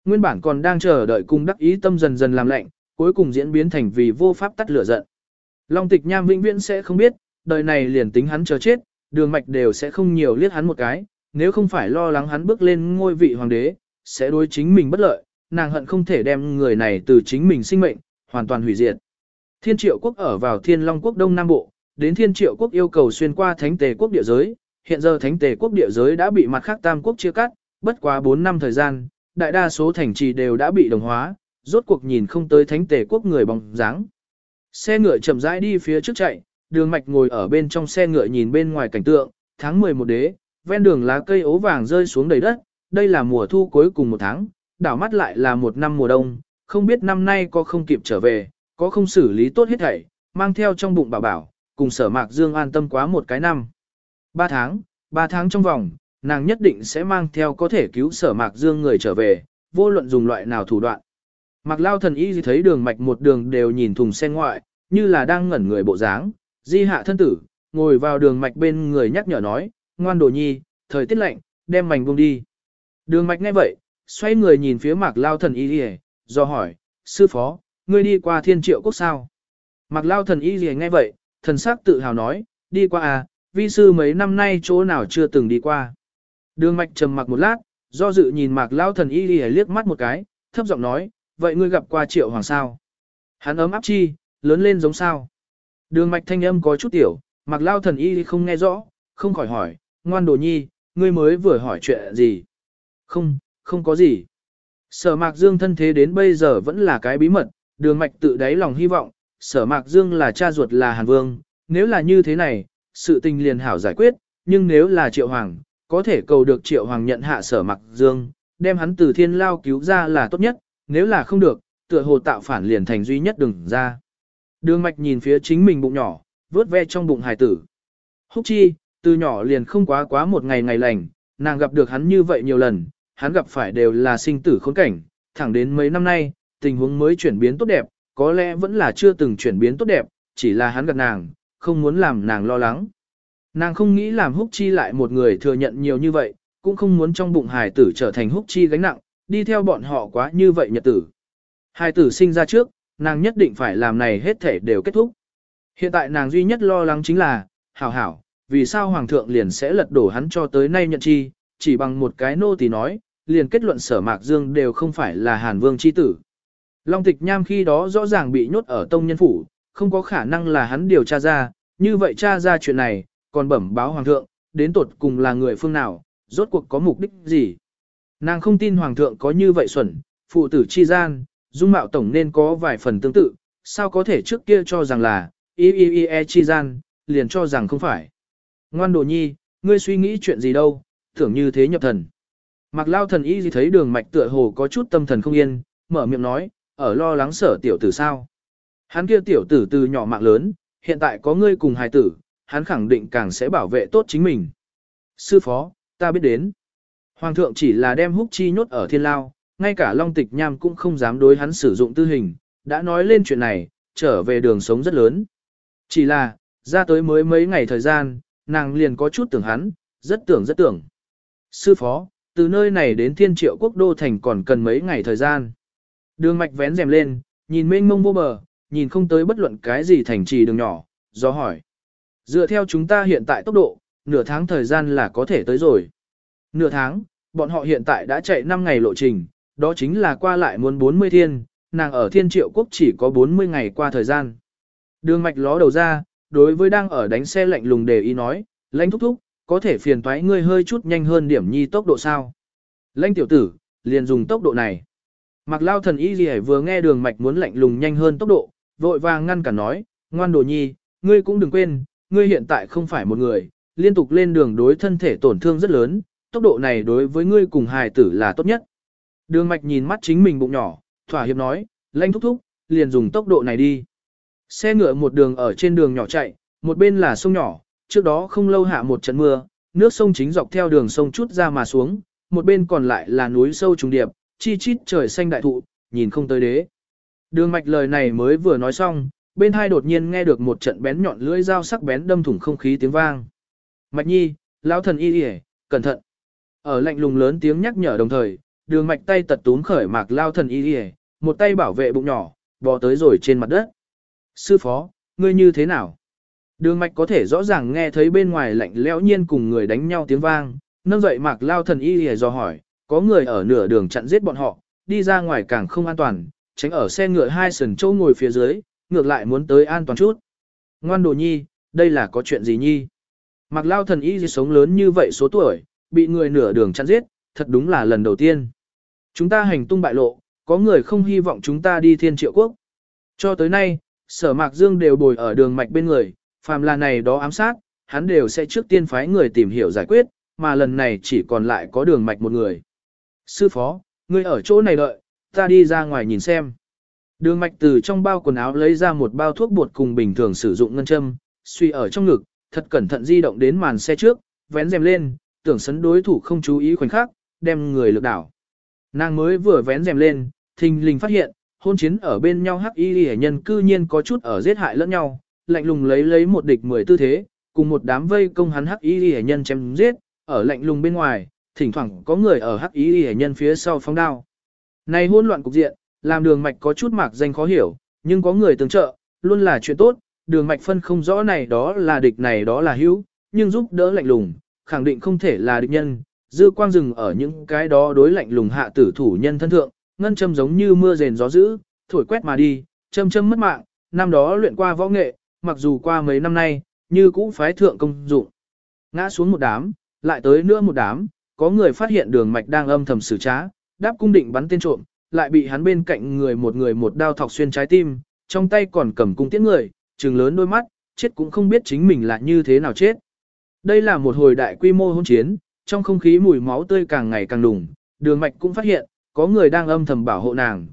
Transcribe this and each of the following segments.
Nguyên bản còn đang chờ đợi cung đắc ý tâm dần dần làm lạnh, cuối cùng diễn biến thành vì vô pháp tắt lửa giận. Long Tịch Nham vĩnh viễn sẽ không biết, đời này liền tính hắn chờ chết, Đường Mạch đều sẽ không nhiều liếc hắn một cái, nếu không phải lo lắng hắn bước lên ngôi vị hoàng đế, sẽ đối chính mình bất lợi, nàng hận không thể đem người này từ chính mình sinh mệnh, hoàn toàn hủy diệt. Thiên Triệu quốc ở vào Thiên Long quốc Đông Nam Bộ, đến Thiên Triệu quốc yêu cầu xuyên qua Thánh Tề quốc địa giới, hiện giờ Thánh Tề quốc địa giới đã bị mặt khác Tam quốc chia cắt, bất quá 4 năm thời gian, đại đa số thành trì đều đã bị đồng hóa, rốt cuộc nhìn không tới Thánh Tề quốc người bóng dáng. Xe ngựa chậm rãi đi phía trước chạy, Đường Mạch ngồi ở bên trong xe ngựa nhìn bên ngoài cảnh tượng, tháng 11 đế, ven đường lá cây ố vàng rơi xuống đầy đất, đây là mùa thu cuối cùng một tháng, đảo mắt lại là một năm mùa đông, không biết năm nay có không kịp trở về, có không xử lý tốt hết thảy, mang theo trong bụng bảo bảo, cùng Sở Mạc Dương an tâm quá một cái năm. 3 tháng trong vòng, nàng nhất định sẽ mang theo có thể cứu Sở Mạc Dương người trở về, vô luận dùng loại nào thủ đoạn. Mạc Lao thần y thấy Đường Mạch một đường đều nhìn thùng xe ngoại, như là đang ngẩn người bộ dáng, di hạ thân tử, ngồi vào Đường Mạch bên người nhắc nhở nói, ngoan đồ nhi, thời tiết lạnh, đem mảnh buông đi. Đường Mạch nghe vậy, xoay người nhìn phía Mạc Lao thần y do hỏi, sư phó, ngươi đi qua Thiên Triệu quốc sao? Mạc Lao thần y nghe vậy, thần sắc tự hào nói, đi qua à, vi sư mấy năm nay chỗ nào chưa từng đi qua. Đường Mạch trầm mặc một lát, do dự nhìn Mạc Lao thần y liếc mắt một cái, thấp giọng nói, vậy ngươi gặp qua Triệu Hoàng sao? Hắn ấm áp chi, lớn lên giống sao? Đường Mạch thanh âm có chút tiểu, Mạc Lao thần y không nghe rõ, không khỏi hỏi, ngoan đồ nhi, ngươi mới vừa hỏi chuyện gì? Không có gì. Sở Mạc Dương thân thế đến bây giờ vẫn là cái bí mật, Đường Mạch tự đáy lòng hy vọng, Sở Mạc Dương là cha ruột là Hàn Vương, nếu là như thế này, sự tình liền hảo giải quyết, nhưng nếu là Triệu Hoàng, có thể cầu được Triệu Hoàng nhận hạ Sở Mạc Dương, đem hắn từ thiên lao cứu ra là tốt nhất, nếu là không được, tựa hồ tạo phản liền thành duy nhất đừng ra. Đường Mạch nhìn phía chính mình bụng nhỏ, vớt ve trong bụng hài tử. Húc Chi, từ nhỏ liền không quá một ngày ngày lành, nàng gặp được hắn như vậy nhiều lần, hắn gặp phải đều là sinh tử khốn cảnh, thẳng đến mấy năm nay, tình huống mới chuyển biến tốt đẹp, có lẽ vẫn là chưa từng chuyển biến tốt đẹp, chỉ là hắn gặp nàng, không muốn làm nàng lo lắng. Nàng không nghĩ làm Húc Chi lại một người thừa nhận nhiều như vậy, cũng không muốn trong bụng hài tử trở thành Húc Chi gánh nặng, đi theo bọn họ quá như vậy nhật tử. Hài tử sinh ra trước, nàng nhất định phải làm này hết thể đều kết thúc. Hiện tại nàng duy nhất lo lắng chính là, hảo, vì sao Hoàng thượng liền sẽ lật đổ hắn cho tới nay nhận chi, chỉ bằng một cái nô tỳ nói, liền kết luận Sở Mạc Dương đều không phải là Hàn Vương chi tử. Long Tịch Nham khi đó rõ ràng bị nhốt ở tông nhân phủ, không có khả năng là hắn điều tra ra, như vậy tra ra chuyện này, còn bẩm báo Hoàng thượng, đến tột cùng là người phương nào, rốt cuộc có mục đích gì. Nàng không tin Hoàng thượng có như vậy xuẩn, phụ tử chi gian, dung mạo tổng nên có vài phần tương tự, sao có thể trước kia cho rằng là, chi gian, liền cho rằng không phải. Ngoan đồ nhi, ngươi suy nghĩ chuyện gì đâu, tưởng như thế nhập thần. Mạc Lao thần y gì thấy Đường Mạch tựa hồ có chút tâm thần không yên, mở miệng nói, ở lo lắng Sở tiểu tử sao. Hắn kia tiểu tử từ nhỏ mạng lớn, hiện tại có ngươi cùng hài tử, hắn khẳng định càng sẽ bảo vệ tốt chính mình. Sư phó, ta biết đến. Hoàng thượng chỉ là đem Húc Chi nhốt ở thiên lao, ngay cả Long Tịch Nham cũng không dám đối hắn sử dụng tư hình, đã nói lên chuyện này, trở về đường sống rất lớn. Chỉ là, ra tới mới mấy ngày thời gian, nàng liền có chút tưởng hắn, rất tưởng. Sư phó, từ nơi này đến Thiên Triệu quốc đô thành còn cần mấy ngày thời gian. Đường Mạch vén rèm lên, nhìn mênh mông vô bờ, nhìn không tới bất luận cái gì thành trì đường nhỏ, do hỏi. Dựa theo chúng ta hiện tại tốc độ, nửa tháng thời gian là có thể tới rồi. Nửa tháng, bọn họ hiện tại đã chạy 5 ngày lộ trình, đó chính là qua lại muốn 40 thiên, nàng ở Thiên Triệu quốc chỉ có 40 ngày qua thời gian. Đường Mạch ló đầu ra, đối với đang ở đánh xe lạnh lùng đề ý nói, lãnh thúc thúc, có thể phiền toái ngươi hơi chút nhanh hơn điểm nhi tốc độ sao. Lãnh tiểu tử, liền dùng tốc độ này. Mạc Lao thần y gì vừa nghe Đường Mạch muốn lạnh lùng nhanh hơn tốc độ, vội vàng ngăn cản nói, ngoan đồ nhi, ngươi cũng đừng quên, ngươi hiện tại không phải một người, liên tục lên đường đối thân thể tổn thương rất lớn, tốc độ này đối với ngươi cùng hài tử là tốt nhất. Đường Mạch nhìn mắt chính mình bụng nhỏ, thỏa hiệp nói, lãnh thúc thúc, liền dùng tốc độ này đi. Xe ngựa một đường ở trên đường nhỏ chạy, một bên là sông nhỏ, trước đó không lâu hạ một trận mưa, nước sông chính dọc theo đường sông chút ra mà xuống, một bên còn lại là núi sâu trùng điệp, chi chít trời xanh đại thụ, nhìn không tới đế. Đường Mạch lời này mới vừa nói xong, bên hai đột nhiên nghe được một trận bén nhọn lưỡi dao sắc bén đâm thủng không khí tiếng vang. Mạch nhi, lão thần y yể, cẩn thận. Ở lạnh lùng lớn tiếng nhắc nhở đồng thời, đường mạch tay tật túm khởi Mạc Lao Thần Y, một tay bảo vệ bụng nhỏ, bò tới rồi trên mặt đất. Sư phó, ngươi như thế nào? Đường mạch có thể rõ ràng nghe thấy bên ngoài lạnh lẽo nhiên cùng người đánh nhau tiếng vang, nâng dậy Mạc Lao Thần Y dò hỏi, có người ở nửa đường chặn giết bọn họ, đi ra ngoài càng không an toàn, tránh ở xe ngựa hai sườn châu ngồi phía dưới, ngược lại muốn tới an toàn chút. Ngoan đồ nhi, đây là có chuyện gì nhi? Mạc Lao Thần Y sống lớn như vậy số tuổi, bị người nửa đường chặn giết, thật đúng là lần đầu tiên. Chúng ta hành tung bại lộ, có người không hy vọng chúng ta đi Thiên Triệu Quốc. Cho tới nay, Sở Mạc Dương đều bồi ở đường mạch bên người, phàm là này đó ám sát, hắn đều sẽ trước tiên phái người tìm hiểu giải quyết, mà lần này chỉ còn lại có đường mạch một người. Sư phó, ngươi ở chỗ này đợi, ta đi ra ngoài nhìn xem. Đường mạch từ trong bao quần áo lấy ra một bao thuốc bột cùng bình thường sử dụng ngân châm, suy ở trong ngực, thật cẩn thận di động đến màn xe trước, vén rèm lên, tưởng sấn đối thủ không chú ý khoảnh khắc, đem người lực đảo. Nàng mới vừa vén rèm lên, thình lình phát hiện, hôn chiến ở bên nhau hắc y hệ nhân cư nhiên có chút ở giết hại lẫn nhau, lạnh lùng lấy một địch 10 tư thế, cùng một đám vây công hắn hắc y hệ nhân chém giết, ở lạnh lùng bên ngoài, thỉnh thoảng có người ở hắc y hệ nhân phía sau phóng đao. Này hỗn loạn cục diện, làm đường mạch có chút mạc danh khó hiểu, nhưng có người tương trợ, luôn là chuyện tốt, đường mạch phân không rõ này đó là địch này đó là hữu, nhưng giúp đỡ lạnh lùng, khẳng định không thể là địch nhân. Dư quang rừng ở những cái đó đối lạnh lùng hạ tử thủ nhân thân thượng, ngân châm giống như mưa rền gió dữ, thổi quét mà đi, châm châm mất mạng, năm đó luyện qua võ nghệ, mặc dù qua mấy năm nay, như cũ phái thượng công dụng. Ngã xuống một đám, lại tới nữa một đám, có người phát hiện đường mạch đang âm thầm xử trá, đáp cung định bắn tên trộm, lại bị hắn bên cạnh người một đao thọc xuyên trái tim, trong tay còn cầm cung tiễn người, trừng lớn đôi mắt, chết cũng không biết chính mình là như thế nào chết. Đây là một hồi đại quy mô hỗn chiến, trong không khí mùi máu tươi càng ngày càng đùng, đường mạch cũng phát hiện, có người đang âm thầm bảo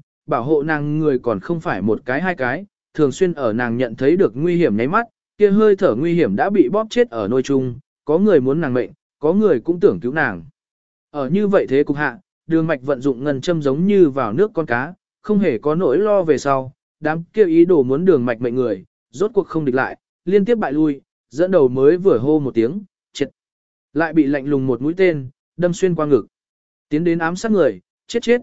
hộ nàng người còn không phải một cái hai cái, thường xuyên ở nàng nhận thấy được nguy hiểm nháy mắt, kia hơi thở nguy hiểm đã bị bóp chết ở nôi chung, có người muốn nàng mệnh, có người cũng tưởng cứu nàng. Ở như vậy thế cục hạ, đường mạch vận dụng ngân châm giống như vào nước con cá, không hề có nỗi lo về sau, đám kia ý đồ muốn đường mạch mệnh người, rốt cuộc không địch lại, liên tiếp bại lui, dẫn đầu mới vừa hô một tiếng, chết. Lại bị lạnh lùng một mũi tên, đâm xuyên qua ngực. Tiến đến ám sát người, chết,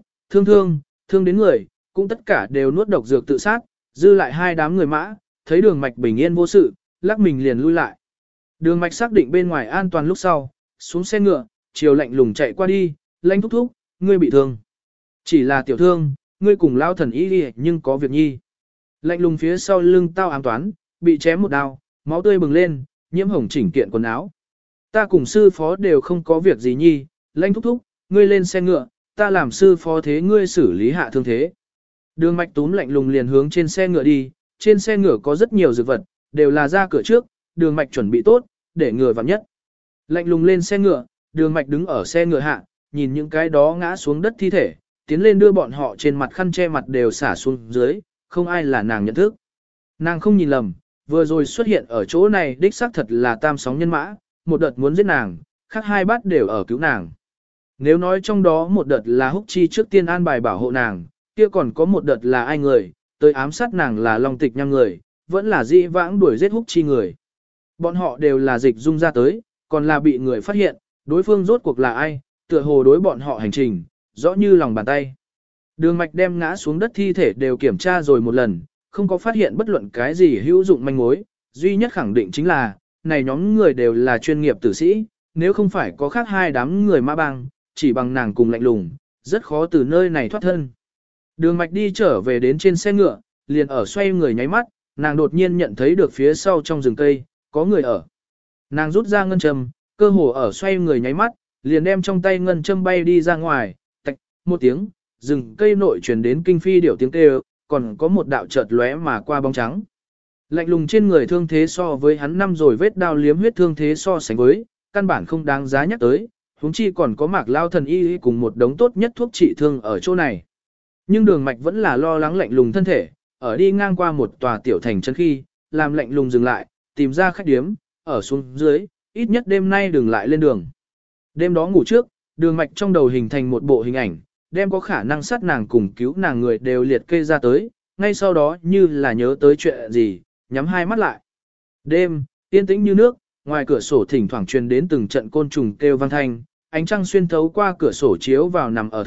thương đến người, cũng tất cả đều nuốt độc dược tự sát, dư lại hai đám người mã, thấy đường mạch bình yên vô sự, lắc mình liền lui lại. Đường mạch xác định bên ngoài an toàn lúc sau, xuống xe ngựa, chiều lạnh lùng chạy qua đi, lanh thúc thúc, ngươi bị thương. Chỉ là tiểu thương, ngươi cùng Lao Thần Y đi nhưng có việc nhi. Lạnh lùng phía sau lưng tao ám toán, bị chém một đao, máu tươi bừng lên, nhiễm hồng chỉnh kiện quần áo. Ta cùng sư phó đều không có việc gì nhi, lanh thúc thúc, ngươi lên xe ngựa, ta làm sư phó thế ngươi xử lý hạ thương thế. Đường mạch túm lạnh lùng liền hướng trên xe ngựa đi, trên xe ngựa có rất nhiều dược vật, đều là ra cửa trước, đường mạch chuẩn bị tốt, để ngừa vặn nhất. Lạnh lùng lên xe ngựa, đường mạch đứng ở xe ngựa hạ, nhìn những cái đó ngã xuống đất thi thể, tiến lên đưa bọn họ trên mặt khăn che mặt đều xả xuống dưới, không ai là nàng nhận thức. Nàng không nhìn lầm, vừa rồi xuất hiện ở chỗ này đích xác thật là tam sóng nhân mã, một đợt muốn giết nàng, khác hai bát đều ở cứu nàng. Nếu nói trong đó một đợt là Húc Chi trước tiên an bài bảo hộ nàng, kia còn có một đợt là ai người, tới ám sát nàng là Long Tịch Nham người, vẫn là dĩ vãng đuổi giết Húc Chi người. Bọn họ đều là dịch dung ra tới, còn là bị người phát hiện, đối phương rốt cuộc là ai, tựa hồ đối bọn họ hành trình, rõ như lòng bàn tay. Đường mạch đem ngã xuống đất thi thể đều kiểm tra rồi một lần, không có phát hiện bất luận cái gì hữu dụng manh mối, duy nhất khẳng định chính là, này nhóm người đều là chuyên nghiệp tử sĩ, nếu không phải có khác hai đám người ma bang, chỉ bằng nàng cùng lạnh lùng, rất khó từ nơi này thoát thân. Đường mạch đi trở về đến trên xe ngựa, liền ở xoay người nháy mắt, nàng đột nhiên nhận thấy được phía sau trong rừng cây, có người ở. Nàng rút ra ngân châm, cơ hồ ở xoay người nháy mắt, liền đem trong tay ngân châm bay đi ra ngoài, tạch, một tiếng, rừng cây nội truyền đến kinh phi điểu tiếng kêu, còn có một đạo chợt lóe mà qua bóng trắng. Lạnh lùng trên người thương thế so với hắn năm rồi vết đao liếm huyết thương thế so sánh với, căn bản không đáng giá nhắc tới, huống chi còn có Mạc Lao Thần Y cùng một đống tốt nhất thuốc trị thương ở chỗ này. Nhưng đường mạch vẫn là lo lắng lạnh lùng thân thể, ở đi ngang qua một tòa tiểu thành chân khi, làm lạnh lùng dừng lại, tìm ra khách điếm, ở xuống dưới, ít nhất đêm nay đừng lại lên đường. Đêm đó ngủ trước, đường mạch trong đầu hình thành một bộ hình ảnh, đem có khả năng sát nàng cùng cứu nàng người đều liệt kê ra tới, ngay sau đó như là nhớ tới chuyện gì, nhắm hai mắt lại. Đêm, yên tĩnh như nước, ngoài cửa sổ thỉnh thoảng truyền đến từng trận côn trùng kêu vang thanh, ánh trăng xuyên thấu qua cửa sổ chiếu vào nằm ở thượng,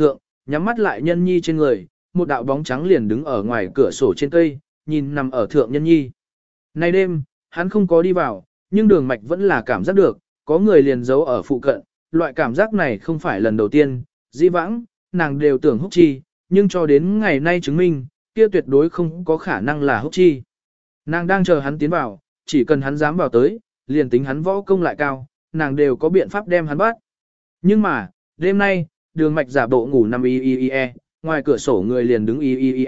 nhắm mắt lại nhân nhi trên người, một đạo bóng trắng liền đứng ở ngoài cửa sổ trên cây, nhìn nằm ở thượng nhân nhi. Nay đêm, hắn không có đi vào, nhưng đường mạch vẫn là cảm giác được, có người liền giấu ở phụ cận, loại cảm giác này không phải lần đầu tiên, dĩ vãng, nàng đều tưởng Húc Chi, nhưng cho đến ngày nay chứng minh, kia tuyệt đối không có khả năng là Húc Chi. Nàng đang chờ hắn tiến vào, chỉ cần hắn dám vào tới, liền tính hắn võ công lại cao, nàng đều có biện pháp đem hắn bắt. Nhưng mà, đêm nay, đường mạch giả bộ ngủ nằm ngoài cửa sổ người liền đứng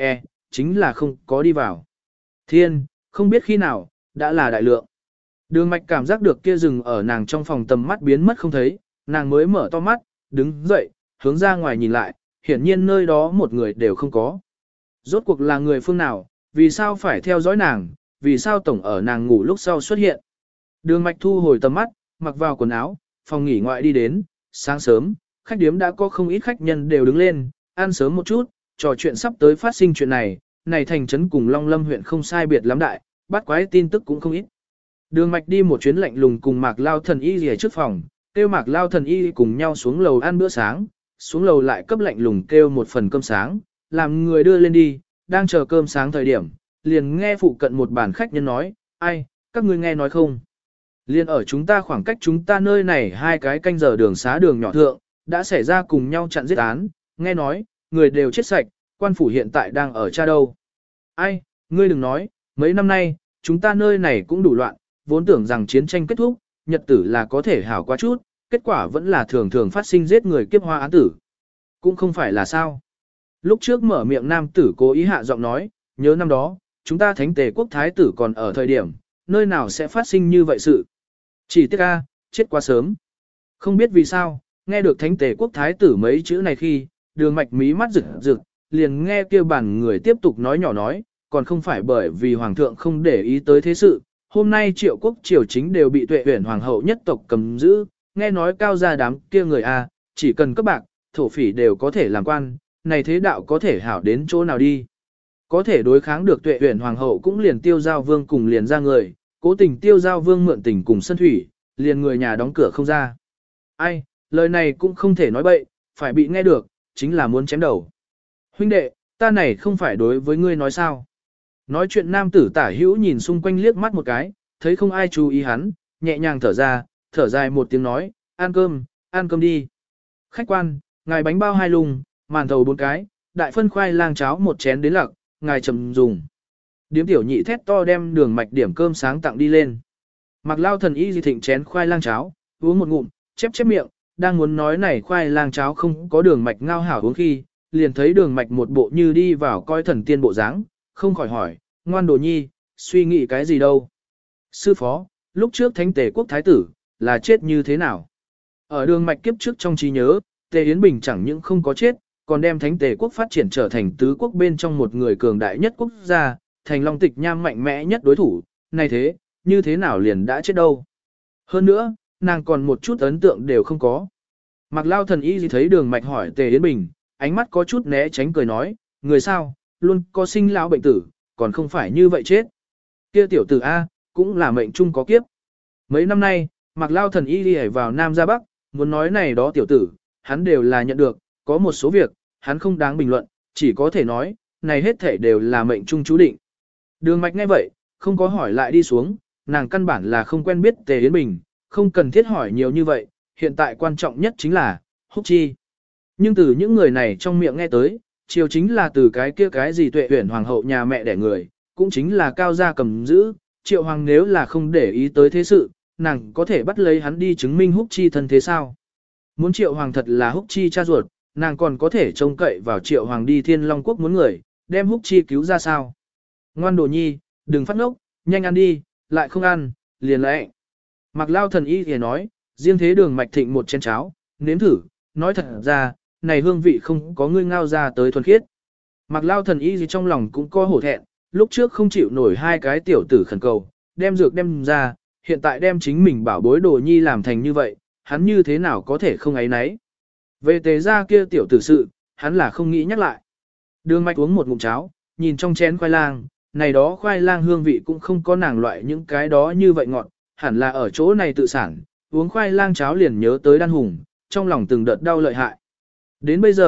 chính là không có đi vào. Thiên, không biết khi nào, đã là đại lượng. Đường mạch cảm giác được kia rừng ở nàng trong phòng tầm mắt biến mất không thấy, nàng mới mở to mắt, đứng dậy, hướng ra ngoài nhìn lại, hiển nhiên nơi đó một người đều không có. Rốt cuộc là người phương nào, vì sao phải theo dõi nàng, vì sao tổng ở nàng ngủ lúc sau xuất hiện. Đường mạch thu hồi tầm mắt, mặc vào quần áo, phòng nghỉ ngoại đi đến, sáng sớm, khách điếm đã có không ít khách nhân đều đứng lên, ăn sớm một chút, trò chuyện sắp tới phát sinh chuyện này, này thành trấn cùng Long Lâm huyện không sai biệt lắm đại, bắt quái tin tức cũng không ít. Đường mạch đi một chuyến lạnh lùng cùng Mạc Lao Thần Y rìa trước phòng, kêu Mạc Lao Thần Y cùng nhau xuống lầu ăn bữa sáng, xuống lầu lại cấp lạnh lùng kêu một phần cơm sáng, làm người đưa lên đi, đang chờ cơm sáng thời điểm, liền nghe phụ cận một bàn khách nhân nói, ai, các ngươi nghe nói không? Liền ở chúng ta khoảng cách chúng ta nơi này 2 cái canh giờ đường xá đường nhỏ thượng, đã xảy ra cùng nhau chặn giết án, nghe nói, người đều chết sạch, quan phủ hiện tại đang ở cha đâu. Ai, ngươi đừng nói, mấy năm nay, chúng ta nơi này cũng đủ loạn, vốn tưởng rằng chiến tranh kết thúc, nhật tử là có thể hảo quá chút, kết quả vẫn là thường thường phát sinh giết người kiếp hoa án tử. Cũng không phải là sao. Lúc trước mở miệng nam tử cố ý hạ giọng nói, nhớ năm đó, chúng ta thánh tề quốc thái tử còn ở thời điểm, nơi nào sẽ phát sinh như vậy sự. Chỉ tiếc a, chết quá sớm. Không biết vì sao, nghe được thánh tề quốc thái tử mấy chữ này khi, đường mạch mí mắt rực rực, liền nghe kia bản người tiếp tục nói nhỏ nói, còn không phải bởi vì hoàng thượng không để ý tới thế sự. Hôm nay triệu quốc triều chính đều bị Tuệ Uyển hoàng hậu nhất tộc cầm giữ, nghe nói cao gia đám kia người a, chỉ cần cấp bạc, thổ phỉ đều có thể làm quan, này thế đạo có thể hảo đến chỗ nào đi. Có thể đối kháng được Tuệ Uyển hoàng hậu cũng liền Tiêu Giao Vương cùng liền ra người, cố tình Tiêu Giao Vương mượn tình cùng sân thủy, liền người nhà đóng cửa không ra. Ai, lời này cũng không thể nói bậy, phải bị nghe được, chính là muốn chém đầu. Huynh đệ, ta này không phải đối với ngươi nói sao. Nói chuyện nam tử tả hữu nhìn xung quanh liếc mắt một cái, thấy không ai chú ý hắn, nhẹ nhàng thở ra, thở dài một tiếng nói, ăn cơm đi. Khách quan, ngài bánh bao 2 lùng, màn thầu 4 cái, đại phân khoai lang cháo 1 chén đến lặc, ngài trầm dùng. Điếm tiểu nhị thét to đem đường mạch điểm cơm sáng tặng đi lên. Mạc Lao Thần Y thịnh chén khoai lang cháo, uống một ngụm, chép miệng, đang muốn nói này khoai lang cháo không có đường mạch ngao hảo uống khi, liền thấy đường mạch một bộ như đi vào coi thần tiên bộ dáng, không khỏi hỏi, ngoan đồ nhi, suy nghĩ cái gì đâu. Sư phó, lúc trước thánh tề quốc thái tử, là chết như thế nào? Ở đường mạch kiếp trước trong trí nhớ, Tề Yến Bình chẳng những không có chết, còn đem thánh tề quốc phát triển trở thành tứ quốc bên trong một người cường đại nhất quốc gia, thành Long Tịch Nham mạnh mẽ nhất đối thủ, này thế, như thế nào liền đã chết đâu. Hơn nữa, nàng còn một chút ấn tượng đều không có. Mạc Lao Thần Y gì thấy đường mạch hỏi Tề Yến Bình, ánh mắt có chút né tránh cười nói, người sao, luôn có sinh lão bệnh tử, còn không phải như vậy chết. Kia tiểu tử A, cũng là mệnh chung có kiếp. Mấy năm nay, Mạc Lao Thần Y đi vào Nam ra Bắc, muốn nói này đó tiểu tử, hắn đều là nhận được, có một số việc, hắn không đáng bình luận, chỉ có thể nói, này hết thể đều là mệnh chung chú định. Đường mạch nghe vậy, không có hỏi lại đi xuống, nàng căn bản là không quen biết Tề Yến Bình, không cần thiết hỏi nhiều như vậy, hiện tại quan trọng nhất chính là, Húc Chi. Nhưng từ những người này trong miệng nghe tới, chiều chính là từ cái kia cái gì Tuệ Uyển hoàng hậu nhà mẹ đẻ người, cũng chính là cao gia cầm giữ, Triệu Hoàng nếu là không để ý tới thế sự, nàng có thể bắt lấy hắn đi chứng minh Húc Chi thân thế sao. Muốn Triệu Hoàng thật là Húc Chi cha ruột, nàng còn có thể trông cậy vào Triệu Hoàng đi Thiên Long Quốc muốn người, đem Húc Chi cứu ra sao. Ngoan đồ nhi, đừng phát ngốc, nhanh ăn đi, lại không ăn, liền lệ. Mạc Lao Thần Y thì nói, riêng thế đường mạch thịnh một chén cháo, nếm thử, nói thật ra, này hương vị không có ngươi ngao ra tới thuần khiết. Mạc Lao Thần Y gì trong lòng cũng có hổ thẹn, lúc trước không chịu nổi 2 cái tiểu tử khẩn cầu, đem dược đem ra, hiện tại đem chính mình bảo bối đồ nhi làm thành như vậy, hắn như thế nào có thể không ấy nấy. Về Tề ra kia tiểu tử sự, hắn là không nghĩ nhắc lại. Đường mạch uống một ngụm cháo, nhìn trong chén khoai lang, này đó khoai lang hương vị cũng không có nàng loại những cái đó như vậy ngọt, hẳn là ở chỗ này tự sản, uống khoai lang cháo liền nhớ tới Đan Hùng, trong lòng từng đợt đau lợi hại. Đến bây giờ,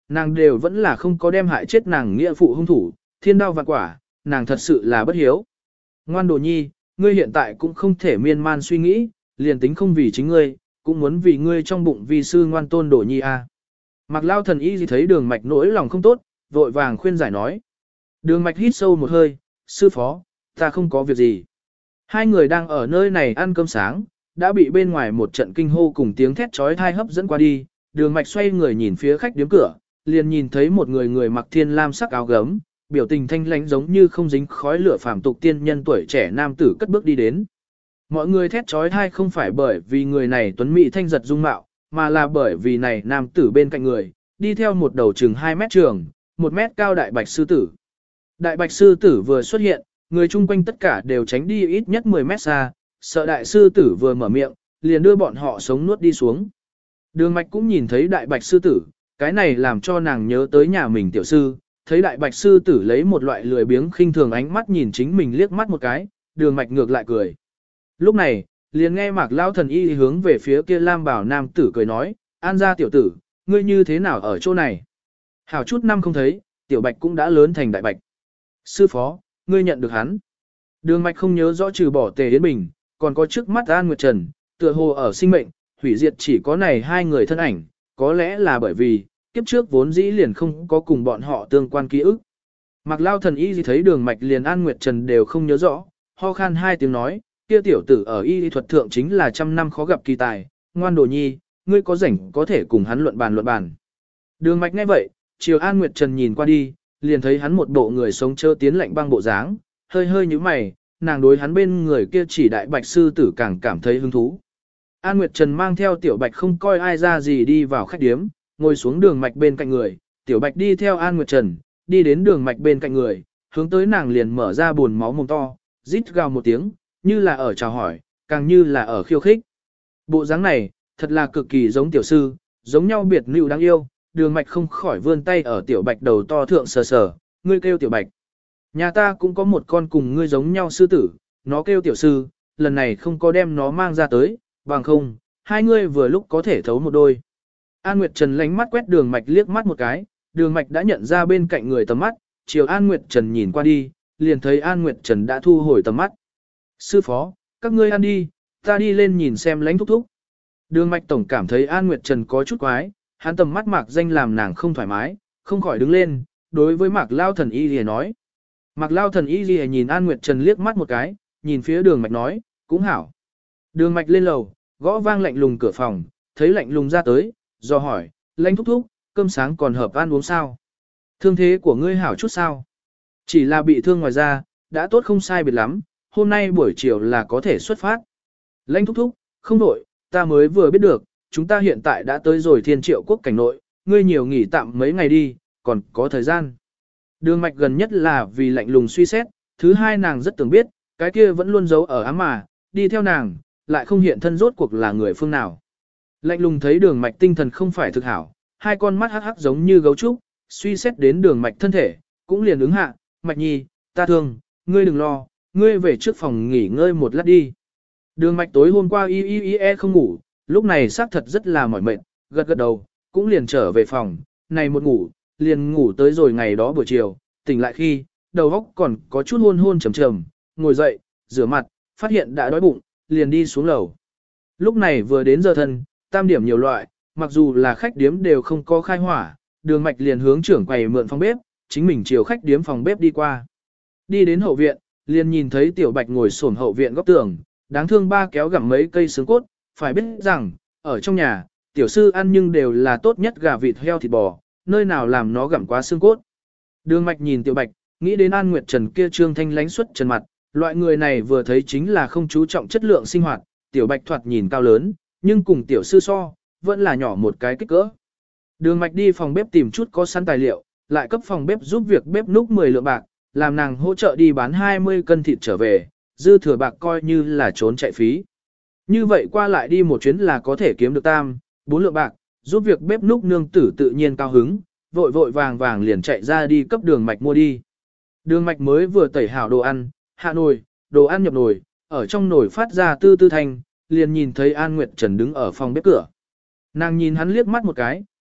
Nàng đều vẫn là không có đem hại chết nàng nghĩa phụ hung thủ, thiên đao vạn quả, nàng thật sự là bất hiếu. Ngoan đồ nhi, ngươi hiện tại cũng không thể miên man suy nghĩ, liền tính không vì chính ngươi, cũng muốn vì ngươi trong bụng vì sư ngoan tôn đồ nhi a. Mạc Lao thần y gì thấy đường mạch nỗi lòng không tốt, vội vàng khuyên giải nói. Đường mạch hít sâu một hơi, sư phó, ta không có việc gì. Hai người đang ở nơi này ăn cơm sáng, đã bị bên ngoài một trận kinh hô cùng tiếng thét chói tai hấp dẫn qua đi, đường mạch xoay người nhìn phía khách điếm cửa, liền nhìn thấy một người mặc thiên lam sắc áo gấm, biểu tình thanh lãnh giống như không dính khói lửa phàm tục tiên nhân tuổi trẻ nam tử cất bước đi đến. Mọi người thét chói tai không phải bởi vì người này tuấn mỹ thanh giật dung mạo, mà là bởi vì này nam tử bên cạnh người, đi theo một đầu chừng 2 mét trường, 1 mét cao đại bạch sư tử. Đại bạch sư tử vừa xuất hiện, người chung quanh tất cả đều tránh đi ít nhất 10 mét xa, sợ đại sư tử vừa mở miệng, liền đưa bọn họ sống nuốt đi xuống. Đường mạch cũng nhìn thấy đại bạch sư tử, cái này làm cho nàng nhớ tới nhà mình tiểu sư, thấy đại bạch sư tử lấy một loại lười biếng khinh thường ánh mắt nhìn chính mình liếc mắt một cái, đường mạch ngược lại cười. Lúc này, liền nghe Mạc Lao thần y hướng về phía kia lam bảo nam tử cười nói, an gia tiểu tử, ngươi như thế nào ở chỗ này? Hảo chút năm không thấy, tiểu bạch cũng đã lớn thành đại bạch. Sư phó, ngươi nhận được hắn. Đường mạch không nhớ rõ trừ bỏ Tề Yến Bình, còn có trước mắt An Nguyệt Trần, tựa hồ ở sinh mệnh, hủy diệt chỉ có này hai người thân ảnh, có lẽ là bởi vì, kiếp trước vốn dĩ liền không có cùng bọn họ tương quan ký ức. Mạc Lao thần y gì thấy đường mạch liền An Nguyệt Trần đều không nhớ rõ, ho khan hai tiếng nói, kia tiểu tử ở y thuật thượng chính là trăm năm khó gặp kỳ tài, ngoan đồ nhi, ngươi có rảnh có thể cùng hắn luận bàn. Đường mạch nghe vậy, chiều An Nguyệt Trần nhìn qua đi, liền thấy hắn một bộ người sống chơ tiến lạnh băng bộ dáng, hơi hơi như mày, nàng đối hắn bên người kia chỉ đại bạch sư tử càng cảm thấy hứng thú. An Nguyệt Trần mang theo tiểu bạch không coi ai ra gì đi vào khách điếm, ngồi xuống đường mạch bên cạnh người, tiểu bạch đi theo An Nguyệt Trần, đi đến đường mạch bên cạnh người, hướng tới nàng liền mở ra buồn máu mồm to, rít gào một tiếng, như là ở chào hỏi, càng như là ở khiêu khích. Bộ dáng này, thật là cực kỳ giống tiểu sư, giống nhau biệt nữ đáng yêu, đường mạch không khỏi vươn tay ở tiểu bạch đầu to thượng sờ sờ, ngươi kêu tiểu bạch. Nhà ta cũng có một con cùng ngươi giống nhau sư tử, nó kêu tiểu sư, lần này không có đem nó mang ra tới, bằng không, hai ngươi vừa lúc có thể thấu một đôi. An Nguyệt Trần lánh mắt quét đường mạch liếc mắt một cái, đường mạch đã nhận ra bên cạnh người tầm mắt, chiều An Nguyệt Trần nhìn qua đi, liền thấy An Nguyệt Trần đã thu hồi tầm mắt. Sư phó, các ngươi ăn đi, ta đi lên nhìn xem lánh thúc thúc. Đường mạch tổng cảm thấy An Nguyệt Trần có chút quái, hắn tầm mắt Mạc Danh làm nàng không thoải mái, không khỏi đứng lên, đối với Mạc Lao thần y lìa nói. Mạc Lao thần y lìa nhìn An Nguyệt Trần liếc mắt một cái, nhìn phía đường mạch nói, cũng hảo. Đường mạch lên lầu, gõ vang lạnh lùng cửa phòng, thấy lạnh lùng ra tới, do hỏi, lãnh thúc thúc, cơm sáng còn hợp ăn uống sao? Thương thế của ngươi hảo chút sao? Chỉ là bị thương ngoài da, đã tốt không sai biệt lắm, hôm nay buổi chiều là có thể xuất phát. Lãnh thúc thúc, không đổi, ta mới vừa biết được, chúng ta hiện tại đã tới rồi Thiên Triệu quốc cảnh nội, ngươi nhiều nghỉ tạm mấy ngày đi, còn có thời gian. Đường mạch gần nhất là vì lạnh lùng suy xét, thứ hai nàng rất tưởng biết, cái kia vẫn luôn giấu ở ám mà, đi theo nàng, lại không hiện thân rốt cuộc là người phương nào. Lạnh lùng thấy đường mạch tinh thần không phải thực hảo, hai con mắt hắc hắc giống như gấu trúc, suy xét đến đường mạch thân thể, cũng liền ứng hạ, mạch nhi, ta thương, ngươi đừng lo, ngươi về trước phòng nghỉ ngơi một lát đi. Đường mạch tối hôm qua không ngủ, lúc này xác thật rất là mỏi mệt, gật gật đầu, cũng liền trở về phòng, này một ngủ, liền ngủ tới rồi ngày đó buổi chiều, tỉnh lại khi, đầu óc còn có chút hôn hôn trầm trầm, ngồi dậy, rửa mặt, phát hiện đã đói bụng, liền đi xuống lầu. Lúc này vừa đến giờ thân, tam điểm nhiều loại, mặc dù là khách điếm đều không có khai hỏa, đường mạch liền hướng trưởng quầy mượn phòng bếp, chính mình chiều khách điếm phòng bếp đi qua. Đi đến hậu viện, liền nhìn thấy tiểu bạch ngồi xổm hậu viện góc tường, đáng thương ba kéo gặm mấy cây xương cốt, phải biết rằng, ở trong nhà, tiểu sư ăn nhưng đều là tốt nhất gà vịt heo thịt bò, nơi nào làm nó gặm quá xương cốt. Đường mạch nhìn tiểu bạch, nghĩ đến An Nguyệt Trần kia trương thanh lánh xuất trần mặt, loại người này vừa thấy chính là không chú trọng chất lượng sinh hoạt, tiểu bạch thoạt nhìn cao lớn, nhưng cùng tiểu sư so, vẫn là nhỏ một cái kích cỡ. Đường mạch đi phòng bếp tìm chút có sẵn tài liệu, lại cấp phòng bếp giúp việc bếp núc 10 lượng bạc, làm nàng hỗ trợ đi bán 20 cân thịt trở về, dư thừa bạc coi như là trốn chạy phí. Như vậy qua lại đi một chuyến là có thể kiếm được 4 lượng bạc, giúp việc bếp núc nương tử tự nhiên cao hứng, vội vội vàng vàng liền chạy ra đi cấp đường mạch mua đi. Đường mạch mới vừa tẩy hảo đồ ăn, hạ nồi, đồ ăn nhập nồi, ở trong nồi phát ra tư tư thanh, liền nhìn thấy An Nguyệt Trần đứng ở phòng bếp cửa. Nàng nhìn hắn liếc mắt một cái,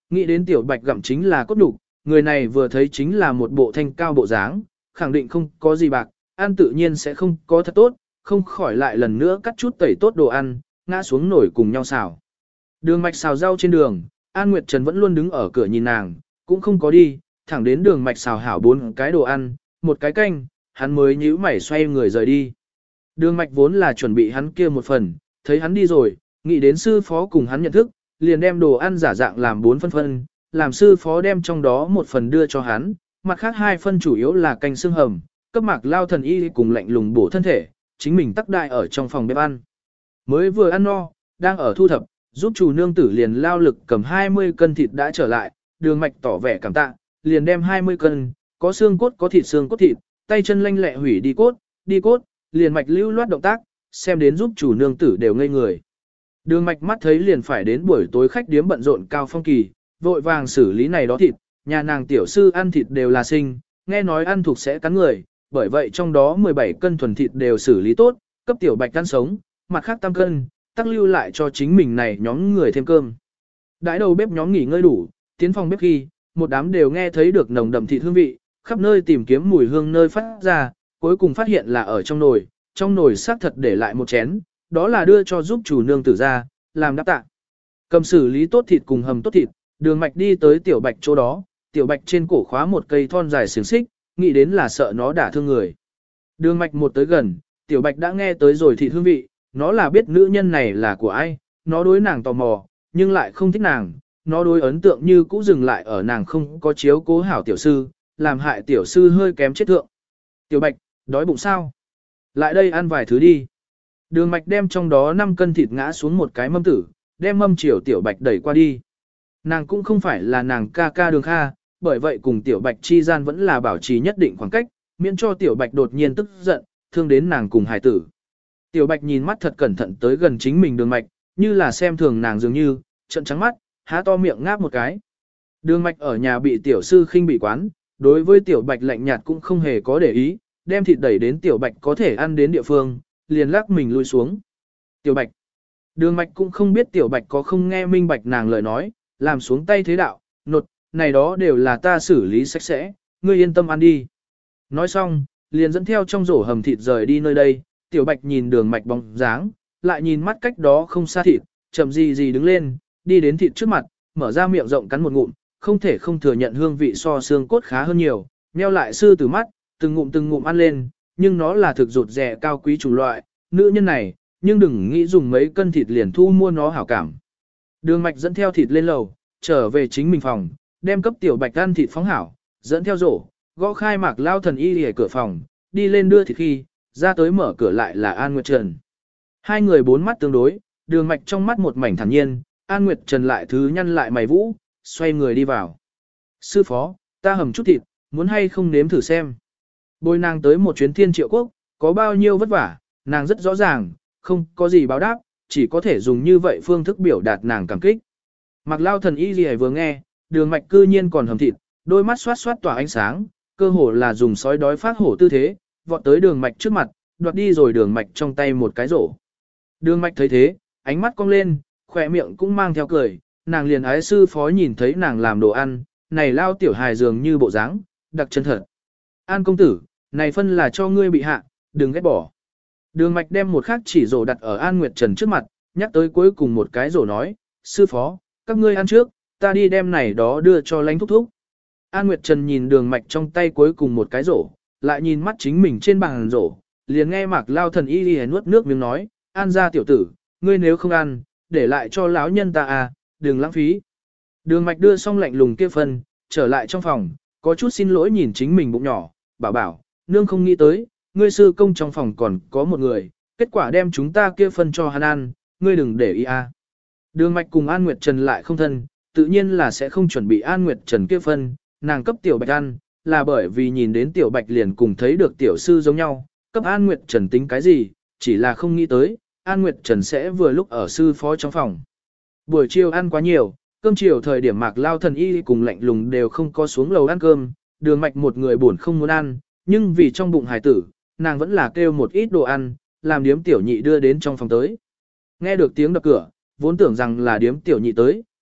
Nghĩ đến tiểu bạch gặm chính là cốt đục, người này vừa thấy chính là một bộ thanh cao bộ dáng, khẳng định không có gì bạc, ăn tự nhiên sẽ không có thật tốt, không khỏi lại lần nữa cắt chút tẩy tốt đồ ăn, ngã xuống nổi cùng nhau xào. Đường mạch xào rau trên đường, An Nguyệt Trần vẫn luôn đứng ở cửa nhìn nàng, cũng không có đi, thẳng đến đường mạch xào hảo 4 cái đồ ăn, một cái canh, hắn mới nhíu mày xoay người rời đi. Đường mạch vốn là chuẩn bị hắn kia một phần, thấy hắn đi rồi, nghĩ đến sư phó cùng hắn nhận thức, liền đem đồ ăn giả dạng làm 4 phân, làm sư phó đem trong đó một phần đưa cho hắn, mặt khác 2 phân chủ yếu là canh xương hầm, cấp Mạc Lao thần y cùng lạnh lùng bổ thân thể, chính mình tắc đại ở trong phòng bếp ăn. Mới vừa ăn no, đang ở thu thập, giúp chủ nương tử liền lao lực cầm 20 cân thịt đã trở lại, đường mạch tỏ vẻ cảm tạ, liền đem 20 cân, có xương cốt có thịt, tay chân lanh lẹ hủy đi cốt, liền mạch lưu loát động tác, xem đến giúp chủ nương tử đều ngây người. Đường mạch mắt thấy liền phải đến buổi tối khách điếm bận rộn cao phong kỳ, vội vàng xử lý này đó thịt, nhà nàng tiểu sư ăn thịt đều là sinh, nghe nói ăn thuộc sẽ cắn người, bởi vậy trong đó 17 cân thuần thịt đều xử lý tốt, cấp tiểu bạch ăn sống, mặt khác 8 cân, tắc lưu lại cho chính mình này nhóm người thêm cơm. Đãi đầu bếp nhóm nghỉ ngơi đủ, tiến phòng bếp khi, một đám đều nghe thấy được nồng đậm thịt hương vị, khắp nơi tìm kiếm mùi hương nơi phát ra, cuối cùng phát hiện là ở trong nồi xác thật để lại một chén, đó là đưa cho giúp chủ nương tử ra, làm đáp tạ. Cầm xử lý tốt thịt cùng hầm tốt thịt, đường mạch đi tới tiểu bạch chỗ đó, tiểu bạch trên cổ khóa một cây thon dài xiềng xích, nghĩ đến là sợ nó đả thương người. Đường mạch một tới gần, tiểu bạch đã nghe tới rồi thịt hương vị, nó là biết nữ nhân này là của ai, nó đối nàng tò mò, nhưng lại không thích nàng, nó đối ấn tượng như cũ dừng lại ở nàng không có chiếu cố hảo tiểu sư, làm hại tiểu sư hơi kém chết thượng. Tiểu bạch, đói bụng sao? Lại đây ăn vài thứ đi. Đường mạch đem trong đó 5 cân thịt ngã xuống một cái mâm tử, đem mâm chiều tiểu bạch đẩy qua đi. Nàng cũng không phải là nàng ca ca đường kha, bởi vậy cùng tiểu bạch chi gian vẫn là bảo trì nhất định khoảng cách, miễn cho tiểu bạch đột nhiên tức giận, thương đến nàng cùng hài tử. Tiểu bạch nhìn mắt thật cẩn thận tới gần chính mình đường mạch, như là xem thường nàng dường như, trợn trắng mắt, há to miệng ngáp một cái. Đường mạch ở nhà bị tiểu sư khinh bị quán, đối với tiểu bạch lạnh nhạt cũng không hề có để ý, đem thịt đẩy đến tiểu bạch có thể ăn đến địa phương, liền lắc mình lui xuống. Tiểu bạch. Đường mạch cũng không biết tiểu bạch có không nghe minh bạch nàng lời nói, làm xuống tay thế đạo, nột, này đó đều là ta xử lý sạch sẽ, ngươi yên tâm ăn đi. Nói xong, liền dẫn theo trong rổ hầm thịt rời đi nơi đây, tiểu bạch nhìn đường mạch bóng dáng, lại nhìn mắt cách đó không xa thịt, chậm gì đứng lên, đi đến thịt trước mặt, mở ra miệng rộng cắn một ngụm, không thể không thừa nhận hương vị so xương cốt khá hơn nhiều, nheo lại sư tử mắt, từng ngụm ăn lên, nhưng nó là thực rụt rẻ cao quý chủng loại, nữ nhân này, nhưng đừng nghĩ dùng mấy cân thịt liền thu mua nó hảo cảm. Đường mạch dẫn theo thịt lên lầu, trở về chính mình phòng, đem cấp tiểu bạch ăn thịt phóng hảo, dẫn theo rổ, gõ khai Mạc Lao thần y ở cửa phòng, đi lên đưa thịt khi, ra tới mở cửa lại là An Nguyệt Trần. Hai người bốn mắt tương đối, đường mạch trong mắt một mảnh thản nhiên, An Nguyệt Trần lại thứ nhăn lại mày vũ, xoay người đi vào. Sư phó, ta hầm chút thịt, muốn hay không nếm thử xem. Bồi nàng tới một chuyến Thiên Triệu Quốc, có bao nhiêu vất vả, nàng rất rõ ràng, không có gì báo đáp, chỉ có thể dùng như vậy phương thức biểu đạt nàng cảm kích. Mạc Lao thần y gì vừa nghe, đường mạch cư nhiên còn hầm thịt, đôi mắt xoát xoát tỏa ánh sáng, cơ hồ là dùng sói đói phát hổ tư thế, vọt tới đường mạch trước mặt, đoạt đi rồi đường mạch trong tay một cái rổ. Đường mạch thấy thế, ánh mắt cong lên, khỏe miệng cũng mang theo cười, nàng liền ái sư phó nhìn thấy nàng làm đồ ăn, này Lao tiểu hài dường như bộ dáng, đặc chân thật. An công tử, này phân là cho ngươi bị hạ, đừng ghét bỏ. Đường mạch đem một khác chỉ rổ đặt ở An Nguyệt Trần trước mặt, nhắc tới cuối cùng một cái rổ nói, sư phó, các ngươi ăn trước, ta đi đem này đó đưa cho lãnh thúc thúc. An Nguyệt Trần nhìn đường mạch trong tay cuối cùng một cái rổ, lại nhìn mắt chính mình trên bàn rổ, liền nghe Mạc Lao thần y đi nuốt nước miếng nói, An gia tiểu tử, ngươi nếu không ăn, để lại cho lão nhân ta à, đừng lãng phí. Đường mạch đưa xong lạnh lùng kia phân, trở lại trong phòng, có chút xin lỗi nhìn chính mình bụng nhỏ, bảo, nương không nghĩ tới, ngươi sư công trong phòng còn có một người, kết quả đem chúng ta kia phân cho hắn ăn, ngươi đừng để ý à. Đường mạch cùng An Nguyệt Trần lại không thân, tự nhiên là sẽ không chuẩn bị An Nguyệt Trần kia phân, nàng cấp tiểu bạch ăn, là bởi vì nhìn đến tiểu bạch liền cùng thấy được tiểu sư giống nhau, cấp An Nguyệt Trần tính cái gì, chỉ là không nghĩ tới, An Nguyệt Trần sẽ vừa lúc ở sư phó trong phòng. Buổi chiều ăn quá nhiều, cơm chiều thời điểm Mạc Lao thần y cùng lạnh lùng đều không có xuống lầu ăn cơm, đường mạch một người buồn không muốn ăn, nhưng vì trong bụng hài tử, nàng vẫn là kêu một ít đồ ăn, làm điếm tiểu nhị đưa đến trong phòng tới. Nghe được tiếng đập cửa, vốn tưởng rằng là điếm tiểu nhị tới,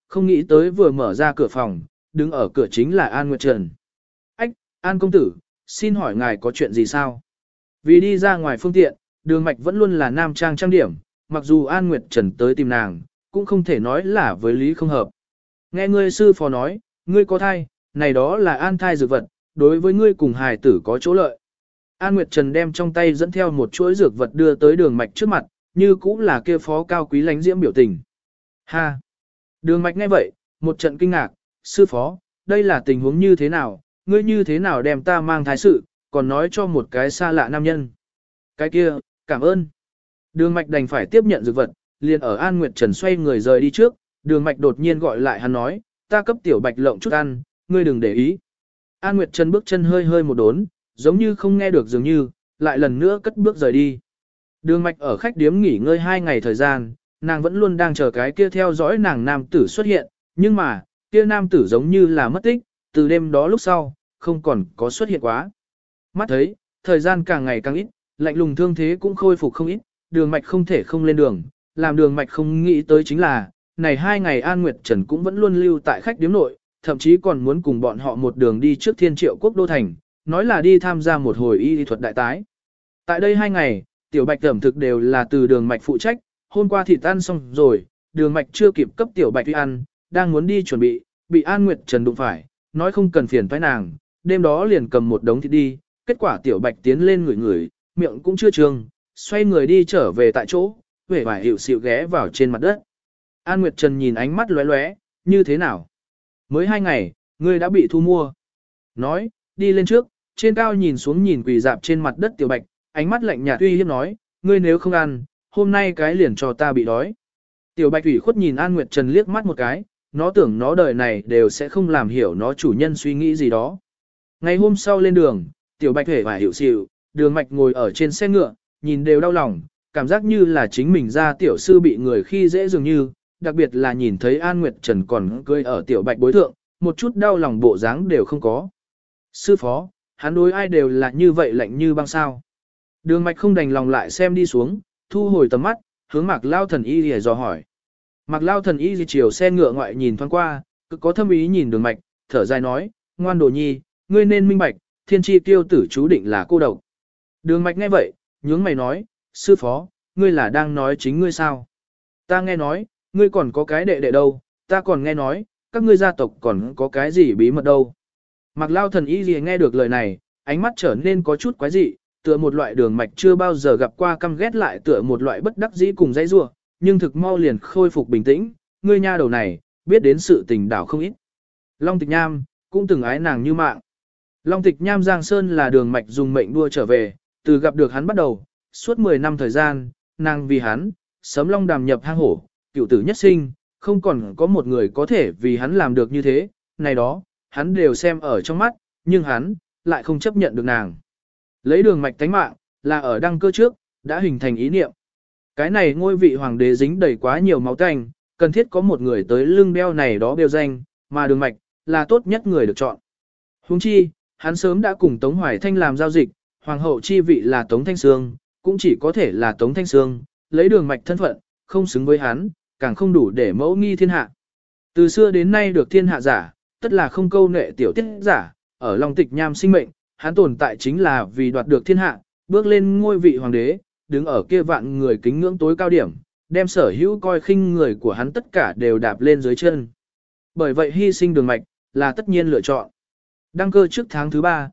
không nghĩ tới vừa mở ra cửa phòng, đứng ở cửa chính là An Nguyệt Trần. Ách, An công tử, xin hỏi ngài có chuyện gì sao? Vì đi ra ngoài phương tiện, Đường Mạch vẫn luôn là nam trang trang điểm, mặc dù An Nguyệt Trần tới tìm nàng, cũng không thể nói là với lý không hợp. Nghe ngươi sư phó nói, ngươi có thai, này đó là an thai dược vật, đối với ngươi cùng hài tử có chỗ lợi. An Nguyệt Trần đem trong tay dẫn theo một chuỗi dược vật đưa tới Đường Mạch trước mặt, như cũng là kia phó cao quý lánh diễm biểu tình. Ha! Đường Mạch nghe vậy, một trận kinh ngạc, sư phó, đây là tình huống như thế nào, ngươi như thế nào đem ta mang thai sự, còn nói cho một cái xa lạ nam nhân. Cái kia, cảm ơn. Đường Mạch đành phải tiếp nhận dược vật, liền ở An Nguyệt Trần xoay người rời đi trước, Đường Mạch đột nhiên gọi lại hắn nói, ta cấp tiểu Bạch lộng chút ăn, ngươi đừng để ý. An Nguyệt Trần bước chân hơi hơi một đốn, giống như không nghe được dường như, lại lần nữa cất bước rời đi. Đường Mạch ở khách điếm nghỉ ngơi 2 ngày thời gian, nàng vẫn luôn đang chờ cái kia theo dõi nàng nam tử xuất hiện, nhưng mà, kia nam tử giống như là mất tích, từ đêm đó lúc sau, không còn có xuất hiện quá. Mắt thấy, thời gian càng ngày càng ít, lạnh lùng thương thế cũng khôi phục không ít, Đường Mạch không thể không lên đường, làm Đường Mạch không nghĩ tới chính là, này 2 ngày An Nguyệt Trần cũng vẫn luôn lưu tại khách điếm nội, thậm chí còn muốn cùng bọn họ một đường đi trước Thiên Triệu Quốc đô thành, nói là đi tham gia một hồi y thuật đại tái. Tại đây 2 ngày, tiểu Bạch ẩm thực đều là từ Đường Mạch phụ trách, hôm qua thịt ăn xong rồi, Đường Mạch chưa kịp cấp tiểu Bạch đi ăn, đang muốn đi chuẩn bị An Nguyệt Trần đụng phải, nói không cần phiền toái nàng, đêm đó liền cầm một đống thịt đi, kết quả tiểu Bạch tiến lên ngửi, miệng cũng chưa trương, xoay người đi trở về tại chỗ, vẻ vải hiệu xịu ghé vào trên mặt đất. An Nguyệt Trần nhìn ánh mắt lóe lóe, như thế nào? Mới 2 ngày, ngươi đã bị thu mua. Nói, đi lên trước, trên cao nhìn xuống nhìn quỳ dạp trên mặt đất tiểu Bạch, ánh mắt lạnh nhạt uy hiếp nói, ngươi nếu không ăn, hôm nay cái liền cho ta bị đói. Tiểu Bạch ủy khuất nhìn An Nguyệt Trần liếc mắt một cái, nó tưởng nó đời này đều sẽ không làm hiểu nó chủ nhân suy nghĩ gì đó. Ngày hôm sau lên đường, tiểu Bạch hề và hiểu xịu, Đường Mạch ngồi ở trên xe ngựa, nhìn đều đau lòng, cảm giác như là chính mình ra tiểu sư bị người khi dễ dường như, đặc biệt là nhìn thấy An Nguyệt Trần còn cười ở tiểu Bạch bối thượng, một chút đau lòng bộ dáng đều không có. Sư phó, hắn đối ai đều là như vậy lạnh như băng sao. Đường Mạch không đành lòng lại xem đi xuống, thu hồi tầm mắt, hướng Mạc Lao Thần Y lìa dò hỏi. Mạc Lao Thần Y chiều xe ngựa ngoại nhìn thoáng qua, cực có thâm ý nhìn Đường Mạch, thở dài nói, ngoan đồ nhi, ngươi nên minh bạch, thiên tri tiêu tử chú định là cô độc. Đường Mạch nghe vậy, nhướng mày nói, sư phó, ngươi là đang nói chính ngươi sao? Ta nghe nói, ngươi còn có cái đệ đệ đâu, ta còn nghe nói, các ngươi gia tộc còn có cái gì bí mật đâu. Mạc Lao Thần Y gì nghe được lời này, ánh mắt trở nên có chút quái dị, tựa một loại Đường Mạch chưa bao giờ gặp qua căm ghét lại tựa một loại bất đắc dĩ cùng dãy rủa, nhưng thực mau liền khôi phục bình tĩnh, ngươi nha đầu này, biết đến sự tình đảo không ít. Long Tịch Nham, cũng từng ái nàng như mạng. Long Tịch Nham Giang Sơn là Đường Mạch dùng mệnh đua trở về, từ gặp được hắn bắt đầu, suốt 10 năm thời gian, nàng vì hắn, sớm long đàm nhập hang hổ, cựu tử nhất sinh, không còn có một người có thể vì hắn làm được như thế, này đó, hắn đều xem ở trong mắt, nhưng hắn, lại không chấp nhận được nàng. Lấy Đường Mạch tánh mạng, là ở đăng cơ trước, đã hình thành ý niệm. Cái này ngôi vị hoàng đế dính đầy quá nhiều máu tanh, cần thiết có một người tới lưng đeo này đó bêu danh, mà Đường Mạch, là tốt nhất người được chọn. Huống chi, hắn sớm đã cùng Tống Hoài Thanh làm giao dịch, hoàng hậu chi vị là Tống Thanh Sương, cũng chỉ có thể là Tống Thanh Sương, lấy Đường Mạch thân phận, không xứng với hắn, càng không đủ để mẫu nghi thiên hạ. Từ xưa đến nay được thiên hạ giả, tất là không câu nệ tiểu tiết giả, ở Long Tịch Nham sinh mệnh, hắn tồn tại chính là vì đoạt được thiên hạ, bước lên ngôi vị hoàng đế, đứng ở kia vạn người kính ngưỡng tối cao điểm, đem sở hữu coi khinh người của hắn tất cả đều đạp lên dưới chân. Bởi vậy hy sinh Đường Mạch, là tất nhiên lựa chọn. Đăng cơ trước tháng thứ 3,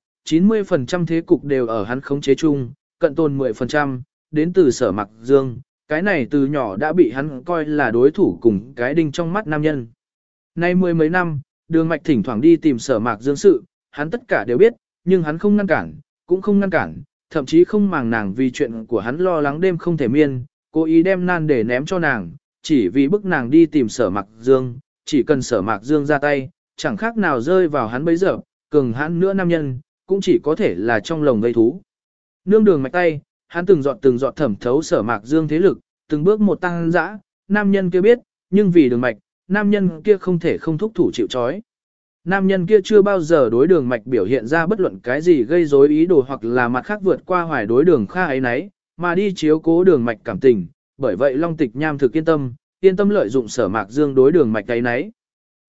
90% thế cục đều ở hắn khống chế chung, cận tồn 10%, đến từ Sở Mạc Dương, cái này từ nhỏ đã bị hắn coi là đối thủ cùng cái đinh trong mắt nam nhân. Nay 10 mấy năm, Đường Mạch thỉnh thoảng đi tìm Sở Mạc Dương sự, hắn tất cả đều biết, nhưng hắn không ngăn cản, cũng không ngăn cản, thậm chí không màng nàng vì chuyện của hắn lo lắng đêm không thể miên, cố ý đem nan để ném cho nàng, chỉ vì bức nàng đi tìm Sở Mạc Dương, chỉ cần Sở Mạc Dương ra tay, chẳng khác nào rơi vào hắn bấy giờ, cường hãn nữa nam nhân, cũng chỉ có thể là trong lồng gây thú. Nương Đường Mạch tay, hắn từng giọt thẩm thấu Sở Mạc Dương thế lực, từng bước một tăng dã, nam nhân kia biết, nhưng vì Đường Mạch, nam nhân kia không thể không thúc thủ chịu trói. Nam nhân kia chưa bao giờ đối Đường Mạch biểu hiện ra bất luận cái gì gây rối ý đồ hoặc là mặt khác vượt qua hoài đối Đường Kha ấy nấy, mà đi chiếu cố Đường Mạch cảm tình, bởi vậy Long Tịch Nham thực yên tâm lợi dụng Sở Mạc Dương đối Đường Mạch ấy nấy.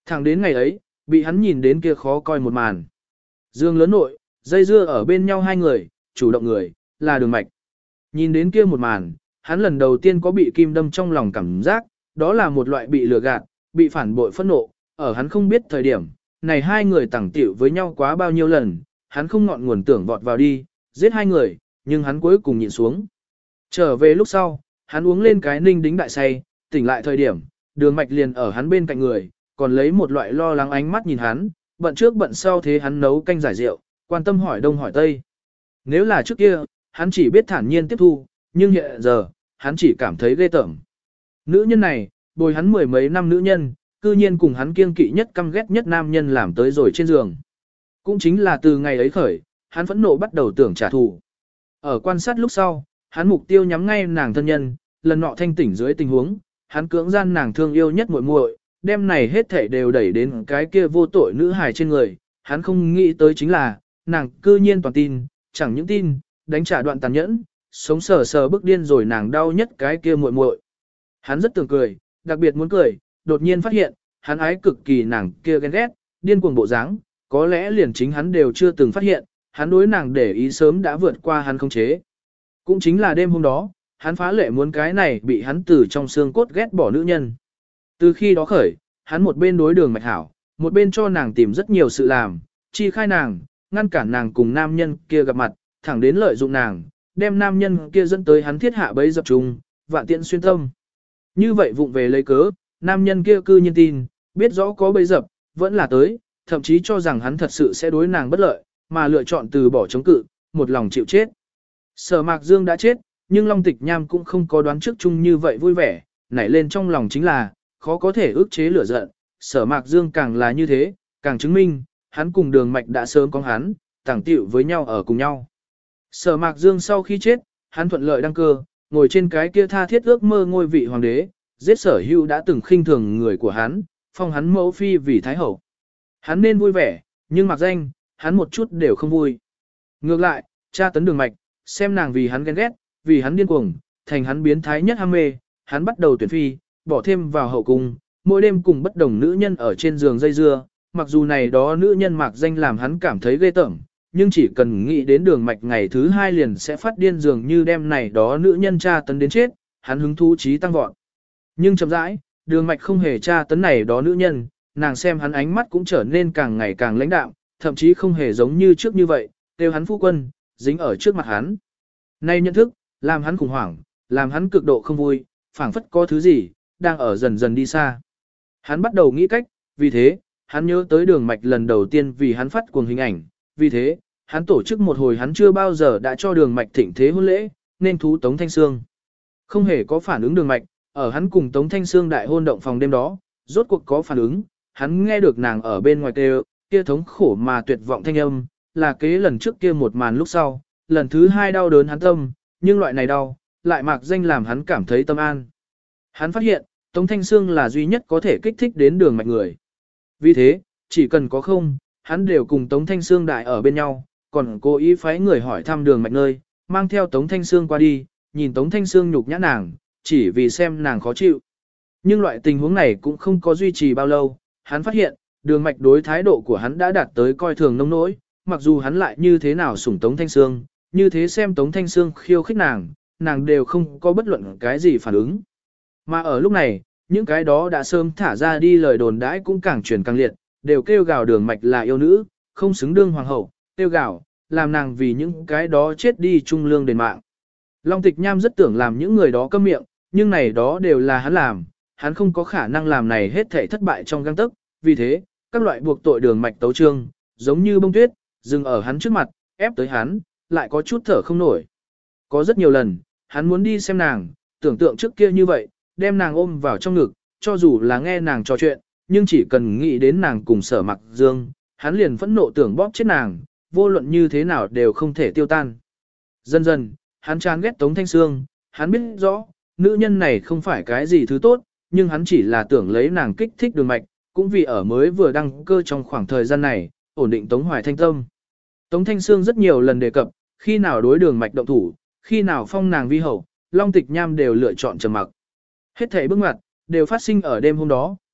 Thẳng đến ngày ấy, bị hắn nhìn đến kia khó coi một màn. Dương lớn nội, dây dưa ở bên nhau hai người, chủ động người, là Đường Mạch. Nhìn đến kia một màn, hắn lần đầu tiên có bị kim đâm trong lòng cảm giác, đó là một loại bị lừa gạt, bị phản bội phẫn nộ, ở hắn không biết thời điểm, này hai người tẳng tiểu với nhau quá bao nhiêu lần, hắn không ngọn nguồn tưởng vọt vào đi, giết hai người, nhưng hắn cuối cùng nhịn xuống. Trở về lúc sau, hắn uống lên cái ninh đính đại say, tỉnh lại thời điểm, Đường Mạch liền ở hắn bên cạnh người, còn lấy một loại lo lắng ánh mắt nhìn hắn, bận trước bận sau thế hắn nấu canh giải rượu, quan tâm hỏi đông hỏi tây. Nếu là trước kia, hắn chỉ biết thản nhiên tiếp thu, nhưng hiện giờ, hắn chỉ cảm thấy ghê tởm. Nữ nhân này, bồi hắn mười mấy năm nữ nhân, cư nhiên cùng hắn kiêng kỵ nhất căm ghét nhất nam nhân làm tới rồi trên giường. Cũng chính là từ ngày ấy khởi, hắn phẫn nộ bắt đầu tưởng trả thù. Ở quan sát lúc sau, hắn mục tiêu nhắm ngay nàng thân nhân, lần nọ thanh tỉnh dưới tình huống, hắn cưỡng gian nàng thương yêu nhất muội muội, đem này hết thảy đều đẩy đến cái kia vô tội nữ hài trên người, hắn không nghĩ tới chính là, nàng cư nhiên toàn tin, chẳng những tin, đánh trả đoạn tàn nhẫn, sống sờ sờ bức điên rồi nàng đau nhất cái kia muội muội. Hắn rất tưởng cười, đặc biệt muốn cười, đột nhiên phát hiện, hắn ái cực kỳ nàng kia ghen ghét, điên cuồng bộ dáng, có lẽ liền chính hắn đều chưa từng phát hiện, hắn đối nàng để ý sớm đã vượt qua hắn không chế. Cũng chính là đêm hôm đó, hắn phá lệ muốn cái này bị hắn từ trong xương cốt ghét bỏ nữ nhân. Từ khi đó khởi, hắn một bên đối Đường Mạch hảo, một bên cho nàng tìm rất nhiều sự làm, chi khai nàng, ngăn cản nàng cùng nam nhân kia gặp mặt, thẳng đến lợi dụng nàng, đem nam nhân kia dẫn tới hắn thiết hạ bẫy dập trùng, vạn tiện xuyên tâm. Như vậy vụng về lấy cớ, nam nhân kia cư nhiên tin, biết rõ có bẫy dập, vẫn là tới, thậm chí cho rằng hắn thật sự sẽ đối nàng bất lợi, mà lựa chọn từ bỏ chống cự, một lòng chịu chết. Sở Mạc Dương đã chết, nhưng Long Tịch Nham cũng không có đoán trước chung như vậy vui vẻ, nảy lên trong lòng chính là, khó có thể ức chế lửa giận, Sở Mạc Dương càng là như thế, càng chứng minh, hắn cùng Đường Mạch đã sớm có hắn, tàng tiệu với nhau ở cùng nhau. Sở Mạc Dương sau khi chết, hắn thuận lợi đăng cơ, ngồi trên cái kia tha thiết ước mơ ngôi vị hoàng đế, giết Sở Hưu đã từng khinh thường người của hắn, phong hắn mẫu phi vì thái hậu. Hắn nên vui vẻ, nhưng mặc danh, hắn một chút đều không vui. Ngược lại, tra tấn Đường Mạch, xem nàng vì hắn ghen ghét, vì hắn điên cuồng, thành hắn biến thái nhất ham mê, hắn bắt đầu tuyển phi, bỏ thêm vào hậu cung, mỗi đêm cùng bất đồng nữ nhân ở trên giường dây dưa, mặc dù này đó nữ nhân mạc danh làm hắn cảm thấy ghê tởm, nhưng chỉ cần nghĩ đến Đường Mạch ngày thứ hai liền sẽ phát điên dường như đem này đó nữ nhân tra tấn đến chết, hắn hứng thú chí tăng vọt. Nhưng chậm rãi, Đường Mạch không hề tra tấn này đó nữ nhân, nàng xem hắn ánh mắt cũng trở nên càng ngày càng lãnh đạm, thậm chí không hề giống như trước như vậy, kêu hắn phu quân, dính ở trước mặt hắn. Nay nhận thức, làm hắn khủng hoảng, làm hắn cực độ không vui, phảng phất có thứ gì, đang ở dần dần đi xa. Hắn bắt đầu nghĩ cách, vì thế, hắn nhớ tới Đường Mạch lần đầu tiên vì hắn phát cuồng hình ảnh, vì thế, hắn tổ chức một hồi hắn chưa bao giờ đã cho Đường Mạch thịnh thế hôn lễ, nên thú Tống Thanh Sương. Không hề có phản ứng Đường Mạch, ở hắn cùng Tống Thanh Sương đại hôn động phòng đêm đó, rốt cuộc có phản ứng, hắn nghe được nàng ở bên ngoài kêu, kia thống khổ mà tuyệt vọng thanh âm, là kế lần trước kia một màn lúc sau, lần thứ hai đau đớn hắn tâm, nhưng loại này đau, lại mạc danh làm hắn cảm thấy tâm an. Hắn phát hiện, Tống Thanh Sương là duy nhất có thể kích thích đến Đường Mạch người. Vì thế, chỉ cần có không, hắn đều cùng Tống Thanh Sương đại ở bên nhau, còn cố ý phái người hỏi thăm Đường Mạch nơi, mang theo Tống Thanh Sương qua đi, nhìn Tống Thanh Sương nhục nhã nàng, chỉ vì xem nàng khó chịu. Nhưng loại tình huống này cũng không có duy trì bao lâu, hắn phát hiện, Đường Mạch đối thái độ của hắn đã đạt tới coi thường nông nỗi, mặc dù hắn lại như thế nào sủng Tống Thanh Sương, như thế xem Tống Thanh Sương khiêu khích nàng, nàng đều không có bất luận cái gì phản ứng. Mà ở lúc này, những cái đó đã sớm thả ra đi lời đồn đãi cũng càng truyền càng liệt, đều kêu gào Đường Mạch là yêu nữ, không xứng đương hoàng hậu, kêu gào, làm nàng vì những cái đó chết đi trung lương đền mạng. Long Tịch Nham rất tưởng làm những người đó câm miệng, nhưng này đó đều là hắn làm, hắn không có khả năng làm này hết thảy thất bại trong gang tấc, vì thế, các loại buộc tội Đường Mạch tấu trương, giống như bông tuyết, dừng ở hắn trước mặt, ép tới hắn, lại có chút thở không nổi. Có rất nhiều lần, hắn muốn đi xem nàng, tưởng tượng trước kia như vậy, đem nàng ôm vào trong ngực, cho dù là nghe nàng trò chuyện, nhưng chỉ cần nghĩ đến nàng cùng Sở Mạc Dương, hắn liền phẫn nộ tưởng bóp chết nàng, vô luận như thế nào đều không thể tiêu tan. Dần dần, hắn chán ghét Tống Thanh Sương, hắn biết rõ, nữ nhân này không phải cái gì thứ tốt, nhưng hắn chỉ là tưởng lấy nàng kích thích Đường Mạch, cũng vì ở mới vừa đăng cơ trong khoảng thời gian này, ổn định Tống Hoài Thanh tâm. Tống Thanh Sương rất nhiều lần đề cập, khi nào đối Đường Mạch động thủ, khi nào phong nàng vi hậu, Long Tịch Nham đều lựa chọn trầm mặc. Hết thảy bước ngoặt, đều phát sinh ở đêm hôm đó,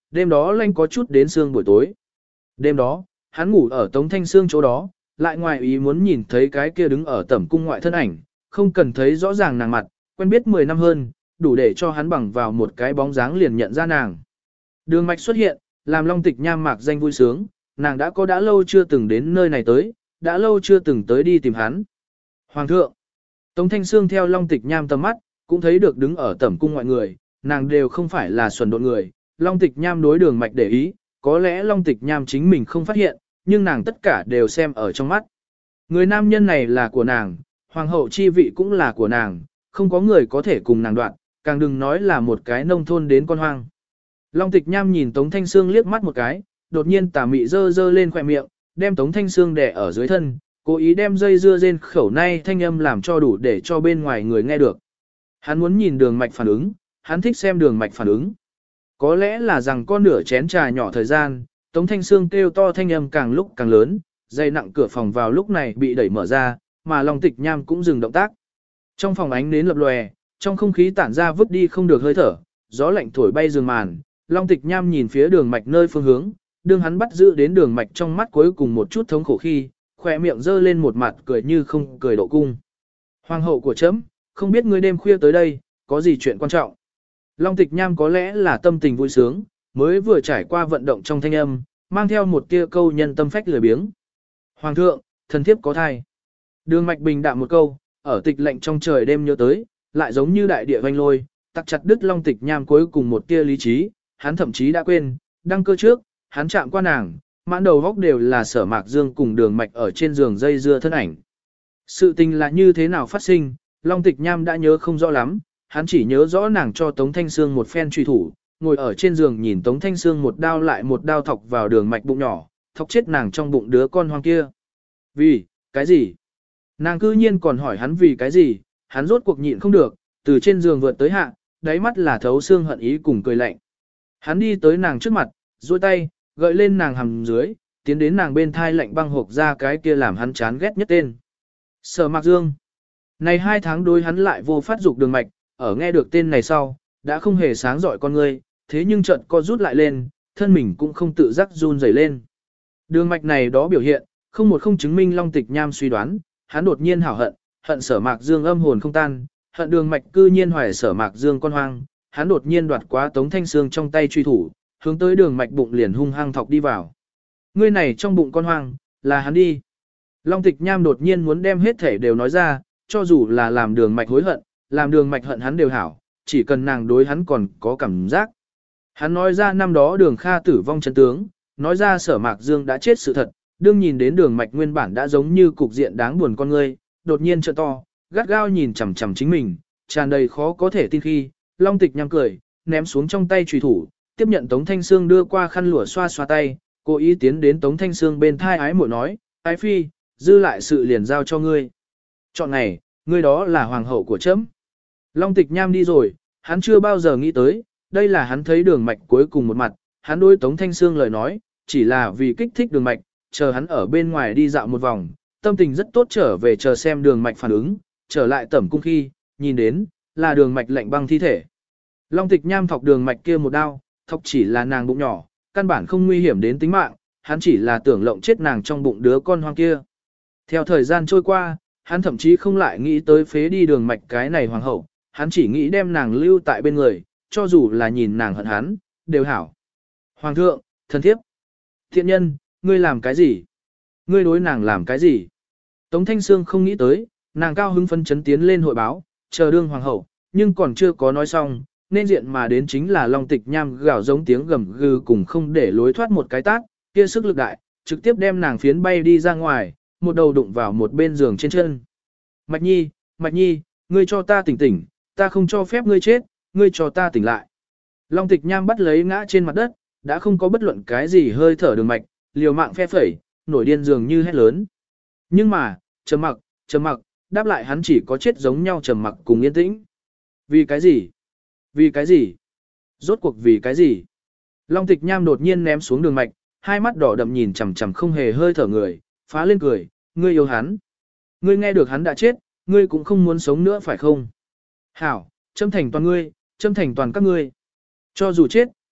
đêm đó lanh có chút đến sương buổi tối. Đêm đó, hắn ngủ ở Tống Thanh Sương chỗ đó, lại ngoài ý muốn nhìn thấy cái kia đứng ở tẩm cung ngoại thân ảnh, không cần thấy rõ ràng nàng mặt, quen biết 10 năm hơn, đủ để cho hắn bằng vào một cái bóng dáng liền nhận ra nàng. Đường mạch xuất hiện, làm Long Tịch Nham mạc danh vui sướng, nàng đã lâu chưa từng đến nơi này tới, đã lâu chưa từng tới đi tìm hắn. Hoàng thượng, Tống Thanh Sương theo Long Tịch Nham tầm mắt, cũng thấy được đứng ở tẩm cung ngoại người, nàng đều không phải là xuẩn độn người, Long Tịch Nham đối đường mạch để ý, có lẽ Long Tịch Nham chính mình không phát hiện, nhưng nàng tất cả đều xem ở trong mắt. Người nam nhân này là của nàng, hoàng hậu chi vị cũng là của nàng, không có người có thể cùng nàng đoạn, càng đừng nói là một cái nông thôn đến con hoang. Long Tịch Nham nhìn Tống Thanh Sương liếc mắt một cái, đột nhiên tà mị dơ lên khỏe miệng, đem Tống Thanh Sương đè ở dưới thân, cố ý đem dây dưa rên khẩu nay thanh âm làm cho đủ để cho bên ngoài người nghe được. Hắn muốn nhìn đường mạch phản ứng, hắn thích xem đường mạch phản ứng. Có lẽ là rằng con nửa chén trà nhỏ thời gian, Tống Thanh Sương kêu to thanh âm càng lúc càng lớn, dây nặng cửa phòng vào lúc này bị đẩy mở ra, mà Long Tịch Nham cũng dừng động tác. Trong phòng ánh nến lập lòe, trong không khí tản ra vứt đi không được hơi thở, gió lạnh thổi bay giường màn, Long Tịch Nham nhìn phía đường mạch nơi phương hướng, đương hắn bắt giữ đến đường mạch trong mắt cuối cùng một chút thống khổ khi, khỏe miệng dơ lên một mặt cười như không cười độ cung. Hoàng hậu của trẫm, không biết ngươi đêm khuya tới đây, có gì chuyện quan trọng? Long Tịch Nham có lẽ là tâm tình vui sướng, mới vừa trải qua vận động trong thanh âm, mang theo một tia câu nhân tâm phách lười biếng. Hoàng thượng, thần thiếp có thai. Đường mạch bình đạm một câu, ở tịch lạnh trong trời đêm nhớ tới, lại giống như đại địa vanh lôi, tặc chặt đứt Long Tịch Nham cuối cùng một tia lý trí, hắn thậm chí đã quên, đăng cơ trước, hắn chạm qua nàng, mãn đầu góc đều là Sở Mạc Dương cùng đường mạch ở trên giường dây dưa thân ảnh. Sự tình là như thế nào phát sinh, Long Tịch Nham đã nhớ không rõ lắm, hắn chỉ nhớ rõ nàng cho Tống Thanh Sương một phen truy thủ, ngồi ở trên giường nhìn Tống Thanh Sương một đao lại một đao thọc vào đường mạch bụng nhỏ, thọc chết nàng trong bụng đứa con hoang kia. Vì, cái gì? Nàng cư nhiên còn hỏi hắn vì cái gì, hắn rốt cuộc nhịn không được, từ trên giường vượt tới hạ, đáy mắt là thấu xương hận ý cùng cười lạnh. Hắn đi tới nàng trước mặt, duỗi tay, gợi lên nàng hầm dưới, tiến đến nàng bên thai lạnh băng hộp ra cái kia làm hắn chán ghét nhất tên. Sở Mạc Dương. Này 2 tháng đối hắn lại vô phát dục đường mạch, ở nghe được tên này sau, đã không hề sáng rọi con ngươi, thế nhưng chợt co rút lại lên, thân mình cũng không tự giác run rẩy lên. Đường mạch này đó biểu hiện, không chứng minh Long Tịch Nham suy đoán, hắn đột nhiên hảo hận, hận Sở Mạc Dương âm hồn không tan, hận đường mạch cư nhiên hoài Sở Mạc Dương con hoang, hắn đột nhiên đoạt quá Tống Thanh Sương trong tay truy thủ, hướng tới đường mạch bụng liền hung hăng thọc đi vào. Ngươi này trong bụng con hoang, là hắn đi. Long Tịch Nham đột nhiên muốn đem hết thể đều nói ra, cho dù là làm đường mạch hối hận, làm đường mạch hận hắn đều hảo, chỉ cần nàng đối hắn còn có cảm giác. Hắn nói ra năm đó đường Kha tử vong chân tướng, nói ra Sở Mạc Dương đã chết sự thật, đương nhìn đến đường mạch nguyên bản đã giống như cục diện đáng buồn con ngươi, đột nhiên trợn to, gắt gao nhìn chằm chằm chính mình, tràn đầy khó có thể tin khi, Long Tịch Nham cười, ném xuống trong tay chùy thủ, tiếp nhận Tống Thanh Sương đưa qua khăn lụa xoa xoa tay, cố ý tiến đến Tống Thanh Sương bên thai ái muội nói, ái phi, dư lại sự liền giao cho ngươi. Chọn ngày, ngươi đó là hoàng hậu của trẫm. Long Tịch Nham đi rồi, hắn chưa bao giờ nghĩ tới, đây là hắn thấy đường mạch cuối cùng một mặt, hắn đối Tống Thanh Sương lời nói, chỉ là vì kích thích đường mạch, chờ hắn ở bên ngoài đi dạo một vòng, tâm tình rất tốt trở về chờ xem đường mạch phản ứng, trở lại tẩm cung khi, nhìn đến, là đường mạch lạnh băng thi thể. Long Tịch Nham thọc đường mạch kia một đao, thọc chỉ là nàng bụng nhỏ, căn bản không nguy hiểm đến tính mạng, hắn chỉ là tưởng lộng chết nàng trong bụng đứa con hoang kia. Theo thời gian trôi qua, hắn thậm chí không lại nghĩ tới phế đi đường mạch cái này hoàng hậu, hắn chỉ nghĩ đem nàng lưu tại bên người, cho dù là nhìn nàng hận hắn, đều hảo. Hoàng thượng, thần thiếp, thiện nhân, ngươi làm cái gì? Ngươi đối nàng làm cái gì? Tống Thanh Sương không nghĩ tới, nàng cao hứng phấn chấn tiến lên hội báo, chờ đương hoàng hậu, nhưng còn chưa có nói xong, nên diện mà đến chính là Long Tịch Nham gào giống tiếng gầm gừ cùng không để lối thoát một cái tát, kia sức lực đại, trực tiếp đem nàng phiến bay đi ra ngoài, một đầu đụng vào một bên giường trên chân. Mạch Nhi, ngươi cho ta tỉnh tỉnh, ta không cho phép ngươi chết, ngươi cho ta tỉnh lại. Long Tịch Nham bắt lấy ngã trên mặt đất, đã không có bất luận cái gì hơi thở đường mạch, liều mạng phe phẩy, nổi điên dường như hét lớn. Nhưng mà, trầm mặc, đáp lại hắn chỉ có chết giống nhau trầm mặc cùng yên tĩnh. Vì cái gì? Vì cái gì? Rốt cuộc vì cái gì? Long Tịch Nham đột nhiên ném xuống đường mạch, hai mắt đỏ đậm nhìn chằm chằm không hề hơi thở người, phá lên cười, ngươi yêu hắn. Ngươi nghe được hắn đã chết, ngươi cũng không muốn sống nữa phải không? Hảo, châm thành toàn ngươi, châm thành toàn các ngươi. Cho dù chết,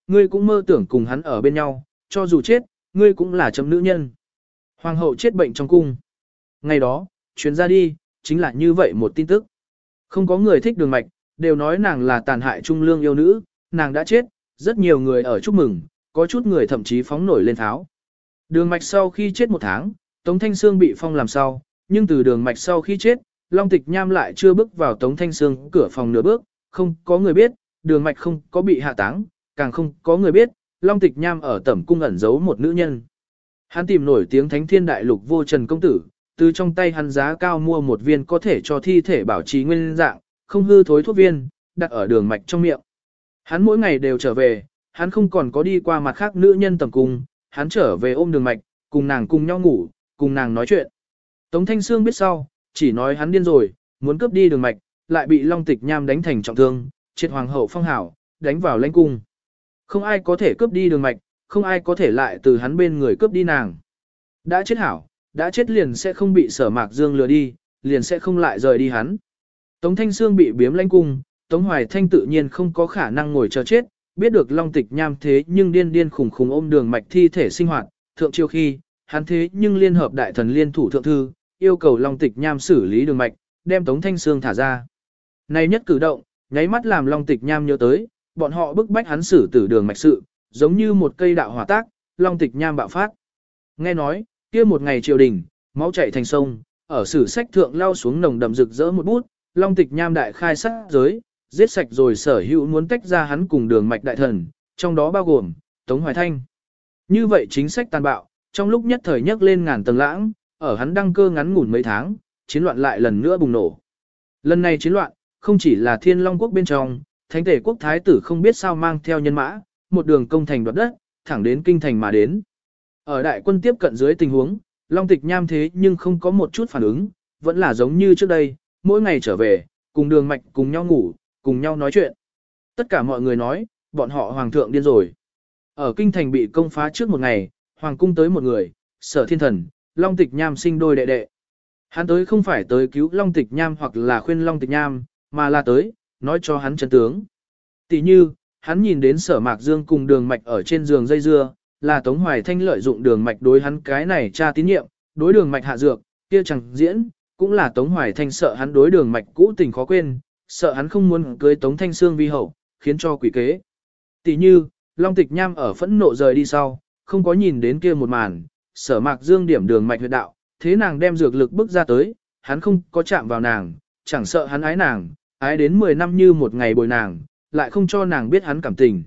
ngươi cũng mơ tưởng cùng hắn ở bên nhau, cho dù chết, ngươi cũng là chấm nữ nhân. Hoàng hậu chết bệnh trong cung. Ngày đó, chuyến ra đi, chính là như vậy một tin tức. Không có người thích Đường Mạch, đều nói nàng là tàn hại trung lương yêu nữ, nàng đã chết, rất nhiều người ở chúc mừng, có chút người thậm chí phóng nổi lên tháo. Đường Mạch sau khi chết 1 tháng, Tống Thanh Sương bị phong làm sau, nhưng từ Đường Mạch sau khi chết, Long Tịch Nham lại chưa bước vào Tống Thanh Sương cửa phòng nửa bước, không có người biết, Đường Mạch không có bị hạ táng, càng không có người biết, Long Tịch Nham ở Tẩm cung ẩn giấu một nữ nhân. Hắn tìm nổi tiếng Thánh Thiên Đại Lục Vô Trần công tử, từ trong tay hắn giá cao mua một viên có thể cho thi thể bảo trì nguyên dạng, không hư thối thuốc viên, đặt ở Đường Mạch trong miệng. Hắn mỗi ngày đều trở về, hắn không còn có đi qua mặt khác nữ nhân Tẩm cung, hắn trở về ôm Đường Mạch, cùng nàng cùng nhau ngủ, cùng nàng nói chuyện. Tống Thanh Sương biết sau, chỉ nói hắn điên rồi, muốn cướp đi Đường Mạch, lại bị Long Tịch Nham đánh thành trọng thương, triệt hoàng hậu phong hảo, đánh vào lãnh cung. Không ai có thể cướp đi Đường Mạch, không ai có thể lại từ hắn bên người cướp đi nàng. Đã chết hảo, đã chết liền sẽ không bị Sở Mạc Dương lừa đi, liền sẽ không lại rời đi hắn. Tống Thanh Sương bị biếm lãnh cung, Tống Hoài Thanh tự nhiên không có khả năng ngồi chờ chết, biết được Long Tịch Nham thế nhưng điên điên khủng khủng ôm Đường Mạch thi thể sinh hoạt, thượng chiêu khi, hắn thế nhưng liên hợp đại thần liên thủ thượng thư, yêu cầu Long Tịch Nham xử lý Đường Mạch, đem Tống Thanh Sương thả ra. Này nhất cử động, nháy mắt làm Long Tịch Nham nhớ tới, bọn họ bức bách hắn xử tử Đường Mạch sự, giống như một cây đạo hỏa tác, Long Tịch Nham bạo phát. Nghe nói, kia một ngày triều đình, máu chảy thành sông, ở sử sách thượng lao xuống nồng đậm rực rỡ một bút, Long Tịch Nham đại khai sát giới, giết sạch rồi sở hữu muốn tách ra hắn cùng Đường Mạch đại thần, trong đó bao gồm Tống Hoài Thanh. Như vậy chính sách tàn bạo, trong lúc nhất thời nhấc lên ngàn tầng lãng, ở hắn đăng cơ ngắn ngủn mấy tháng, chiến loạn lại lần nữa bùng nổ. Lần này chiến loạn, không chỉ là Thiên Long quốc bên trong, Thánh Tể quốc thái tử không biết sao mang theo nhân mã, một đường công thành đoạt đất, thẳng đến kinh thành mà đến. Ở đại quân tiếp cận dưới tình huống, Long Tịch Nham thế nhưng không có một chút phản ứng, vẫn là giống như trước đây, mỗi ngày trở về, cùng Đường Mạch cùng nhau ngủ, cùng nhau nói chuyện. Tất cả mọi người nói, bọn họ hoàng thượng điên rồi. Ở kinh thành bị công phá trước một ngày, hoàng cung tới một người, Sở Thiên Thần, Long Tịch Nham sinh đôi đệ đệ. Hắn tới không phải tới cứu Long Tịch Nham hoặc là khuyên Long Tịch Nham, mà là tới, nói cho hắn chân tướng. Tỷ như, hắn nhìn đến Sở Mạc Dương cùng Đường Mạch ở trên giường dây dưa, là Tống Hoài Thanh lợi dụng Đường Mạch đối hắn cái này tra tín nhiệm, đối Đường Mạch hạ dược, kia chẳng diễn, cũng là Tống Hoài Thanh sợ hắn đối Đường Mạch cũ tình khó quên, sợ hắn không muốn cưới Tống Thanh Sương vi hậu, khiến cho quỷ kế. Tỷ như, Long Tịch Nham ở phẫn nộ rời đi sau, không có nhìn đến kia một màn, Sở Mạc Dương điểm Đường Mạch huyệt đạo, thế nàng đem dược lực bức ra tới, hắn không có chạm vào nàng, chẳng sợ hắn ái nàng, ái đến 10 năm như một ngày bồi nàng, lại không cho nàng biết hắn cảm tình.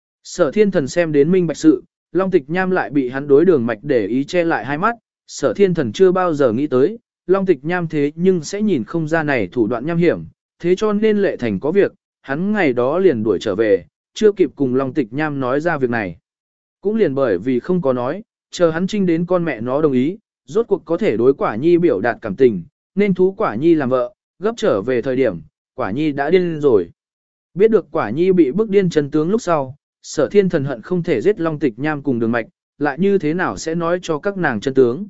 Sở Thiên Thần xem đến minh bạch sự, Long Tịch Nham lại bị hắn đối Đường Mạch để ý che lại hai mắt, Sở Thiên Thần chưa bao giờ nghĩ tới, Long Tịch Nham thế nhưng sẽ nhìn không ra này thủ đoạn nham hiểm, thế cho nên Lệ Thành có việc, hắn ngày đó liền đuổi trở về, chưa kịp cùng Long Tịch Nham nói ra việc này. Cũng liền bởi vì không có nói, chờ hắn trinh đến con mẹ nó đồng ý, rốt cuộc có thể đối Quả Nhi biểu đạt cảm tình, nên thú Quả Nhi làm vợ, gấp trở về thời điểm, Quả Nhi đã điên rồi. Biết được Quả Nhi bị bức điên chân tướng lúc sau, Sở Thiên Thần hận không thể giết Long Tịch Nham cùng Đường Mạch, lại như thế nào sẽ nói cho các nàng chân tướng.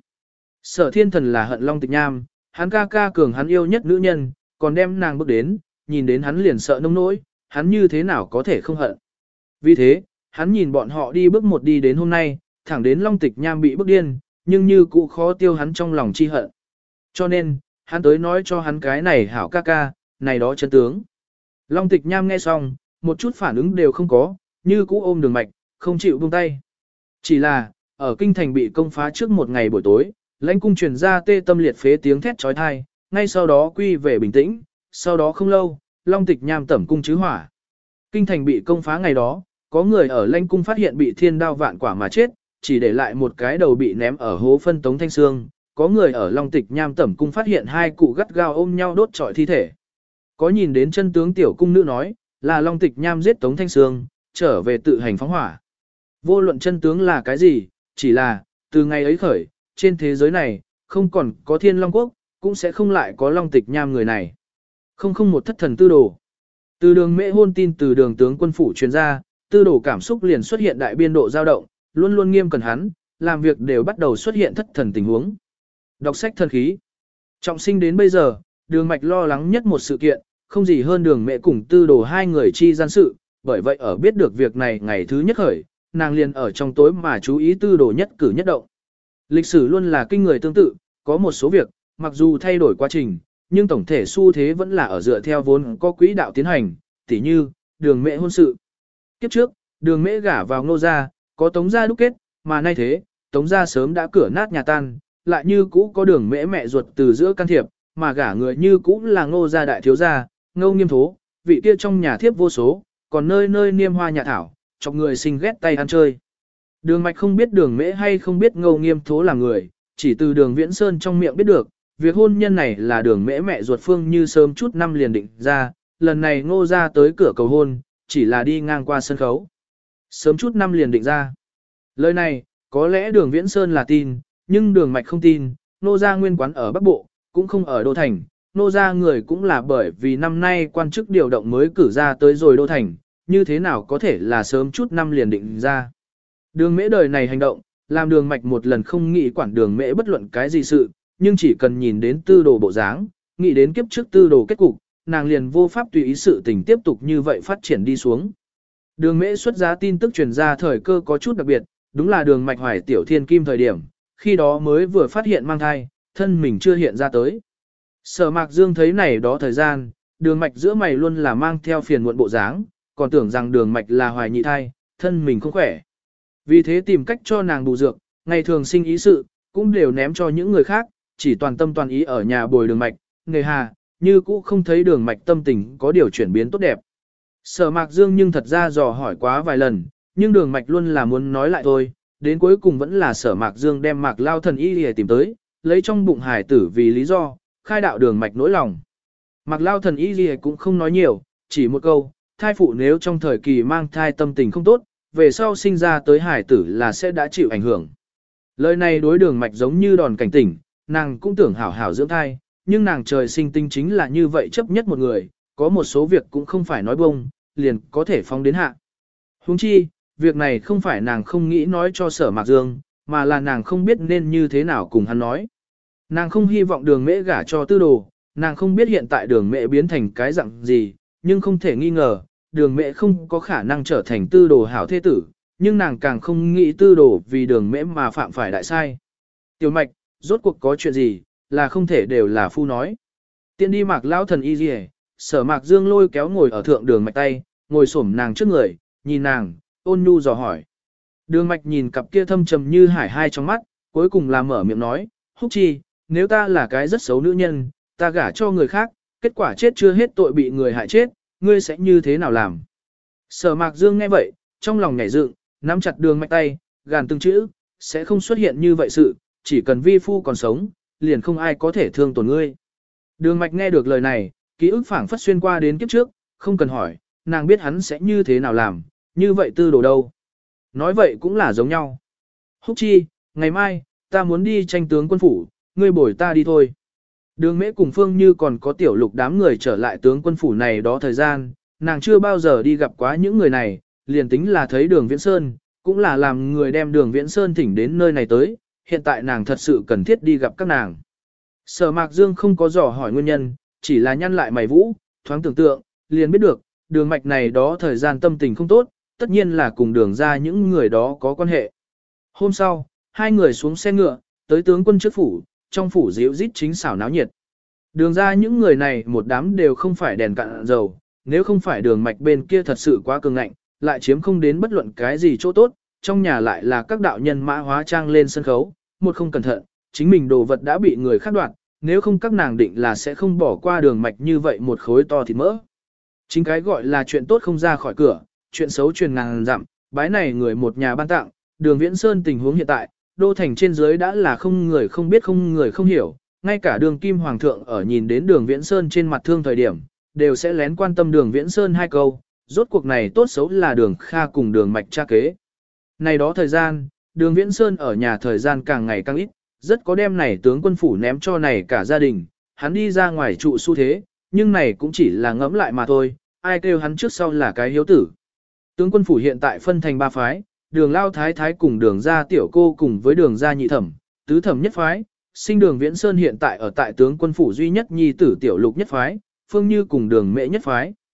Sở Thiên Thần là hận Long Tịch Nham, hắn ca ca cường hắn yêu nhất nữ nhân, còn đem nàng bước đến, nhìn đến hắn liền sợ nông nỗi, hắn như thế nào có thể không hận. Vì thế, hắn nhìn bọn họ đi bước một đi đến hôm nay, thẳng đến Long Tịch Nham bị bức điên, nhưng như cũ khó tiêu hắn trong lòng chi hận. Cho nên, hắn tới nói cho hắn cái này hảo ca ca, này đó chân tướng. Long Tịch Nham nghe xong, một chút phản ứng đều không có, như cũ ôm Đường Mạch, không chịu buông tay. Chỉ là, ở kinh thành bị công phá trước một ngày buổi tối, lãnh cung truyền ra tê tâm liệt phế tiếng thét chói tai, ngay sau đó quy về bình tĩnh, sau đó không lâu, Long Tịch Nham tẩm cung chứ hỏa. Kinh thành bị công phá ngày đó, có người ở lãnh cung phát hiện bị thiên đao vạn quả mà chết, chỉ để lại một cái đầu bị ném ở hố phân Tống Thanh Sương. Có người ở Long Tịch Nham tẩm cung phát hiện hai cụ gắt gao ôm nhau đốt trọi thi thể. Có nhìn đến chân tướng tiểu cung nữ nói, là Long Tịch Nham giết Tống Thanh Sương, trở về tự hành phóng hỏa. Vô luận chân tướng là cái gì, chỉ là, từ ngày ấy khởi, trên thế giới này, không còn có Thiên Long Quốc, cũng sẽ không lại có Long Tịch Nham người này. Không một thất thần tư đồ. Từ Đường Mễ hôn tin từ Đường tướng quân phủ truyền ra, tư đồ cảm xúc liền xuất hiện đại biên độ dao động, luôn luôn nghiêm cẩn hắn, làm việc đều bắt đầu xuất hiện thất thần tình huống. Đọc sách thần khí. Trọng sinh đến bây giờ, Đường Mạch lo lắng nhất một sự kiện, không gì hơn Đường Mễ cùng tư đồ hai người chi gian sự, bởi vậy ở biết được việc này ngày thứ nhất khởi, nàng liền ở trong tối mà chú ý tư đồ nhất cử nhất động. Lịch sử luôn là kinh người tương tự, có một số việc, mặc dù thay đổi quá trình, nhưng tổng thể xu thế vẫn là ở dựa theo vốn có quỹ đạo tiến hành, tỉ như, đường mẹ hôn sự. Kiếp trước, đường mễ gả vào Ngô gia, có Tống gia đúc kết, mà nay thế, Tống gia sớm đã cửa nát nhà tan, lại như cũ có đường mễ mẹ ruột từ giữa can thiệp, mà gả người như cũ là Ngô gia đại thiếu gia, Ngô Nghiêm Thố, vị kia trong nhà thiếp vô số, còn nơi nơi niêm hoa nhà thảo, chọc người sinh ghét tay ăn chơi. Đường Mạch không biết đường mễ hay không biết Ngô Nghiêm Thố là người, chỉ từ đường Viễn Sơn trong miệng biết được, việc hôn nhân này là đường mễ mẹ ruột Phương Như sớm chút năm liền định ra, lần này Ngô gia tới cửa cầu hôn, chỉ là đi ngang qua sân khấu. Sớm chút năm liền định ra. Lời này, có lẽ đường Viễn Sơn là tin, nhưng đường Mạch không tin, Ngô gia nguyên quán ở Bắc Bộ, cũng không ở Đô Thành. Ngô gia người cũng là bởi vì năm nay quan chức điều động mới cử ra tới rồi Đô Thành, như thế nào có thể là sớm chút năm liền định ra. Đường mễ đời này hành động, làm đường Mạch một lần không nghĩ quản đường mễ bất luận cái gì sự, nhưng chỉ cần nhìn đến tư đồ bộ dáng, nghĩ đến kiếp trước tư đồ kết cục, nàng liền vô pháp tùy ý sự tình tiếp tục như vậy phát triển đi xuống. Đường mễ xuất giá tin tức truyền ra thời cơ có chút đặc biệt, đúng là đường Mạch hoài tiểu thiên kim thời điểm, khi đó mới vừa phát hiện mang thai, thân mình chưa hiện ra tới. Sở Mạc Dương thấy này đó thời gian, đường Mạch giữa mày luôn là mang theo phiền muộn bộ dáng, còn tưởng rằng đường Mạch là hoài nhị thai, thân mình không khỏe. Vì thế tìm cách cho nàng bù dược, ngày thường sinh ý sự, cũng đều ném cho những người khác, chỉ toàn tâm toàn ý ở nhà bồi đường Mạch, nghề hà, như cũ không thấy đường Mạch tâm tình có điều chuyển biến tốt đẹp. Sở Mạc Dương nhưng thật ra dò hỏi quá vài lần, nhưng đường Mạch luôn là muốn nói lại thôi, đến cuối cùng vẫn là Sở Mạc Dương đem Mạc Lao thần y để tìm tới, lấy trong bụng hải tử vì lý do, khai đạo đường Mạch nỗi lòng. Mạc Lao thần y gì cũng không nói nhiều, chỉ một câu, thai phụ nếu trong thời kỳ mang thai tâm tình không tốt, về sau sinh ra tới hải tử là sẽ đã chịu ảnh hưởng. Lời này đối đường Mạch giống như đòn cảnh tỉnh, nàng cũng tưởng hảo hảo dưỡng thai, nhưng nàng trời sinh tinh chính là như vậy chấp nhất một người, có một số việc cũng không phải nói bông, liền có thể phóng đến hạ. Huống chi, việc này không phải nàng không nghĩ nói cho Sở Mạc Dương, mà là nàng không biết nên như thế nào cùng hắn nói. Nàng không hy vọng đường mễ gả cho tư đồ, nàng không biết hiện tại đường mễ biến thành cái dạng gì, nhưng không thể nghi ngờ, đường mễ không có khả năng trở thành tư đồ hảo thế tử, nhưng nàng càng không nghĩ tư đồ vì đường mễ mà phạm phải đại sai. Tiểu Mạch, rốt cuộc có chuyện gì, là không thể đều là phu nói. Tiện đi Mạc Lão thần y gì Sở Mạc Dương lôi kéo ngồi ở thượng đường Mạch tay, ngồi xổm nàng trước người, nhìn nàng, ôn nhu dò hỏi. Đường Mạch nhìn cặp kia thâm trầm như hải hai trong mắt, cuối cùng là mở miệng nói, Húc Chi, nếu ta là cái rất xấu nữ nhân, ta gả cho người khác, kết quả chết chưa hết tội bị người hại chết, ngươi sẽ như thế nào làm? Sở Mạc Dương nghe vậy, trong lòng nhảy dựng, nắm chặt đường Mạch tay, gàn từng chữ, sẽ không xuất hiện như vậy sự, chỉ cần vi phu còn sống, liền không ai có thể thương tổn ngươi. Đường Mạch nghe được lời này, ký ức phảng phất xuyên qua đến kiếp trước, không cần hỏi, nàng biết hắn sẽ như thế nào làm, như vậy tư đồ đâu. Nói vậy cũng là giống nhau. Húc Chi, ngày mai, ta muốn đi tranh tướng quân phủ, ngươi bồi ta đi thôi. Đường Mễ cùng Phương Như còn có tiểu lục đám người trở lại tướng quân phủ này đó thời gian, nàng chưa bao giờ đi gặp quá những người này, liền tính là thấy đường Viễn Sơn, cũng là làm người đem đường Viễn Sơn thỉnh đến nơi này tới, hiện tại nàng thật sự cần thiết đi gặp các nàng. Sở Mạc Dương không có dò hỏi nguyên nhân, chỉ là nhăn lại mày vũ, thoáng tưởng tượng, liền biết được, đường Mạch này đó thời gian tâm tình không tốt, tất nhiên là cùng đường ra những người đó có quan hệ. Hôm sau, hai người xuống xe ngựa, tới tướng quân trước phủ, trong phủ dịu rít chính xảo náo nhiệt. Đường ra những người này một đám đều không phải đèn cạn dầu, nếu không phải đường Mạch bên kia thật sự quá cường ngạnh, lại chiếm không đến bất luận cái gì chỗ tốt, trong nhà lại là các đạo nhân mã hóa trang lên sân khấu, một không cẩn thận, chính mình đồ vật đã bị người khác đoạt, nếu không các nàng định là sẽ không bỏ qua đường Mạch như vậy một khối to thịt mỡ. Chính cái gọi là chuyện tốt không ra khỏi cửa, chuyện xấu truyền ngàn dặm, bái này người một nhà ban tặng, đường Viễn Sơn tình huống hiện tại, đô thành trên dưới đã là không người không biết không người không hiểu, ngay cả đường Kim Hoàng thượng ở nhìn đến đường Viễn Sơn trên mặt thương thời điểm, đều sẽ lén quan tâm đường Viễn Sơn hai câu, rốt cuộc này tốt xấu là đường Kha cùng đường Mạch cha kế. Này đó thời gian, đường Viễn Sơn ở nhà thời gian càng ngày càng ít, rất có đem này tướng quân phủ ném cho này cả gia đình, hắn đi ra ngoài trụ xu thế, nhưng này cũng chỉ là ngẫm lại mà thôi, ai kêu hắn trước sau là cái hiếu tử. Tướng quân phủ hiện tại phân thành ba phái, đường Lao Thái Thái cùng đường gia tiểu cô cùng với đường gia nhị thẩm, tứ thẩm nhất phái, sinh đường Viễn Sơn hiện tại ở tại tướng quân phủ duy nhất nhi tử tiểu lục nhất phái, Phương Như cùng đường Mễ nhất phái.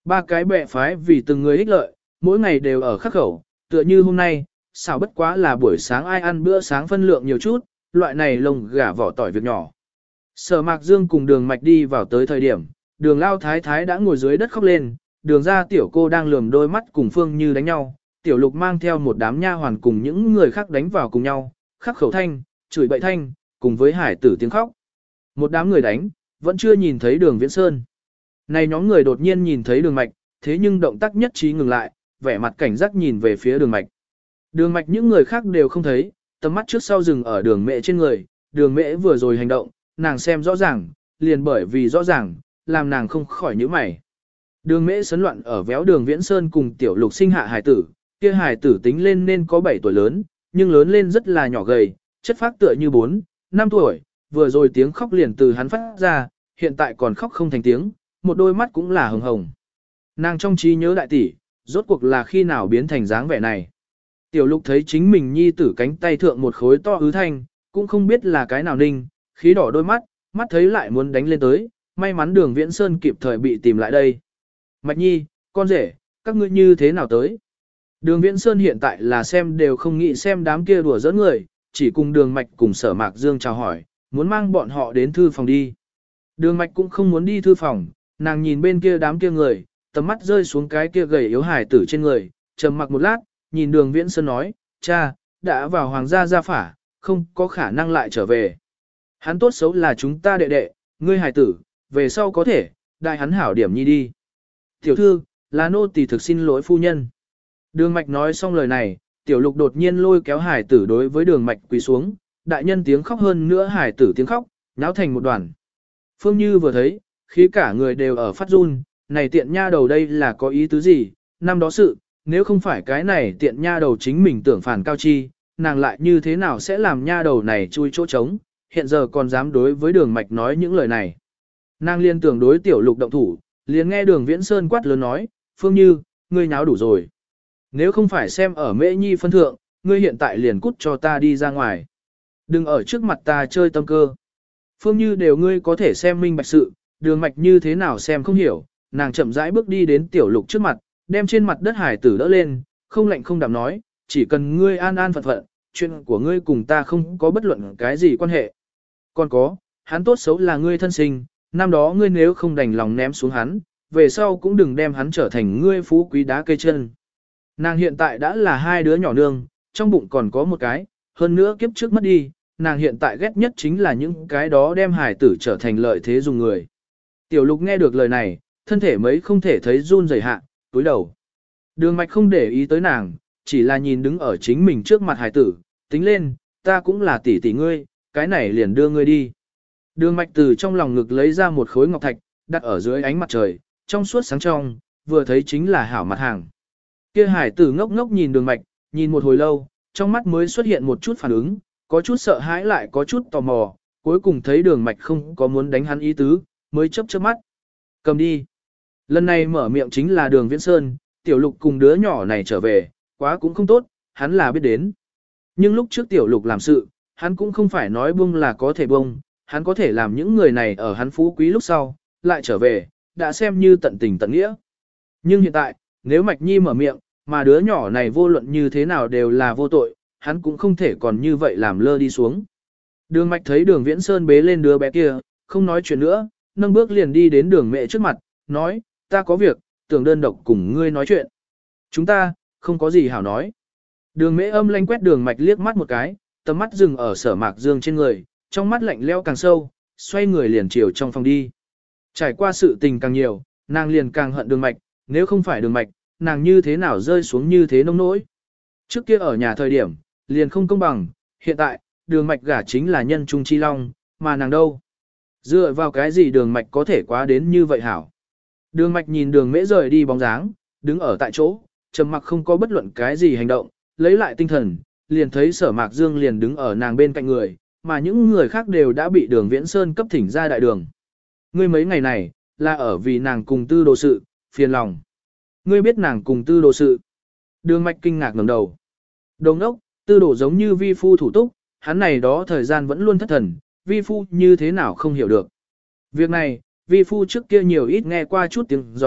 Ba cái bè phái vì từng người ích lợi, mỗi ngày đều ở khắc khẩu, tựa như hôm nay, sao bất quá là buổi sáng ai ăn bữa sáng phân lượng nhiều chút, loại này lông gà vỏ tỏi việc nhỏ. Sở Mạc Dương cùng Đường Mạch đi vào tới thời điểm, Đường Lao Thái Thái đã ngồi dưới đất khóc lên, Đường ra tiểu cô đang lườm đôi mắt cùng Phương Như đánh nhau, tiểu Lục mang theo một đám nha hoàn cùng những người khác đánh vào cùng nhau, khắc khẩu thanh, chửi bậy thanh, cùng với hải tử tiếng khóc. Một đám người đánh, vẫn chưa nhìn thấy Đường Viễn Sơn. Này nhóm người đột nhiên nhìn thấy Đường Mạch, thế nhưng động tác nhất trí ngừng lại, vẻ mặt cảnh giác nhìn về phía Đường Mạch. Đường Mạch những người khác đều không thấy, tầm mắt trước sau dừng ở Đường Mẹ trên người, Đường Mẹ vừa rồi hành động, nàng xem rõ ràng, liền bởi vì rõ ràng, làm nàng không khỏi nhíu mày. Đường Mễ sấn loạn ở véo Đường Viễn Sơn cùng tiểu Lục sinh hạ hài tử, kia hài tử tính lên nên có 7 tuổi lớn, nhưng lớn lên rất là nhỏ gầy, chất phác tựa như 4, 5 tuổi, vừa rồi tiếng khóc liền từ hắn phát ra, hiện tại còn khóc không thành tiếng, một đôi mắt cũng là hồng hồng. Nàng trong trí nhớ đại tỷ, rốt cuộc là khi nào biến thành dáng vẻ này. Tiểu Lục thấy chính mình nhi tử cánh tay thượng một khối to ứ thanh, cũng không biết là cái nào ninh, khí đỏ đôi mắt, mắt thấy lại muốn đánh lên tới, may mắn Đường Viễn Sơn kịp thời bị tìm lại đây. Mạch nhi, con rể, các ngươi như thế nào tới? Đường Viễn Sơn hiện tại là xem đều không nghĩ xem đám kia đùa giỡn người, chỉ cùng Đường Mạch cùng Sở Mạc Dương chào hỏi, muốn mang bọn họ đến thư phòng đi. Đường Mạch cũng không muốn đi thư phòng, nàng nhìn bên kia đám kia người, tầm mắt rơi xuống cái kia gầy yếu hài tử trên người, trầm mặc một lát, nhìn Đường Viễn Sơn nói, cha, đã vào hoàng gia gia phả, không có khả năng lại trở về. Hắn tốt xấu là chúng ta đệ đệ, ngươi hài tử, về sau có thể, đại hắn hảo điểm nhi đi. Tiểu thư, là nô tỳ thực xin lỗi phu nhân. Đường Mạch nói xong lời này, Tiểu Lục đột nhiên lôi kéo hài tử đối với Đường Mạch quỳ xuống, đại nhân tiếng khóc hơn nữa hài tử tiếng khóc, náo thành một đoàn. Phương Như vừa thấy, khí cả người đều ở phát run, này tiện nha đầu đây là có ý tứ gì, năm đó sự, nếu không phải cái này tiện nha đầu chính mình tưởng phản cao chi, nàng lại như thế nào sẽ làm nha đầu này chui chỗ trống, hiện giờ còn dám đối với Đường Mạch nói những lời này. Nàng liên tưởng đối Tiểu Lục động thủ, liền nghe Đường Viễn Sơn quát lớn nói, Phương Như, ngươi nháo đủ rồi. Nếu không phải xem ở Mễ Nhi phân thượng, ngươi hiện tại liền cút cho ta đi ra ngoài. Đừng ở trước mặt ta chơi tâm cơ. Phương Như đều ngươi có thể xem minh bạch sự, Đường Mạch như thế nào xem không hiểu, nàng chậm rãi bước đi đến Tiểu Lục trước mặt, đem trên mặt đất hải tử đỡ lên, không lạnh không đạm nói, chỉ cần ngươi an an phận phận, chuyện của ngươi cùng ta không có bất luận cái gì quan hệ. Còn có, hắn tốt xấu là ngươi thân sinh, năm đó ngươi nếu không đành lòng ném xuống hắn, về sau cũng đừng đem hắn trở thành ngươi phú quý đá cây chân. Nàng hiện tại đã là 2 đứa nhỏ nương, trong bụng còn có một cái, hơn nữa kiếp trước mất đi, nàng hiện tại ghét nhất chính là những cái đó đem hải tử trở thành lợi thế dùng người. Tiểu Lục nghe được lời này, thân thể mấy không thể thấy run rẩy hạ, túi đầu. Đường Mạch không để ý tới nàng, chỉ là nhìn đứng ở chính mình trước mặt hải tử, tính lên, ta cũng là tỷ tỷ ngươi, cái này liền đưa ngươi đi. Đường Mạch từ trong lòng ngực lấy ra một khối ngọc thạch, đặt ở dưới ánh mặt trời, trong suốt sáng trong, vừa thấy chính là hảo mặt hàng. Kia hải tử ngốc ngốc nhìn Đường Mạch, nhìn một hồi lâu, trong mắt mới xuất hiện một chút phản ứng, có chút sợ hãi lại có chút tò mò, cuối cùng thấy Đường Mạch không có muốn đánh hắn ý tứ, mới chớp chớp mắt. Cầm đi. Lần này mở miệng chính là Đường Viễn Sơn, Tiểu Lục cùng đứa nhỏ này trở về, quá cũng không tốt, hắn là biết đến. Nhưng lúc trước Tiểu Lục làm sự, hắn cũng không phải nói buông là có thể buông, hắn có thể làm những người này ở hắn phú quý lúc sau, lại trở về, đã xem như tận tình tận nghĩa. Nhưng hiện tại, nếu Mạch Nhi mở miệng, mà đứa nhỏ này vô luận như thế nào đều là vô tội, hắn cũng không thể còn như vậy làm lơ đi xuống. Đường Mạch thấy Đường Viễn Sơn bế lên đứa bé kia, không nói chuyện nữa, nâng bước liền đi đến Đường Mẹ trước mặt, nói, ta có việc, tưởng đơn độc cùng ngươi nói chuyện. Chúng ta, không có gì hảo nói. Đường Mễ âm lanh quét Đường Mạch liếc mắt một cái, tầm mắt dừng ở Sở Mạc Dương trên người, trong mắt lạnh lẽo càng sâu, xoay người liền chiều trong phòng đi. Trải qua sự tình càng nhiều, nàng liền càng hận Đường Mạch, nếu không phải Đường Mạch, nàng như thế nào rơi xuống như thế nông nỗi. Trước kia ở nhà thời điểm, liền không công bằng, hiện tại, Đường Mạch gả chính là nhân trung chi long, mà nàng đâu. Dựa vào cái gì Đường Mạch có thể quá đến như vậy hảo. Đường Mạch nhìn Đường Mễ rời đi bóng dáng, đứng ở tại chỗ, trầm mặc không có bất luận cái gì hành động, lấy lại tinh thần, liền thấy Sở Mạc Dương liền đứng ở nàng bên cạnh người, mà những người khác đều đã bị Đường Viễn Sơn cấp thỉnh ra đại đường. Ngươi mấy ngày này, là ở vì nàng cùng Tư Đồ sự, phiền lòng. Ngươi biết nàng cùng Tư Đồ sự. Đường Mạch kinh ngạc ngẩng đầu. Đồng đốc, Tư Đồ giống như vi phu thủ túc, hắn này đó thời gian vẫn luôn thất thần, vi phu như thế nào không hiểu được. Việc này, vi phu trước kia nhiều ít nghe qua chút tiếng gió,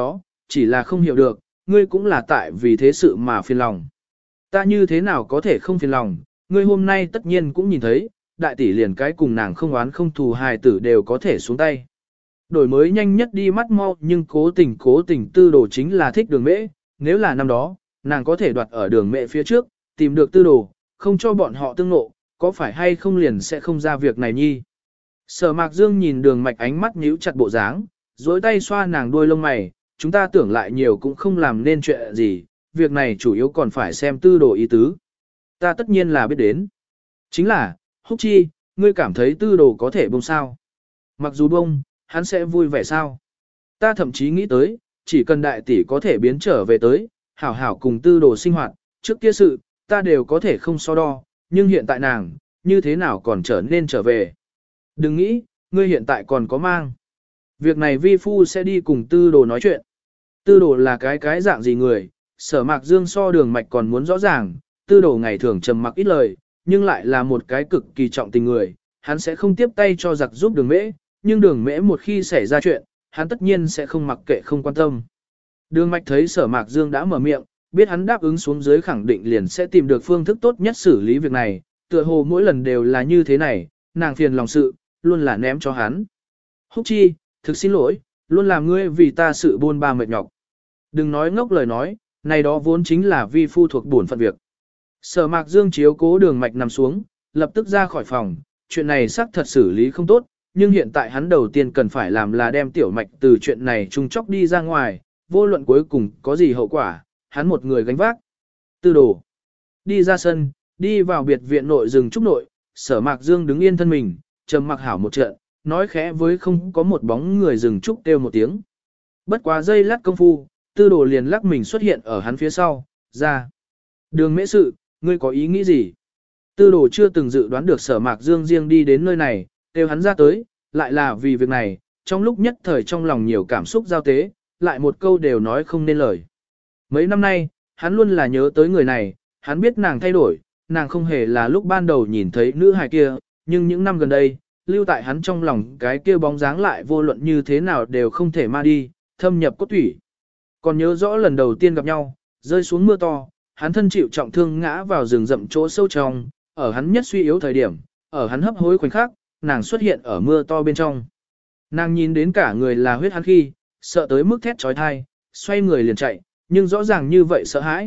chỉ là không hiểu được, ngươi cũng là tại vì thế sự mà phiền lòng. Ta như thế nào có thể không phiền lòng, ngươi hôm nay tất nhiên cũng nhìn thấy, đại tỷ liền cái cùng nàng không oán không thù hài tử đều có thể xuống tay. Đổi mới nhanh nhất đi mắt mau nhưng cố tình tư đồ chính là thích đường mễ, nếu là năm đó, nàng có thể đoạt ở đường mễ phía trước, tìm được tư đồ, không cho bọn họ tương nộ, có phải hay không liền sẽ không ra việc này nhi. Sở Mạc Dương nhìn đường mạch ánh mắt nhíu chặt bộ dáng, dối tay xoa nàng đuôi lông mày, chúng ta tưởng lại nhiều cũng không làm nên chuyện gì, việc này chủ yếu còn phải xem tư đồ ý tứ. Ta tất nhiên là biết đến. Chính là, Húc Chi, ngươi cảm thấy tư đồ có thể bông sao? Mặc dù bông, hắn sẽ vui vẻ sao? Ta thậm chí nghĩ tới, chỉ cần đại tỷ có thể biến trở về tới, hảo hảo cùng tư đồ sinh hoạt, trước kia sự, ta đều có thể không so đo, nhưng hiện tại nàng, như thế nào còn trở nên trở về? Đừng nghĩ, ngươi hiện tại còn có mang. Việc này vi phu sẽ đi cùng tư đồ nói chuyện. Tư đồ là cái dạng gì người, Sở Mạc Dương so đường mạch còn muốn rõ ràng, tư đồ ngày thường trầm mặc ít lời, nhưng lại là một cái cực kỳ trọng tình người, hắn sẽ không tiếp tay cho giặc giúp đường mễ, nhưng đường mễ một khi xảy ra chuyện, hắn tất nhiên sẽ không mặc kệ không quan tâm. Đường mạch thấy Sở Mạc Dương đã mở miệng, biết hắn đáp ứng xuống dưới khẳng định liền sẽ tìm được phương thức tốt nhất xử lý việc này, tựa hồ mỗi lần đều là như thế này, nàng phiền lòng sự, luôn là ném cho hắn. Húc Chi, thực xin lỗi, luôn làm ngươi vì ta sự buôn ba mệt nhọc. Đừng nói ngốc lời nói, này đó vốn chính là vi phu thuộc bổn phận việc. Sở Mạc Dương chiếu cố đường mạch nằm xuống, lập tức ra khỏi phòng, chuyện này xác thật xử lý không tốt, nhưng hiện tại hắn đầu tiên cần phải làm là đem tiểu mạch từ chuyện này trung chóc đi ra ngoài, vô luận cuối cùng có gì hậu quả, hắn một người gánh vác. Tư đồ. Đi ra sân, đi vào biệt viện nội rừng trúc nội, Sở Mạc Dương đứng yên thân mình, trầm mặc hảo một trận, nói khẽ với không có một bóng người rừng trúc kêu một tiếng. Bất quá giây lát công phu, tư đồ liền lắc mình xuất hiện ở hắn phía sau, ra. Đường mễ sự, ngươi có ý nghĩ gì? Tư đồ chưa từng dự đoán được Sở Mạc Dương riêng đi đến nơi này, kêu hắn ra tới, lại là vì việc này, trong lúc nhất thời trong lòng nhiều cảm xúc giao tế, lại một câu đều nói không nên lời. Mấy năm nay, hắn luôn là nhớ tới người này, hắn biết nàng thay đổi, nàng không hề là lúc ban đầu nhìn thấy nữ hài kia, nhưng những năm gần đây, lưu tại hắn trong lòng cái kia bóng dáng lại vô luận như thế nào đều không thể ma đi, thâm nhập cốt thủy. Còn nhớ rõ lần đầu tiên gặp nhau, rơi xuống mưa to, hắn thân chịu trọng thương ngã vào rừng rậm chỗ sâu trong, ở hắn nhất suy yếu thời điểm, ở hắn hấp hối khoảnh khắc, nàng xuất hiện ở mưa to bên trong. Nàng nhìn đến cả người là huyết hắn khi, sợ tới mức thét trói thai, xoay người liền chạy, nhưng rõ ràng như vậy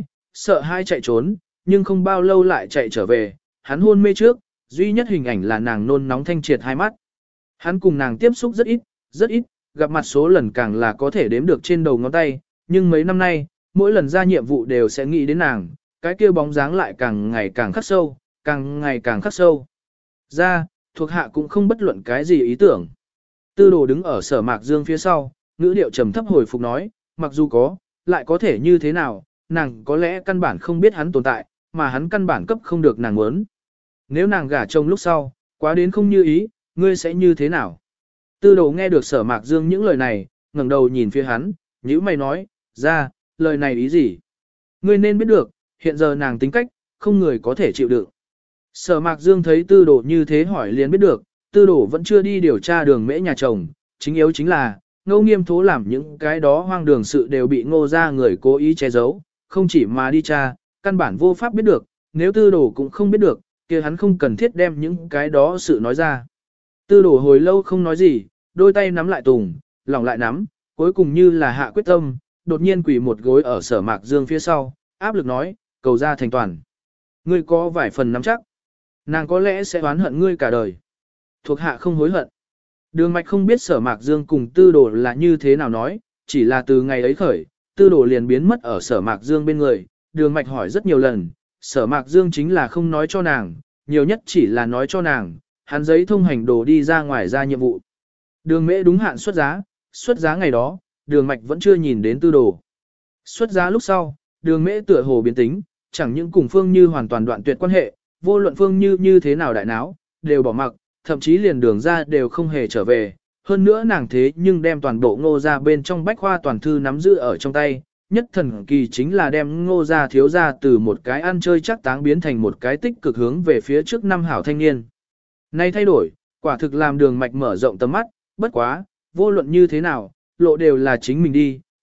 sợ hãi chạy trốn, nhưng không bao lâu lại chạy trở về, hắn hôn mê trước, duy nhất hình ảnh là nàng nôn nóng thanh triệt hai mắt. Hắn cùng nàng tiếp xúc rất ít, gặp mặt số lần càng là có thể đếm được trên đầu ngón tay, nhưng mấy năm nay, mỗi lần ra nhiệm vụ đều sẽ nghĩ đến nàng, cái kia bóng dáng lại càng ngày càng khắc sâu, càng ngày càng khắc sâu. Ra, thuộc hạ cũng không bất luận cái gì ý tưởng. Tư đồ đứng ở Sở Mạc Dương phía sau, ngữ điệu trầm thấp hồi phục nói, mặc dù có, lại có thể như thế nào, nàng có lẽ căn bản không biết hắn tồn tại, mà hắn căn bản cấp không được nàng muốn. Nếu nàng gả chồng lúc sau, quá đến không như ý, ngươi sẽ như thế nào? Tư đồ nghe được Sở Mạc Dương những lời này, ngẩng đầu nhìn phía hắn, nhíu mày nói, ra, lời này ý gì? Ngươi nên biết được, hiện giờ nàng tính cách, không người có thể chịu đựng. Sở Mạc Dương thấy tư đồ như thế hỏi liền biết được, tư đồ vẫn chưa đi điều tra đường mễ nhà chồng, chính yếu chính là, Ngô Nghiêm Thố làm những cái đó hoang đường sự đều bị Ngô gia người cố ý che giấu, không chỉ mà đi tra, căn bản vô pháp biết được, nếu tư đồ cũng không biết được, kia hắn không cần thiết đem những cái đó sự nói ra. Tư đồ hồi lâu không nói gì, đôi tay nắm lại tùng, lòng lại nắm, cuối cùng như là hạ quyết tâm, đột nhiên quỳ một gối ở Sở Mạc Dương phía sau, áp lực nói, cầu ra thành toàn. Ngươi có vài phần nắm chắc, nàng có lẽ sẽ oán hận ngươi cả đời. Thuộc hạ không hối hận. Đường Mạch không biết Sở Mạc Dương cùng tư đồ là như thế nào nói, chỉ là từ ngày ấy khởi, tư đồ liền biến mất ở Sở Mạc Dương bên người, Đường Mạch hỏi rất nhiều lần, Sở Mạc Dương chính là không nói cho nàng, nhiều nhất chỉ là nói cho nàng, hắn giấy thông hành đồ đi ra ngoài ra nhiệm vụ. Đường Mễ đúng hạn xuất giá ngày đó, Đường Mạch vẫn chưa nhìn đến tư đồ. Xuất giá lúc sau, Đường Mễ tựa hồ biến tính, chẳng những cùng Phương Như hoàn toàn đoạn tuyệt quan hệ, vô luận Phương Như như thế nào đại náo, đều bỏ mặc, thậm chí liền Đường ra đều không hề trở về. Hơn nữa nàng thế nhưng đem toàn bộ Ngô gia bên trong bách khoa toàn thư nắm giữ ở trong tay, nhất thần kỳ chính là đem Ngô gia thiếu gia từ một cái ăn chơi chắc táng biến thành một cái tích cực hướng về phía trước năm hảo thanh niên. Nay thay đổi, quả thực làm Đường Mạch mở rộng tầm mắt, bất quá, vô luận như thế nào, lộ đều là chính mình đi,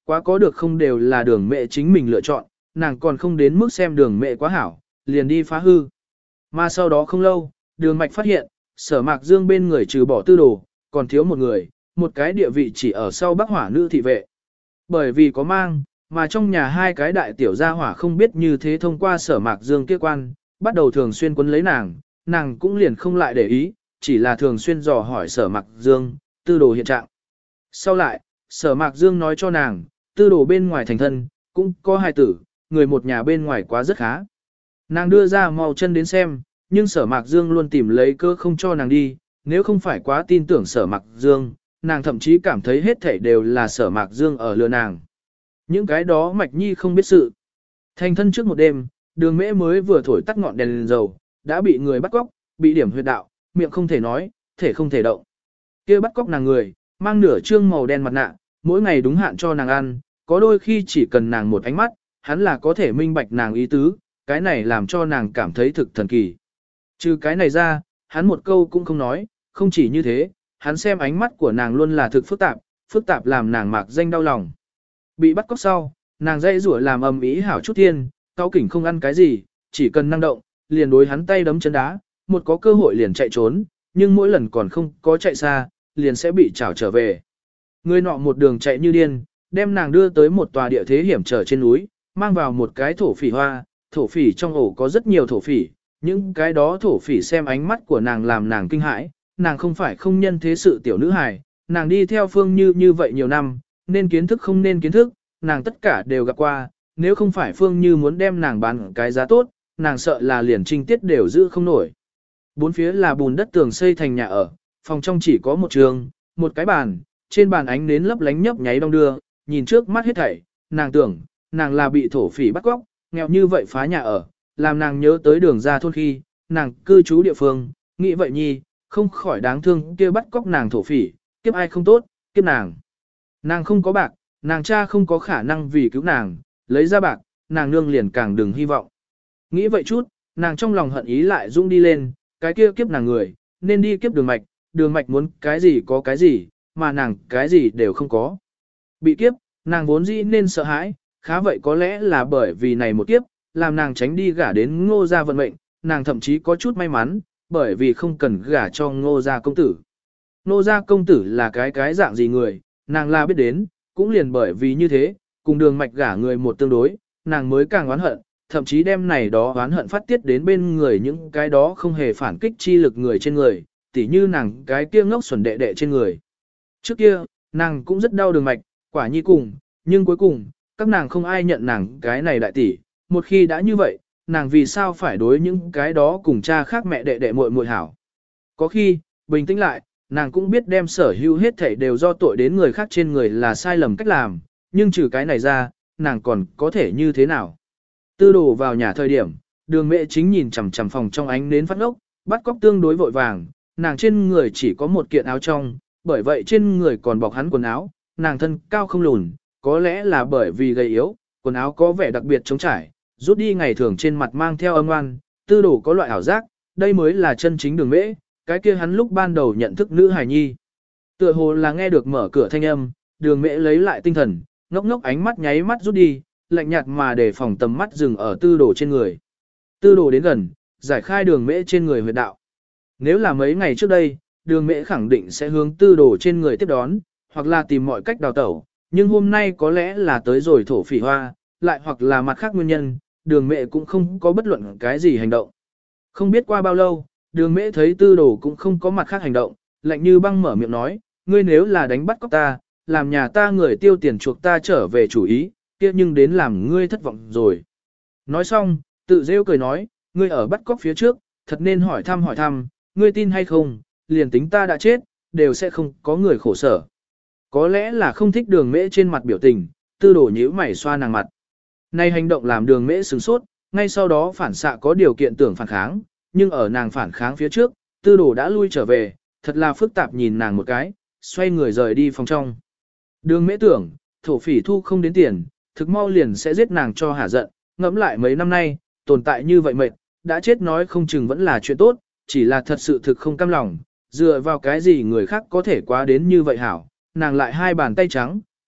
quá có được không đều là đường mẹ chính mình lựa chọn, nàng còn không đến mức xem đường mẹ quá hảo, liền đi phá hư. Mà sau đó không lâu, đường mạch phát hiện, Sở Mạc Dương bên người trừ bỏ Tư Đồ, còn thiếu một người, một cái địa vị chỉ ở sau Bắc Hỏa nữ thị vệ. Bởi vì có mang, mà trong nhà hai cái đại tiểu gia hỏa không biết như thế thông qua Sở Mạc Dương kia quan, bắt đầu thường xuyên quấn lấy nàng cũng liền không lại để ý, chỉ là thường xuyên dò hỏi Sở Mạc Dương, Tư Đồ hiện trạng. Sau lại, Sở Mạc Dương nói cho nàng, Tư Đồ bên ngoài thành thân, cũng có hai tử, người một nhà bên ngoài quá rất khá. Nàng đưa ra mau chân đến xem, nhưng Sở Mạc Dương luôn tìm lấy cơ không cho nàng đi, nếu không phải quá tin tưởng Sở Mạc Dương, nàng thậm chí cảm thấy hết thảy đều là Sở Mạc Dương ở lừa nàng. Những cái đó Mạch Nhi không biết sự. Thành thân trước một đêm, đường mễ mới vừa thổi tắt ngọn đèn dầu, đã bị người bắt cóc, bị điểm huyệt đạo, miệng không thể nói, thể không thể động. Kia bắt cóc nàng người, mang nửa trương màu đen mặt nạ, mỗi ngày đúng hạn cho nàng ăn, có đôi khi chỉ cần nàng một ánh mắt, hắn là có thể minh bạch nàng ý tứ, cái này làm cho nàng cảm thấy thực thần kỳ. Trừ cái này ra, hắn một câu cũng không nói, không chỉ như thế, hắn xem ánh mắt của nàng luôn là thực phức tạp làm nàng mạc danh đau lòng. Bị bắt cóc sau, nàng dây rủa làm ầm ĩ hảo chút thiên, cao kỉnh không ăn cái gì, chỉ cần năng động, liền đối hắn tay đấm chân đá, một có cơ hội liền chạy trốn, nhưng mỗi lần còn không có chạy xa, liền sẽ bị trảo trở về. Người nọ một đường chạy như điên, đem nàng đưa tới một tòa địa thế hiểm trở trên núi, mang vào một cái thổ phỉ hoa, thổ phỉ trong ổ có rất nhiều thổ phỉ, những cái đó thổ phỉ xem ánh mắt của nàng làm nàng kinh hãi, nàng không phải không nhân thế sự tiểu nữ hài, nàng đi theo Phương Như vậy nhiều năm, nên kiến thức không nên kiến thức, nàng tất cả đều gặp qua, nếu không phải Phương Như muốn đem nàng bán cái giá tốt, nàng sợ là liền trinh tiết đều giữ không nổi. Bốn phía là bùn đất tường xây thành nhà ở, phòng trong chỉ có một trường, một cái bàn, trên bàn ánh nến lấp lánh nhấp nháy đong đưa, nhìn trước mắt hết thảy, nàng tưởng, nàng là bị thổ phỉ bắt cóc, nghèo như vậy phá nhà ở, làm nàng nhớ tới đường ra thôn khi, nàng cư trú địa phương, nghĩ vậy nhi, không khỏi đáng thương kia bắt cóc nàng thổ phỉ, kiếp ai không tốt, kiếp nàng. Nàng không có bạc, nàng cha không có khả năng vì cứu nàng, lấy ra bạc, nàng nương liền càng đừng hy vọng. Nghĩ vậy chút, nàng trong lòng hận ý lại dũng đi lên, cái kia kiếp nàng người, nên đi kiếp đường mạch muốn cái gì có cái gì, mà nàng cái gì đều không có. Bị kiếp, nàng vốn dĩ nên sợ hãi, khá vậy có lẽ là bởi vì này một kiếp, làm nàng tránh đi gả đến Ngô gia vận mệnh, nàng thậm chí có chút may mắn, bởi vì không cần gả cho Ngô gia công tử. Ngô gia công tử là cái dạng gì người, nàng là biết đến, cũng liền bởi vì như thế, cùng đường mạch gả người một tương đối, nàng mới càng oán hận, thậm chí đem này đó oán hận phát tiết đến bên người những cái đó không hề phản kích chi lực người trên người, tỉ như nàng cái kia ngốc xuẩn đệ đệ trên người. Trước kia, nàng cũng rất đau đường mạch, quả nhi cùng, nhưng cuối cùng, các nàng không ai nhận nàng cái này đại tỷ, một khi đã như vậy, nàng vì sao phải đối những cái đó cùng cha khác mẹ đệ đệ muội muội hảo. Có khi, bình tĩnh lại, nàng cũng biết đem sở hữu hết thảy đều do tội đến người khác trên người là sai lầm cách làm, nhưng trừ cái này ra, nàng còn có thể như thế nào. Tư Đồ vào nhà thời điểm, đường mẹ chính nhìn chằm chằm phòng trong ánh nến phát ngốc, bắt cóc tương đối vội vàng, nàng trên người chỉ có một kiện áo trong, bởi vậy trên người còn bọc hắn quần áo, nàng thân cao không lùn, có lẽ là bởi vì gầy yếu, quần áo có vẻ đặc biệt trống trải, rút đi ngày thường trên mặt mang theo âm oan, Tư Đồ có loại ảo giác, đây mới là chân chính đường mễ, cái kia hắn lúc ban đầu nhận thức nữ hài nhi. Tựa hồ là nghe được mở cửa thanh âm, đường mễ lấy lại tinh thần, ngốc ngốc ánh mắt nháy mắt rút đi, lạnh nhạt mà để phòng tầm mắt dừng ở Tư Đồ trên người. Tư Đồ đến gần, giải khai đường mễ trên người huyệt đạo. Nếu là mấy ngày trước đây, đường mễ khẳng định sẽ hướng Tư Đồ trên người tiếp đón, hoặc là tìm mọi cách đào tẩu, nhưng hôm nay có lẽ là tới rồi thổ phỉ hoa, lại hoặc là mặt khác nguyên nhân, đường mễ cũng không có bất luận cái gì hành động. Không biết qua bao lâu, đường mễ thấy Tư Đồ cũng không có mặt khác hành động, lạnh như băng mở miệng nói, ngươi nếu là đánh bắt cóc ta, làm nhà ta người tiêu tiền chuộc ta trở về chủ ý, kia nhưng đến làm ngươi thất vọng rồi. Nói xong, tự rêu cười nói, ngươi ở bắt cóc phía trước, thật nên hỏi thăm, ngươi tin hay không, liền tính ta đã chết, đều sẽ không có người khổ sở. Có lẽ là không thích đường mễ trên mặt biểu tình, Tư Đồ nhíu mày xoa nàng mặt. Này hành động làm đường mễ sửng sốt, ngay sau đó phản xạ có điều kiện tưởng phản kháng, nhưng ở nàng phản kháng phía trước, Tư Đồ đã lui trở về, thật là phức tạp nhìn nàng một cái, xoay người rời đi phòng trong. Đường mễ tưởng, thổ phỉ thu không đến tiền, thực mau liền sẽ giết nàng cho hả giận, ngẫm lại mấy năm nay, tồn tại như vậy mệt, đã chết nói không chừng vẫn là chuyện tốt, chỉ là thật sự thực không cam lòng, dựa vào cái gì người khác có thể quá đến như vậy hảo, nàng lại hai bàn tay trắng,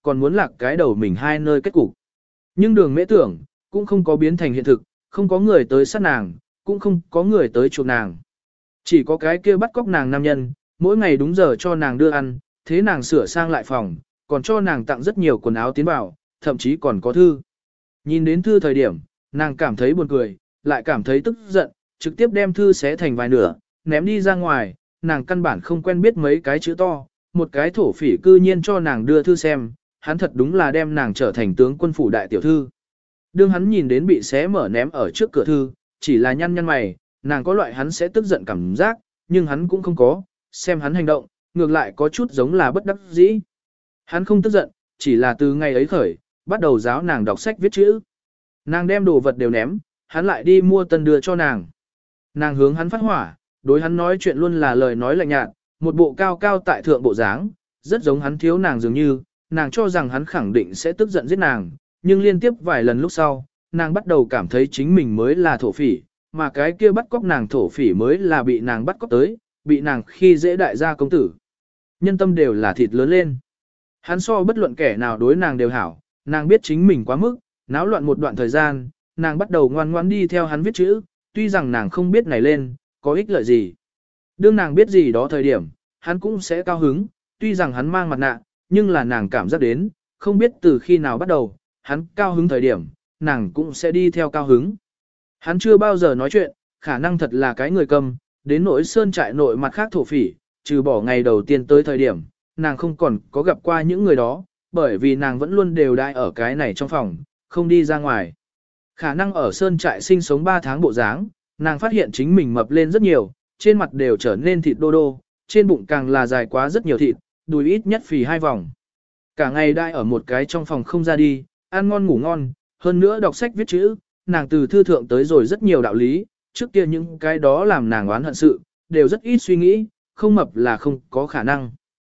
còn muốn lạc cái đầu mình hai nơi kết cục. Nhưng Đường Mễ tưởng, cũng không có biến thành hiện thực, không có người tới sát nàng, cũng không có người tới chuộc nàng. Chỉ có cái kia bắt cóc nàng nam nhân, mỗi ngày đúng giờ cho nàng đưa ăn, thế nàng sửa sang lại phòng, còn cho nàng tặng rất nhiều quần áo tiến vào, thậm chí còn có thư. Nhìn đến thư thời điểm, nàng cảm thấy buồn cười, lại cảm thấy tức giận, trực tiếp đem thư xé thành vài nửa, ném đi ra ngoài, nàng căn bản không quen biết mấy cái chữ to, một cái thổ phỉ cư nhiên cho nàng đưa thư xem, hắn thật đúng là đem nàng trở thành tướng quân phủ đại tiểu thư. Đương hắn nhìn đến bị xé mở ném ở trước cửa thư, chỉ là nhăn nhăn mày, nàng có loại hắn sẽ tức giận cảm giác, nhưng hắn cũng không có, xem hắn hành động, ngược lại có chút giống là bất đắc dĩ. Hắn không tức giận, chỉ là từ ngày ấy khởi, bắt đầu giáo nàng đọc sách viết chữ. Nàng đem đồ vật đều ném, hắn lại đi mua tân đưa cho nàng. Nàng hướng hắn phát hỏa, đối hắn nói chuyện luôn là lời nói lạnh nhạt, một bộ cao cao tại thượng bộ dáng, rất giống hắn thiếu nàng dường như, nàng cho rằng hắn khẳng định sẽ tức giận giết nàng, nhưng liên tiếp vài lần lúc sau, nàng bắt đầu cảm thấy chính mình mới là thổ phỉ, mà cái kia bắt cóc nàng thổ phỉ mới là bị nàng bắt cóc tới, bị nàng khi dễ đại gia công tử. Nhân tâm đều là thịt lớn lên. Hắn so bất luận kẻ nào đối nàng đều hảo, nàng biết chính mình quá mức, náo loạn một đoạn thời gian, nàng bắt đầu ngoan ngoãn đi theo hắn viết chữ, tuy rằng nàng không biết này lên, có ích lợi gì. Đương nàng biết gì đó thời điểm, hắn cũng sẽ cao hứng, tuy rằng hắn mang mặt nạ, nhưng là nàng cảm giác đến, không biết từ khi nào bắt đầu, hắn cao hứng thời điểm, nàng cũng sẽ đi theo cao hứng. Hắn chưa bao giờ nói chuyện, khả năng thật là cái người câm, đến nỗi sơn trại nội mặt khác thổ phỉ, trừ bỏ ngày đầu tiên tới thời điểm, nàng không còn có gặp qua những người đó, bởi vì nàng vẫn luôn đều đai ở cái này trong phòng, không đi ra ngoài. Khả năng ở sơn trại sinh sống 3 tháng bộ dáng, nàng phát hiện chính mình mập lên rất nhiều, trên mặt đều trở nên thịt đô đô, trên bụng càng là dài quá rất nhiều thịt, đùi ít nhất phì 2 vòng. Cả ngày đai ở một cái trong phòng không ra đi, ăn ngon ngủ ngon, hơn nữa đọc sách viết chữ, nàng từ thư thượng tới rồi rất nhiều đạo lý, trước kia những cái đó làm nàng oán hận sự, đều rất ít suy nghĩ, không mập là không có khả năng.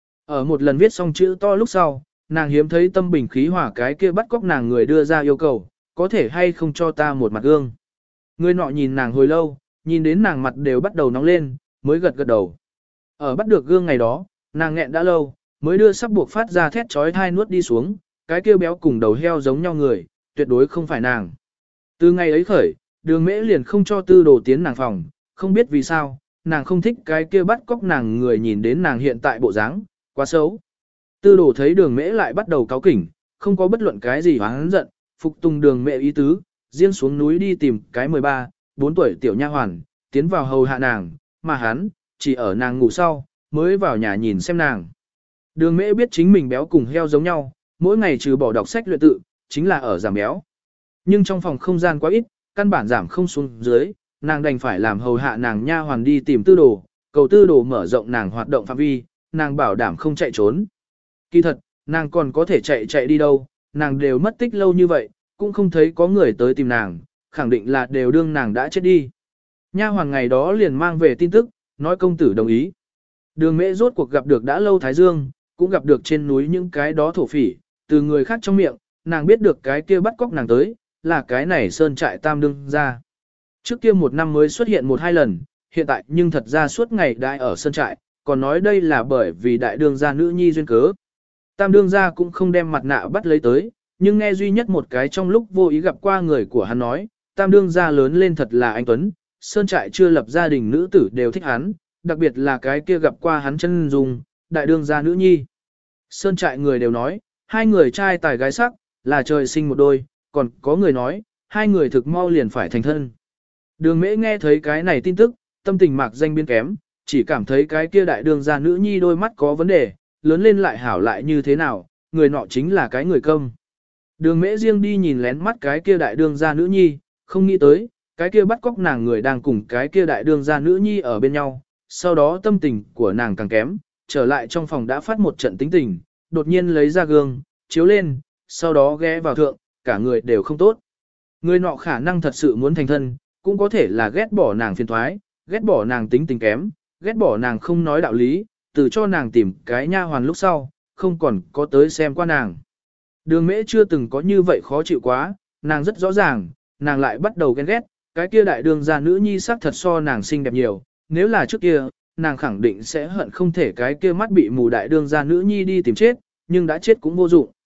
Ở một lần viết xong chữ to lúc sau, nàng hiếm thấy tâm bình khí hòa cái kia bắt cóc nàng người đưa ra yêu cầu, có thể hay không cho ta một mặt gương. Người nọ nhìn nàng hồi lâu, nhìn đến nàng mặt đều bắt đầu nóng lên, mới gật gật đầu. Ở bắt được gương ngày đó, nàng nghẹn đã lâu, mới đưa sắp buộc phát ra thét trói thai nuốt đi xuống, cái kia béo cùng đầu heo giống nhau người, tuyệt đối không phải nàng. Từ ngày ấy khởi, Đường Mễ liền không cho Tư Đồ tiến nàng phòng, không biết vì sao, nàng không thích cái kia bắt cóc nàng người nhìn đến nàng hiện tại bộ dáng, quá xấu. Tư Đồ thấy Đường Mễ lại bắt đầu cáu kỉnh, không có bất luận cái gì hoáng giận, phục tùng Đường Mễ ý tứ, riêng xuống núi đi tìm cái 13, 4 tuổi tiểu nha hoàn, tiến vào hầu hạ nàng, mà hắn, chỉ ở nàng ngủ sau, mới vào nhà nhìn xem nàng. Đường Mễ biết chính mình béo cùng heo giống nhau, mỗi ngày trừ bỏ đọc sách luyện tự, chính là ở giảm béo. Nhưng trong phòng không gian quá ít, căn bản giảm không xuống dưới, nàng đành phải làm hầu hạ nàng nha hoàn đi tìm Tư Đồ, cầu Tư Đồ mở rộng nàng hoạt động phạm vi, nàng bảo đảm không chạy trốn. Kỳ thật, nàng còn có thể chạy đi đâu, nàng đều mất tích lâu như vậy, cũng không thấy có người tới tìm nàng, khẳng định là đều đương nàng đã chết đi. Nha hoàn ngày đó liền mang về tin tức, nói công tử đồng ý. Đường Mễ rốt cuộc gặp được đã lâu Thái Dương, cũng gặp được trên núi những cái đó thổ phỉ, từ người khác trong miệng, nàng biết được cái kia bắt cóc nàng tới, là cái này sơn trại tam đương ra. Trước kia một năm mới xuất hiện 1-2 lần, hiện tại nhưng thật ra suốt ngày đại ở sơn trại, còn nói đây là bởi vì đại đương gia nữ nhi duyên cớ. Tam đương gia cũng không đem mặt nạ bắt lấy tới, nhưng nghe duy nhất một cái trong lúc vô ý gặp qua người của hắn nói, tam đương gia lớn lên thật là anh Tuấn, sơn trại chưa lập gia đình nữ tử đều thích hắn, đặc biệt là cái kia gặp qua hắn chân dung, đại đương gia nữ nhi. Sơn trại người đều nói, hai người trai tài gái sắc, là trời sinh một đôi, còn có người nói, hai người thực mau liền phải thành thân. Đường Mễ nghe thấy cái này tin tức, tâm tình mạc danh biến kém, chỉ cảm thấy cái kia đại đương gia nữ nhi đôi mắt có vấn đề, lớn lên lại hảo lại như thế nào, người nọ chính là cái người câm. Đường Mễ riêng đi nhìn lén mắt cái kia đại đương gia nữ nhi, không nghĩ tới, cái kia bắt cóc nàng người đang cùng cái kia đại đương gia nữ nhi ở bên nhau, sau đó tâm tình của nàng càng kém, trở lại trong phòng đã phát một trận tính tình, đột nhiên lấy ra gương, chiếu lên, sau đó ghé vào thượng, cả người đều không tốt. Người nọ khả năng thật sự muốn thành thân, cũng có thể là ghét bỏ nàng phiền thoái, ghét bỏ nàng tính tình kém, ghét bỏ nàng không nói đạo lý, từ cho nàng tìm cái nha hoàn lúc sau, không còn có tới xem qua nàng. Đường Mễ chưa từng có như vậy khó chịu quá, nàng rất rõ ràng, nàng lại bắt đầu ghen ghét, cái kia đại đường gia nữ nhi sắc thật so nàng xinh đẹp nhiều, nếu là trước kia, nàng khẳng định sẽ hận không thể cái kia mắt bị mù đại đường gia nữ nhi đi tìm chết, nhưng đã chết cũng vô dụng.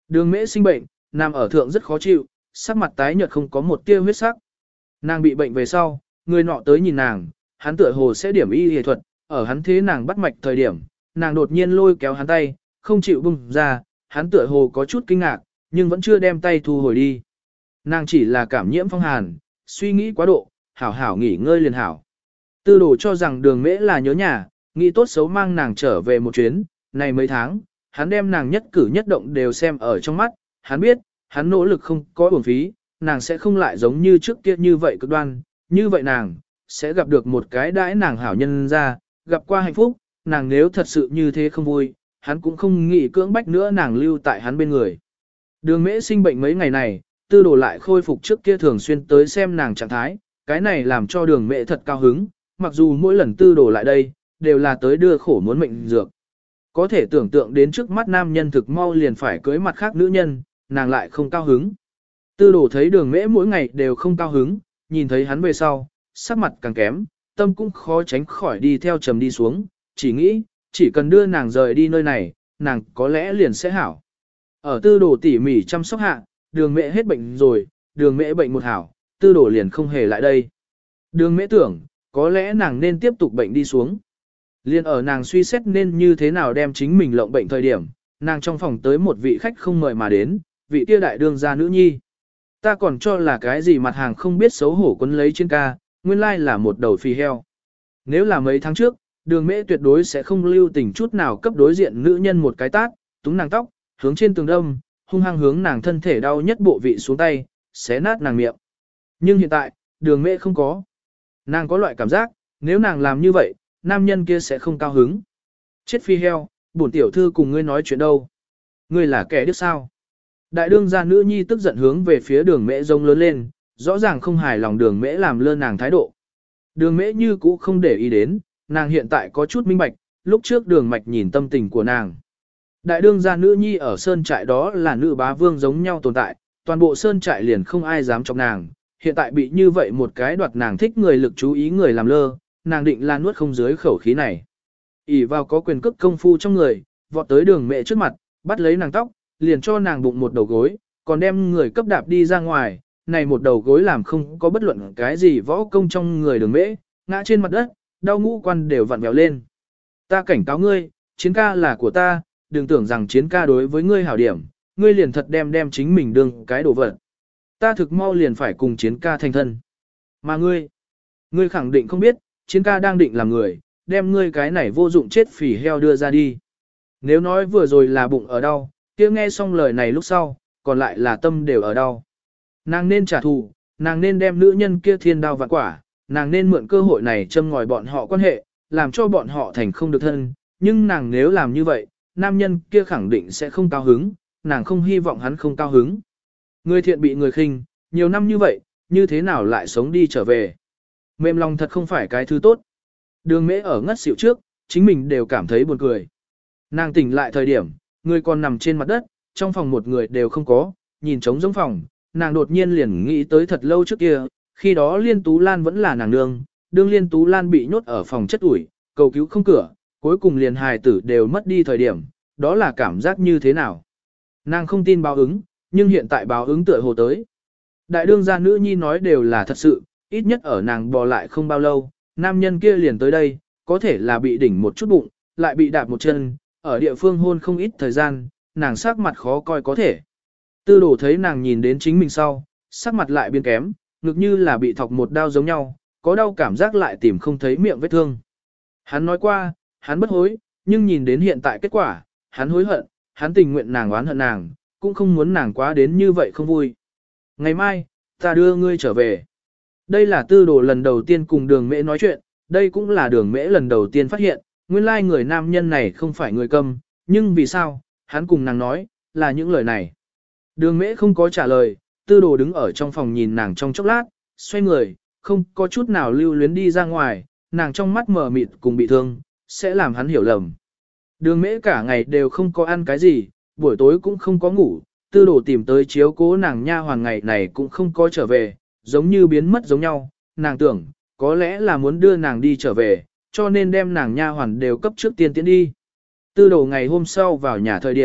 Đường Mễ sinh bệnh, nằm ở thượng rất khó chịu, sắc mặt tái nhợt không có một tia huyết sắc. Nàng bị bệnh về sau, người nọ tới nhìn nàng, hắn tựa hồ sẽ điểm y y thuật, ở hắn thế nàng bắt mạch thời điểm, nàng đột nhiên lôi kéo hắn tay, không chịu buông ra, hắn tựa hồ có chút kinh ngạc, nhưng vẫn chưa đem tay thu hồi đi. Nàng chỉ là cảm nhiễm phong hàn, suy nghĩ quá độ, hảo hảo nghỉ ngơi liền hảo. Tư đồ cho rằng Đường Mễ là nhớ nhà, nghĩ tốt xấu mang nàng trở về một chuyến, này mấy tháng, hắn đem nàng nhất cử nhất động đều xem ở trong mắt, hắn biết, hắn nỗ lực không có uổng phí, nàng sẽ không lại giống như trước kia như vậy cực đoan, như vậy nàng, sẽ gặp được một cái đãi nàng hảo nhân ra, gặp qua hạnh phúc, nàng nếu thật sự như thế không vui, hắn cũng không nghĩ cưỡng bách nữa nàng lưu tại hắn bên người. Đường Mễ sinh bệnh mấy ngày này, Tư đồ lại khôi phục trước kia thường xuyên tới xem nàng trạng thái, cái này làm cho Đường Mễ thật cao hứng, mặc dù mỗi lần Tư đồ lại đây, đều là tới đưa khổ muốn mệnh dược. Có thể tưởng tượng đến trước mắt nam nhân thực mau liền phải cưới mặt khác nữ nhân, nàng lại không cao hứng. Tư đồ thấy Đường Mễ mỗi ngày đều không cao hứng, nhìn thấy hắn về sau, sắc mặt càng kém, tâm cũng khó tránh khỏi đi theo trầm đi xuống, chỉ nghĩ, chỉ cần đưa nàng rời đi nơi này, nàng có lẽ liền sẽ hảo. Ở Tư đồ tỉ mỉ chăm sóc hạ, Đường Mễ hết bệnh rồi, Đường Mễ bệnh một hảo, Tư đồ liền không hề lại đây. Đường Mễ tưởng, có lẽ nàng nên tiếp tục bệnh đi xuống. Liên ở nàng suy xét nên như thế nào đem chính mình lộng bệnh thời điểm, nàng trong phòng tới một vị khách không mời mà đến, vị kia đại đương gia nữ nhi. Ta còn cho là cái gì mặt hàng không biết xấu hổ quấn lấy trên ca, nguyên lai là một đầu phi heo. Nếu là mấy tháng trước, Đường Mễ tuyệt đối sẽ không lưu tình chút nào cấp đối diện nữ nhân một cái tát, túng nàng tóc, hướng trên tường đâm, hung hăng hướng nàng thân thể đau nhất bộ vị xuống tay, xé nát nàng miệng. Nhưng hiện tại, Đường Mễ không có. Nàng có loại cảm giác, nếu nàng làm như vậy, nam nhân kia sẽ không cao hứng. Chết phi heo, bổn tiểu thư cùng ngươi nói chuyện đâu. Ngươi là kẻ điếc sao? Đại đương gia nữ nhi tức giận hướng về phía Đường Mễ rông lớn lên, rõ ràng không hài lòng Đường Mễ làm lơ nàng thái độ. Đường Mễ như cũ không để ý đến, nàng hiện tại có chút minh bạch, lúc trước Đường Mạch nhìn tâm tình của nàng. Đại đương gia nữ nhi ở sơn trại đó là nữ bá vương giống nhau tồn tại, toàn bộ sơn trại liền không ai dám chọc nàng, hiện tại bị như vậy một cái đoạt nàng thích người lực chú ý người làm lơ, nàng định là nuốt không dưới khẩu khí này. ỷ vào có quyền cước công phu trong người, vọt tới Đường Mễ trước mặt, bắt lấy nàng tóc, liền cho nàng bụng một đầu gối, còn đem người cấp đạp đi ra ngoài, này một đầu gối làm không có bất luận cái gì võ công trong người Đường Mễ, ngã trên mặt đất, đau ngũ quan đều vặn vẹo lên. Ta cảnh cáo ngươi, chiến ca là của ta, đừng tưởng rằng chiến ca đối với ngươi hảo điểm, ngươi liền thật đem chính mình đương cái đồ vật. Ta thực mau liền phải cùng chiến ca thành thân. Mà ngươi khẳng định không biết, chiến ca đang định làm người, đem ngươi cái này vô dụng chết phỉ heo đưa ra đi. Nếu nói vừa rồi là bụng ở đau, kia nghe xong lời này lúc sau, còn lại là tâm đều ở đau. Nàng nên trả thù, nàng nên đem nữ nhân kia thiên đao vạn quả, nàng nên mượn cơ hội này châm ngòi bọn họ quan hệ, làm cho bọn họ thành không được thân, nhưng nàng nếu làm như vậy, nam nhân kia khẳng định sẽ không cao hứng, nàng không hy vọng hắn không cao hứng. Người thiện bị người khinh, nhiều năm như vậy, như thế nào lại sống đi trở về. Mềm lòng thật không phải cái thứ tốt. Đường Mễ ở ngất xỉu trước, chính mình đều cảm thấy buồn cười. Nàng tỉnh lại thời điểm, người còn nằm trên mặt đất, trong phòng một người đều không có, nhìn trống giống phòng, nàng đột nhiên liền nghĩ tới thật lâu trước kia, khi đó Liên Tú Lan vẫn là nàng nương, đương Liên Tú Lan bị nhốt ở phòng chất ủi, cầu cứu không cửa, cuối cùng liền hài tử đều mất đi thời điểm, đó là cảm giác như thế nào. Nàng không tin báo ứng, nhưng hiện tại báo ứng tựa hồ tới. Đại đương gia nữ nhi nói đều là thật sự, ít nhất ở nàng bò lại không bao lâu, nam nhân kia liền tới đây, có thể là bị đỉnh một chút bụng, lại bị đạp một chân, ở địa phương hôn không ít thời gian, nàng sắc mặt khó coi có thể. Tư đồ thấy nàng nhìn đến chính mình sau, sắc mặt lại biến kém, ngực như là bị thọc một đao giống nhau, có đau cảm giác lại tìm không thấy miệng vết thương. Hắn nói qua, hắn bất hối, nhưng nhìn đến hiện tại kết quả, hắn hối hận, hắn tình nguyện nàng oán hận nàng, cũng không muốn nàng quá đến như vậy không vui. Ngày mai, ta đưa ngươi trở về. Đây là Tư đồ lần đầu tiên cùng Đường Mễ nói chuyện, đây cũng là Đường Mễ lần đầu tiên phát hiện, nguyên lai người nam nhân này không phải người câm, nhưng vì sao, hắn cùng nàng nói, là những lời này. Đường Mễ không có trả lời, Tư đồ đứng ở trong phòng nhìn nàng trong chốc lát, xoay người, không có chút nào lưu luyến đi ra ngoài, nàng trong mắt mờ mịt cùng bị thương, sẽ làm hắn hiểu lầm. Đường Mễ cả ngày đều không có ăn cái gì, buổi tối cũng không có ngủ, Tư đồ tìm tới chiếu cố nàng nha hoàn ngày này cũng không có trở về, giống như biến mất giống nhau, nàng tưởng, có lẽ là muốn đưa nàng đi trở về, cho nên đem nàng nha hoàn đều cấp trước tiên tiến đi. Tư đồ ngày hôm sau vào nhà thời điểm,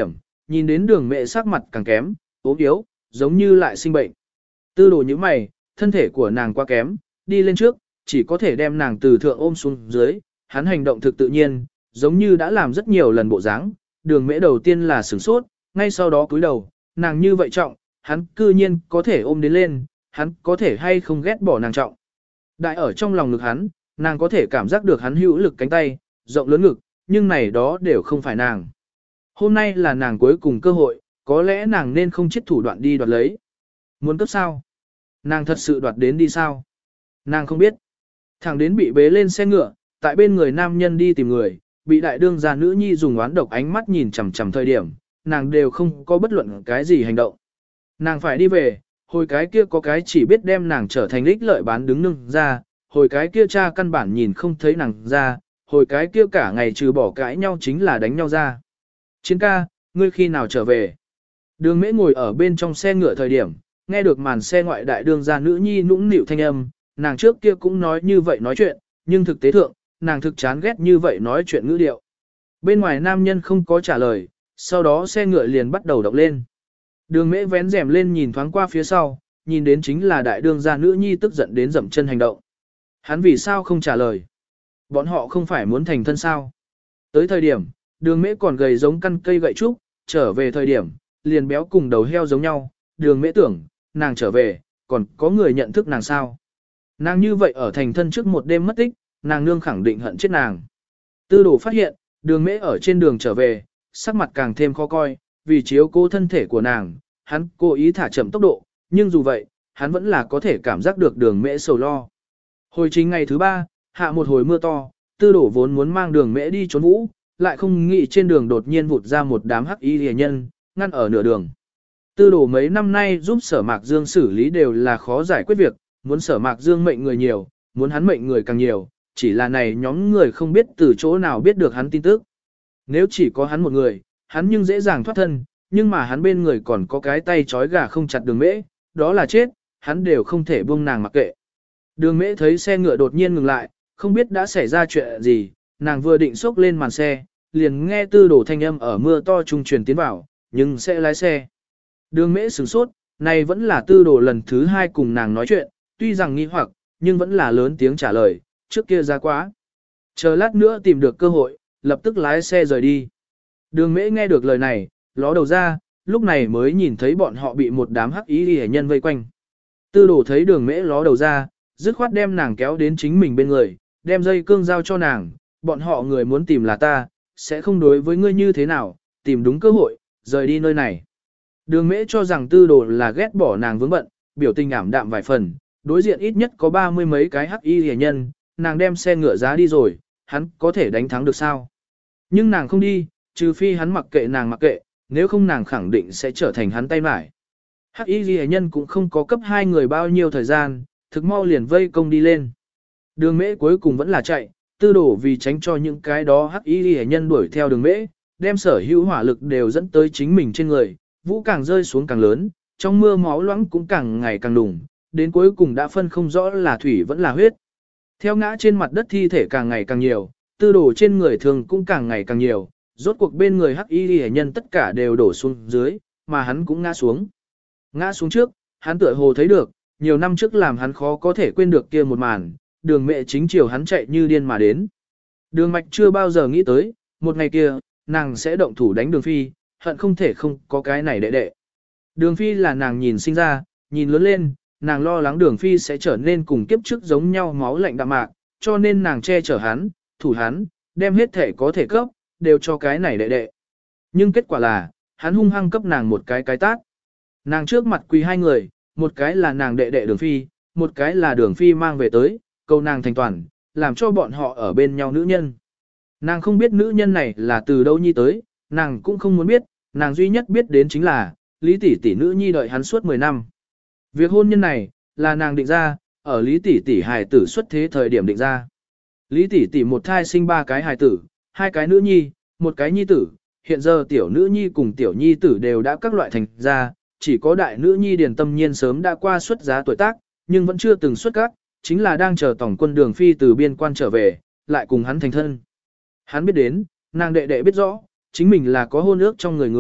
nhìn đến đường mẹ sắc mặt càng kém, ốm yếu, giống như lại sinh bệnh. Tư đồ như mày, thân thể của nàng quá kém, đi lên trước, chỉ có thể đem nàng từ thượng ôm xuống dưới, hắn hành động thực tự nhiên, giống như đã làm rất nhiều lần bộ dáng. Đường mễ đầu tiên là sửng sốt, ngay sau đó cúi đầu, nàng như vậy trọng, hắn cư nhiên có thể ôm đến lên, hắn có thể hay không ghét bỏ nàng trọng. Đại ở trong lòng ngực hắn, nàng có thể cảm giác được hắn hữu lực cánh tay, rộng lớn ngực, nhưng này đó đều không phải nàng. Hôm nay là nàng cuối cùng cơ hội, có lẽ nàng nên không chết thủ đoạn đi đoạt lấy. Muốn cấp sao? Nàng thật sự đoạt đến đi sao? Nàng không biết. Thẳng đến bị bế lên xe ngựa, tại bên người nam nhân đi tìm người, bị đại đương gia nữ nhi dùng oán độc ánh mắt nhìn chằm chằm thời điểm, nàng đều không có bất luận cái gì hành động. Nàng phải đi về, hồi cái kia có cái chỉ biết đem nàng trở thành ích lợi bán đứng nương ra, hồi cái kia cha căn bản nhìn không thấy nàng ra, hồi cái kia cả ngày trừ bỏ cãi nhau chính là đánh nhau ra. Chiến ca, ngươi khi nào trở về? Đường mễ ngồi ở bên trong xe ngựa thời điểm, nghe được màn xe ngoại đại đương gia nữ nhi nũng nịu thanh âm, nàng trước kia cũng nói như vậy nói chuyện, nhưng thực tế thượng, nàng thực chán ghét như vậy nói chuyện ngữ điệu. Bên ngoài nam nhân không có trả lời, sau đó xe ngựa liền bắt đầu động lên. Đường mễ vén rèm lên nhìn thoáng qua phía sau, nhìn đến chính là đại đương gia nữ nhi tức giận đến dậm chân hành động. Hắn vì sao không trả lời? Bọn họ không phải muốn thành thân sao? Tới thời điểm, đường mễ còn gầy giống căn cây gậy trúc, trở về thời điểm, liền béo cùng đầu heo giống nhau. Đường mễ tưởng, nàng trở về, còn có người nhận thức nàng sao? Nàng như vậy ở thành thân trước một đêm mất tích, nàng nương khẳng định hận chết nàng. Tư đồ phát hiện, đường mễ ở trên đường trở về, sắc mặt càng thêm khó coi, vì chiếu cố thân thể của nàng, hắn cố ý thả chậm tốc độ, nhưng dù vậy, hắn vẫn là có thể cảm giác được đường mễ sầu lo. Hồi chính ngày thứ 3, hạ một hồi mưa to, tư đổ vốn muốn mang đường mễ đi trốn vũ, lại không nghĩ trên đường đột nhiên vụt ra một đám hắc y rìa nhân, ngăn ở nửa đường. Tư đổ mấy năm nay giúp sở mạc dương xử lý đều là khó giải quyết việc, muốn sở mạc dương mệnh người nhiều, muốn hắn mệnh người càng nhiều, chỉ là này nhóm người không biết từ chỗ nào biết được hắn tin tức. Nếu chỉ có hắn một người, hắn nhưng dễ dàng thoát thân, nhưng mà hắn bên người còn có cái tay trói gà không chặt đường mễ, đó là chết, hắn đều không thể buông nàng mặc kệ. Đường mễ thấy xe ngựa đột nhiên ngừng lại, không biết đã xảy ra chuyện gì, nàng vừa định xốc lên màn xe, liền nghe tư đổ thanh âm ở mưa to trung truyền tiến vào, nhưng sẽ lái xe. Đường mễ sửng sốt, này vẫn là tư đổ lần thứ 2 cùng nàng nói chuyện, tuy rằng nghi hoặc, nhưng vẫn là lớn tiếng trả lời, trước kia ra quá. Chờ lát nữa tìm được cơ hội, lập tức lái xe rời đi. Đường mễ nghe được lời này, ló đầu ra, lúc này mới nhìn thấy bọn họ bị một đám hắc ý hệ nhân vây quanh. Tư đổ thấy đường mễ ló đầu ra, dứt khoát đem nàng kéo đến chính mình bên người, đem dây cương giao cho nàng, bọn họ người muốn tìm là ta, sẽ không đối với ngươi như thế nào, tìm đúng cơ hội, rời đi nơi này. Đường mễ cho rằng tư đồ là ghét bỏ nàng vướng bận, biểu tình ảm đạm vài phần, đối diện ít nhất có 30 mấy cái hắc y rẻ nhân, nàng đem xe ngựa giá đi rồi, hắn có thể đánh thắng được sao? Nhưng nàng không đi, trừ phi hắn mặc kệ nàng mặc kệ, nếu không nàng khẳng định sẽ trở thành hắn tay mải. Hắc y rẻ nhân cũng không có cấp 2 người bao nhiêu thời gian, thực mau liền vây công đi lên. Đường mễ cuối cùng vẫn là chạy, tư đổ vì tránh cho những cái đó hắc y rẻ nhân đuổi theo đường mễ, đem sở hữu hỏa lực đều dẫn tới chính mình trên người, vũ càng rơi xuống càng lớn, trong mưa máu loãng cũng càng ngày càng đùng, đến cuối cùng đã phân không rõ là thủy vẫn là huyết. Theo ngã trên mặt đất thi thể càng ngày càng nhiều, tư đổ trên người thường cũng càng ngày càng nhiều, rốt cuộc bên người hắc y hệ nhân tất cả đều đổ xuống dưới, mà hắn cũng ngã xuống. Ngã xuống trước, hắn tựa hồ thấy được, nhiều năm trước làm hắn khó có thể quên được kia một màn, đường mẹ chính chiều hắn chạy như điên mà đến. Đường mạch chưa bao giờ nghĩ tới, một ngày kia, nàng sẽ động thủ đánh đường phi, hận không thể không có cái này đệ đệ. Đường phi là nàng nhìn sinh ra, nhìn lớn lên, nàng lo lắng đường phi sẽ trở nên cùng kiếp trước giống nhau máu lạnh đạm mạc, cho nên nàng che chở hắn, thủ hắn, đem hết thể có thể cấp, đều cho cái này đệ đệ. Nhưng kết quả là, hắn hung hăng cấp nàng một cái tát. Nàng trước mặt quỳ 2 người, một cái là nàng đệ đệ đường phi, một cái là đường phi mang về tới, cầu nàng thành toàn, làm cho bọn họ ở bên nhau nữ nhân. Nàng không biết nữ nhân này là từ đâu nhi tới, nàng cũng không muốn biết, nàng duy nhất biết đến chính là, Lý tỷ tỷ nữ nhi đợi hắn suốt 10 năm. Việc hôn nhân này, là nàng định ra, ở Lý tỷ tỷ hài tử xuất thế thời điểm định ra. Lý tỷ tỷ một thai sinh 3 cái hài tử, 2 cái nữ nhi, 1 cái nhi tử, hiện giờ tiểu nữ nhi cùng tiểu nhi tử đều đã các loại thành ra, chỉ có đại nữ nhi Điền Tâm Nhiên sớm đã qua xuất giá tuổi tác, nhưng vẫn chưa từng xuất các, chính là đang chờ tổng quân Đường Phi từ biên quan trở về, lại cùng hắn thành thân. Hắn biết đến, nàng đệ đệ biết rõ, chính mình là có hôn ước trong người người,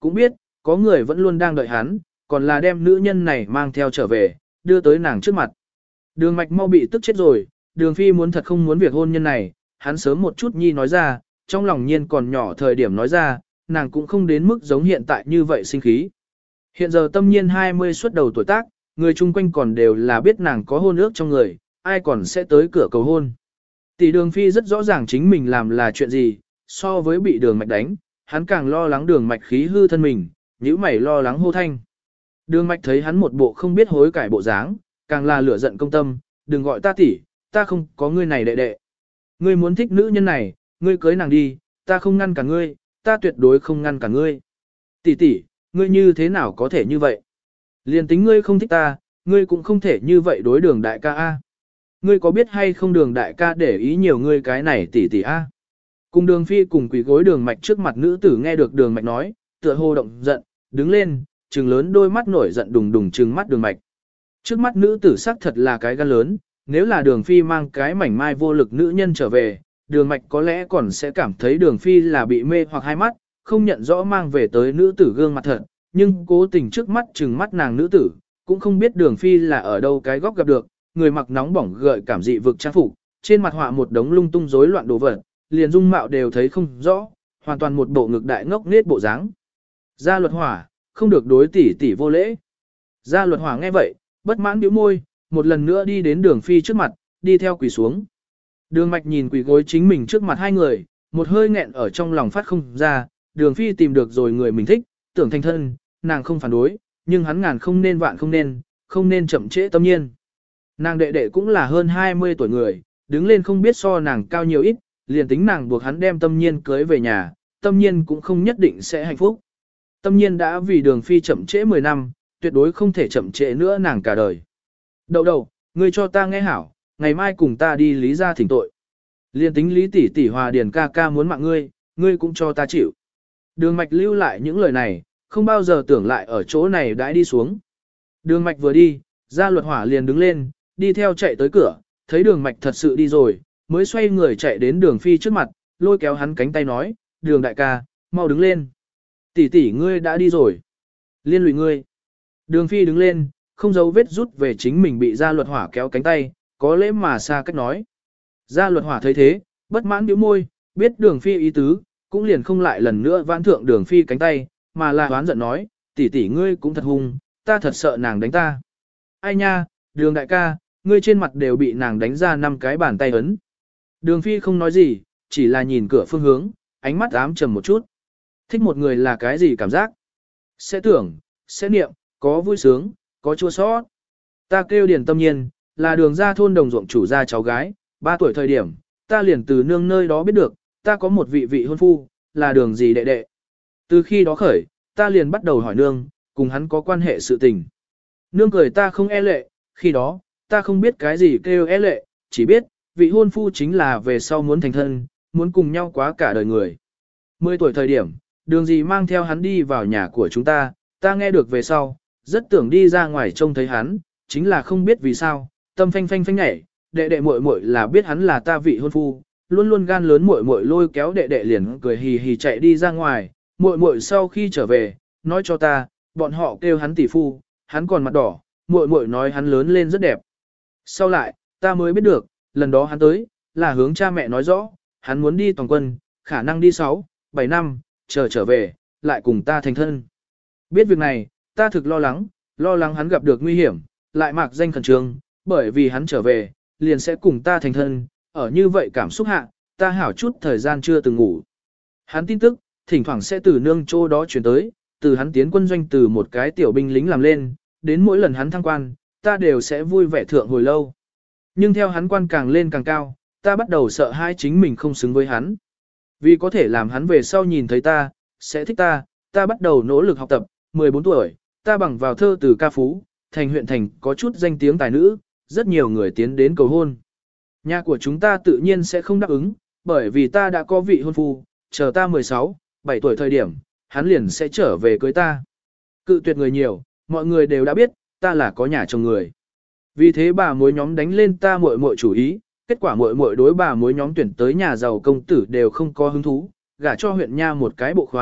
cũng biết, có người vẫn luôn đang đợi hắn, còn là đem nữ nhân này mang theo trở về, đưa tới nàng trước mặt. Đường mạch mau bị tức chết rồi, đường phi muốn thật không muốn việc hôn nhân này, hắn sớm một chút nhi nói ra, trong lòng nhiên còn nhỏ thời điểm nói ra, nàng cũng không đến mức giống hiện tại như vậy sinh khí. Hiện giờ tâm nhiên 20 xuất đầu tuổi tác, người chung quanh còn đều là biết nàng có hôn ước trong người, ai còn sẽ tới cửa cầu hôn. Tỷ đường phi rất rõ ràng chính mình làm là chuyện gì, so với bị đường mạch đánh, hắn càng lo lắng đường mạch khí hư thân mình, nhíu mày lo lắng hô thanh. Đường mạch thấy hắn một bộ không biết hối cải bộ dáng, càng là lửa giận công tâm, đừng gọi ta tỷ, ta không có ngươi này đệ đệ. Ngươi muốn thích nữ nhân này, ngươi cưới nàng đi, ta không ngăn cả ngươi, ta tuyệt đối không ngăn cả ngươi. Tỷ tỷ, ngươi như thế nào có thể như vậy? Liên tính ngươi không thích ta, ngươi cũng không thể như vậy đối đường đại ca A. Ngươi có biết hay không đường đại ca để ý nhiều ngươi cái này tỷ tỷ A. Cùng đường phi cùng quỳ gối đường mạch trước mặt nữ tử nghe được đường mạch nói, tựa hồ động giận, đứng lên, trừng lớn đôi mắt nổi giận đùng đùng trừng mắt đường mạch. Trước mắt nữ tử sắc thật là cái gan lớn, nếu là đường phi mang cái mảnh mai vô lực nữ nhân trở về, đường mạch có lẽ còn sẽ cảm thấy đường phi là bị mê hoặc hai mắt, không nhận rõ mang về tới nữ tử gương mặt thật, nhưng cố tình trước mắt trừng mắt nàng nữ tử, cũng không biết đường phi là ở đâu cái góc gặp được, người mặc nóng bỏng gợi cảm dị vực trang phục, trên mặt họa một đống lung tung rối loạn đồ vật, liền dung mạo đều thấy không rõ, hoàn toàn một bộ ngực đại ngốc nết bộ dáng. Gia Luật Hỏa, không được đối tỷ tỷ vô lễ. Gia Luật Hỏa nghe vậy, bất mãn bĩu môi, một lần nữa đi đến đường phi trước mặt, đi theo quỳ xuống. Đường mạch nhìn quỳ gối chính mình trước mặt hai người, một hơi nghẹn ở trong lòng phát không ra, đường phi tìm được rồi người mình thích, tưởng thành thân, nàng không phản đối, nhưng hắn ngàn không nên vạn không nên chậm trễ tâm nhiên. Nàng đệ đệ cũng là hơn 20 tuổi người, đứng lên không biết so nàng cao nhiều ít, liền tính nàng buộc hắn đem tâm nhiên cưới về nhà, tâm nhiên cũng không nhất định sẽ hạnh phúc. Tâm nhiên đã vì đường phi chậm trễ 10 năm, tuyệt đối không thể chậm trễ nữa nàng cả đời. Đậu đầu, ngươi cho ta nghe hảo, ngày mai cùng ta đi lý ra thỉnh tội. Liên tính lý tỷ tỷ hòa điền ca ca muốn mạng ngươi, ngươi cũng cho ta chịu. Đường mạch lưu lại những lời này, không bao giờ tưởng lại ở chỗ này đãi đi xuống. Đường mạch vừa đi, Gia Luật Hỏa liền đứng lên, đi theo chạy tới cửa, thấy đường mạch thật sự đi rồi, mới xoay người chạy đến đường phi trước mặt, lôi kéo hắn cánh tay nói, đường đại ca, mau đứng lên. Tỷ tỷ ngươi đã đi rồi. Liên lụy ngươi. Đường phi đứng lên, không giấu vết rút về chính mình bị Gia Luật Hỏa kéo cánh tay, có lễ mà xa cách nói. Gia Luật Hỏa thấy thế, bất mãn bĩu môi, biết đường phi ý tứ, cũng liền không lại lần nữa vãn thượng đường phi cánh tay, mà là đoán giận nói, tỷ tỷ ngươi cũng thật hung, ta thật sợ nàng đánh ta. Ai nha, đường đại ca, ngươi trên mặt đều bị nàng đánh ra 5 cái bàn tay ấn. Đường phi không nói gì, chỉ là nhìn cửa phương hướng, ánh mắt ám trầm một chút. Thích một người là cái gì cảm giác? Sẽ tưởng, sẽ niệm, có vui sướng, có chua xót. Ta kêu Điền Tâm Nhiên, là đường ra thôn đồng ruộng chủ gia cháu gái, 3 tuổi thời điểm, ta liền từ nương nơi đó biết được, ta có một vị hôn phu, là đường gì đệ đệ. Từ khi đó khởi, ta liền bắt đầu hỏi nương, cùng hắn có quan hệ sự tình. Nương cười ta không e lệ, khi đó, ta không biết cái gì kêu e lệ, chỉ biết, vị hôn phu chính là về sau muốn thành thân, muốn cùng nhau quá cả đời người. 10 tuổi thời điểm, đường gì mang theo hắn đi vào nhà của chúng ta nghe được về sau, rất tưởng đi ra ngoài trông thấy hắn, chính là không biết vì sao, tâm phanh phanh phanh nhảy, đệ đệ muội muội là biết hắn là ta vị hôn phu, luôn luôn gan lớn muội muội lôi kéo đệ đệ liền cười hì hì chạy đi ra ngoài, muội muội sau khi trở về, nói cho ta, bọn họ kêu hắn tỷ phu, hắn còn mặt đỏ, muội muội nói hắn lớn lên rất đẹp. Sau lại, ta mới biết được, lần đó hắn tới, là hướng cha mẹ nói rõ, hắn muốn đi toàn quân, khả năng đi 6, 7 năm, chờ trở về, lại cùng ta thành thân. Biết việc này, ta thực lo lắng hắn gặp được nguy hiểm, lại mạc danh khẩn trương, bởi vì hắn trở về, liền sẽ cùng ta thành thân, ở như vậy cảm xúc hạ, ta hảo chút thời gian chưa từng ngủ. Hắn tin tức, thỉnh thoảng sẽ từ nương chỗ đó chuyển tới, từ hắn tiến quân doanh từ một cái tiểu binh lính làm lên, đến mỗi lần hắn thăng quan, ta đều sẽ vui vẻ thượng hồi lâu. Nhưng theo hắn quan càng lên càng cao, ta bắt đầu sợ hãi chính mình không xứng với hắn. Vì có thể làm hắn về sau nhìn thấy ta, sẽ thích ta, ta bắt đầu nỗ lực học tập, 14 tuổi, ta bằng vào thơ từ ca phú, thành huyện thành có chút danh tiếng tài nữ, rất nhiều người tiến đến cầu hôn. Nhà của chúng ta tự nhiên sẽ không đáp ứng, bởi vì ta đã có vị hôn phu, chờ ta 16, 7 tuổi thời điểm, hắn liền sẽ trở về cưới ta. Cự tuyệt người nhiều, mọi người đều đã biết, ta là có nhà chồng người. Vì thế bà mối nhóm đánh lên ta muội muội chủ ý, kết quả muội muội đối bà mối nhóm tuyển tới nhà giàu công tử đều không có hứng thú, gả cho huyện nha một cái bộ khoái,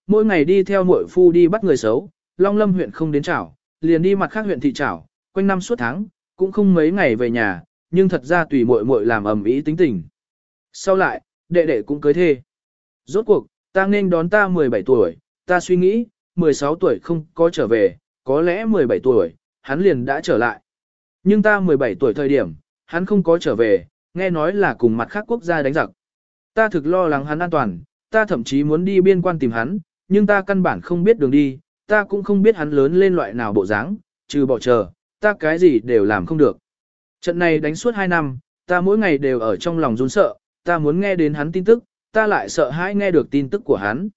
Mỗi ngày đi theo muội phu đi bắt người xấu, Long Lâm huyện không đến chảo, liền đi mặt khác huyện thị chảo, quanh năm suốt tháng, cũng không mấy ngày về nhà, nhưng thật ra tùy muội muội làm ầm ĩ tính tình. Sau lại, đệ đệ cũng cưới thê. Rốt cuộc, ta nên đón ta 17 tuổi, ta suy nghĩ, 16 tuổi không có trở về, có lẽ 17 tuổi, hắn liền đã trở lại. Nhưng ta 17 tuổi thời điểm, hắn không có trở về, nghe nói là cùng mặt khác quốc gia đánh giặc. Ta thực lo lắng hắn an toàn, ta thậm chí muốn đi biên quan tìm hắn, nhưng ta căn bản không biết đường đi, ta cũng không biết hắn lớn lên loại nào bộ dáng, trừ bỏ chờ, ta cái gì đều làm không được. Trận này đánh suốt 2 năm, ta mỗi ngày đều ở trong lòng run sợ, ta muốn nghe đến hắn tin tức, ta lại sợ hãi nghe được tin tức của hắn.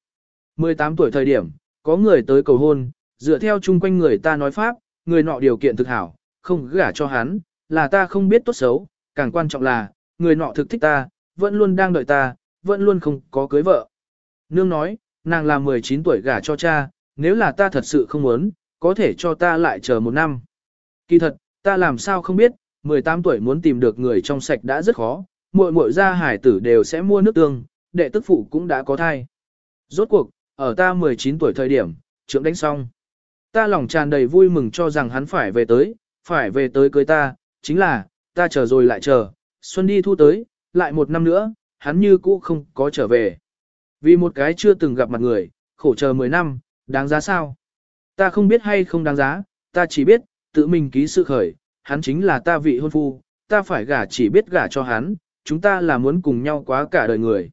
18 tuổi thời điểm, có người tới cầu hôn, dựa theo chung quanh người ta nói pháp, người nọ điều kiện thực hảo, không gả cho hắn, là ta không biết tốt xấu, càng quan trọng là, người nọ thực thích ta, vẫn luôn đang đợi ta, vẫn luôn không có cưới vợ. Nương nói, nàng là 19 tuổi gả cho cha, nếu là ta thật sự không muốn, có thể cho ta lại chờ 1 năm. Kỳ thật, ta làm sao không biết, 18 tuổi muốn tìm được người trong sạch đã rất khó, muội gia hải tử đều sẽ mua nước tương, đệ tức phụ cũng đã có thai. Rốt cuộc, ở ta 19 tuổi thời điểm, trưởng đánh xong. Ta lòng tràn đầy vui mừng cho rằng hắn phải về tới cưới ta, chính là, ta chờ rồi lại chờ, xuân đi thu tới, lại 1 năm nữa, hắn như cũ không có trở về. Vì một cái chưa từng gặp mặt người, khổ chờ 10 năm, đáng giá sao? Ta không biết hay không đáng giá, ta chỉ biết, tự mình ký sự khởi, hắn chính là ta vị hôn phu, ta phải gả chỉ biết gả cho hắn, chúng ta là muốn cùng nhau quá cả đời người.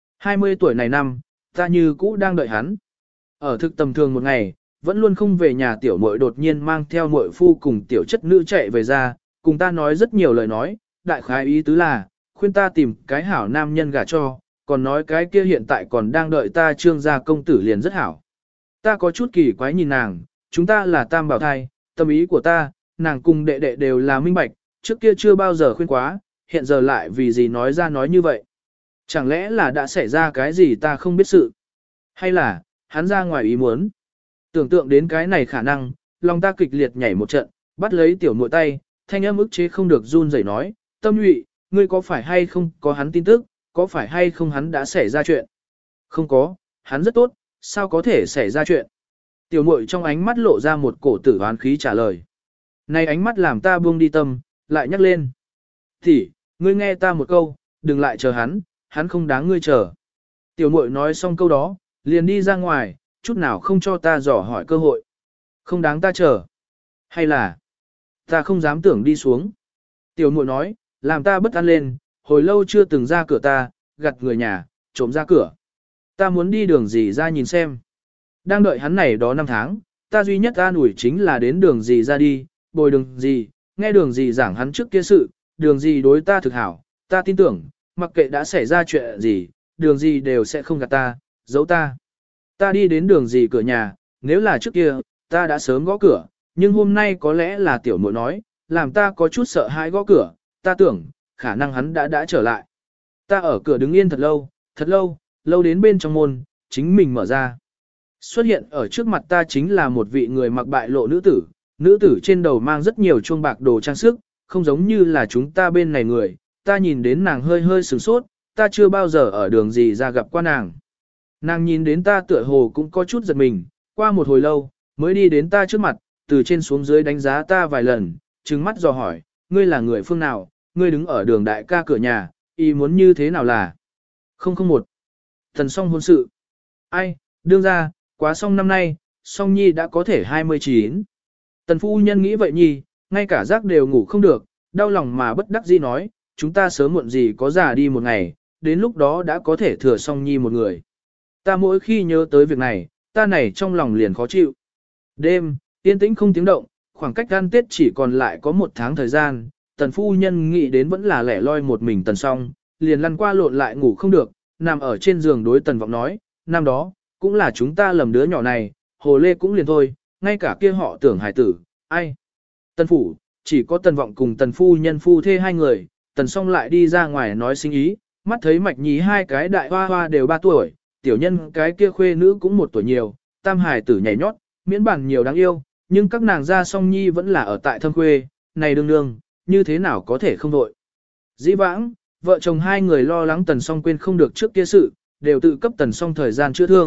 20 tuổi này năm, ta như cũ đang đợi hắn. Ở thực tầm thường một ngày, vẫn luôn không về nhà tiểu muội đột nhiên mang theo muội phu cùng tiểu chất nữ chạy về ra, cùng ta nói rất nhiều lời nói, đại khái ý tứ là, khuyên ta tìm cái hảo nam nhân gả cho, còn nói cái kia hiện tại còn đang đợi ta trương gia công tử liền rất hảo. Ta có chút kỳ quái nhìn nàng, chúng ta là tam bảo thai, tâm ý của ta, nàng cùng đệ đệ đều là minh bạch, trước kia chưa bao giờ khuyên quá, hiện giờ lại vì gì nói ra nói như vậy. Chẳng lẽ là đã xảy ra cái gì ta không biết sự? Hay là, hắn ra ngoài ý muốn? Tưởng tượng đến cái này khả năng, lòng ta kịch liệt nhảy một trận, bắt lấy tiểu muội tay, thanh âm ức chế không được run rẩy nói, Tâm Nhụy, ngươi có phải hay không có hắn tin tức, có phải hay không hắn đã xảy ra chuyện? Không có, hắn rất tốt, sao có thể xảy ra chuyện? Tiểu muội trong ánh mắt lộ ra một cổ tử oán khí trả lời. Này ánh mắt làm ta buông đi tâm, lại nhắc lên. Thì, ngươi nghe ta một câu, đừng lại chờ hắn không đáng ngươi chờ. Tiểu muội nói xong câu đó, liền đi ra ngoài, chút nào không cho ta dò hỏi cơ hội. Không đáng ta chờ. Hay là, ta không dám tưởng đi xuống. Tiểu muội nói, làm ta bất an lên, hồi lâu chưa từng ra cửa ta, gặt người nhà, trộm ra cửa. Ta muốn đi đường gì ra nhìn xem. Đang đợi hắn này đó 5 tháng, ta duy nhất an ủi chính là đến đường gì ra đi, bồi đường gì, nghe đường gì giảng hắn trước kia sự, đường gì đối ta thực hảo, ta tin tưởng, mặc kệ đã xảy ra chuyện gì, đường gì đều sẽ không gạt ta, giấu ta. Ta đi đến đường gì cửa nhà, nếu là trước kia, ta đã sớm gõ cửa, nhưng hôm nay có lẽ là tiểu muội nói, làm ta có chút sợ hãi gõ cửa, ta tưởng, khả năng hắn đã trở lại. Ta ở cửa đứng yên thật lâu, lâu đến bên trong môn, chính mình mở ra. Xuất hiện ở trước mặt ta chính là một vị người mặc bại lộ nữ tử trên đầu mang rất nhiều chuông bạc đồ trang sức, không giống như là chúng ta bên này người, ta nhìn đến nàng hơi hơi sửng sốt, ta chưa bao giờ ở đường gì ra gặp qua nàng. Nàng nhìn đến ta tựa hồ cũng có chút giật mình, qua một hồi lâu, mới đi đến ta trước mặt, từ trên xuống dưới đánh giá ta vài lần, trừng mắt dò hỏi, ngươi là người phương nào, ngươi đứng ở đường đại ca cửa nhà, ý muốn như thế nào là? 001. Thần song hôn sự. Ai, đương ra, quá xong năm nay, song nhi đã có thể 29. Tần phu nhân nghĩ vậy nhi, ngay cả giấc đều ngủ không được, đau lòng mà bất đắc dĩ nói, chúng ta sớm muộn gì có già đi một ngày, đến lúc đó đã có thể thừa song nhi một người. Ta mỗi khi nhớ tới việc này, ta này trong lòng liền khó chịu. Đêm, yên tĩnh không tiếng động, khoảng cách ăn Tết chỉ còn lại có 1 tháng thời gian, tần phu nhân nghĩ đến vẫn là lẻ loi một mình tần song, liền lăn qua lộn lại ngủ không được, nằm ở trên giường đối tần vọng nói, năm đó, cũng là chúng ta lầm đứa nhỏ này, hồ lê cũng liền thôi, ngay cả kia họ tưởng hải tử, ai. Tần phủ, chỉ có tần vọng cùng tần phu nhân phu thê 2 người, tần song lại đi ra ngoài nói sinh ý, mắt thấy mạch nhí 2 cái đại hoa hoa đều 3 tuổi, tiểu nhân cái kia khuê nữ cũng 1 tuổi nhiều, tam hải tử nhảy nhót, miễn bản nhiều đáng yêu, nhưng các nàng gia song nhi vẫn là ở tại thâm khuê, này đương đương, như thế nào có thể không đội. Dĩ vãng, vợ chồng 2 người lo lắng tần song quên không được trước kia sự, đều tự cấp tần song thời gian chữa thương,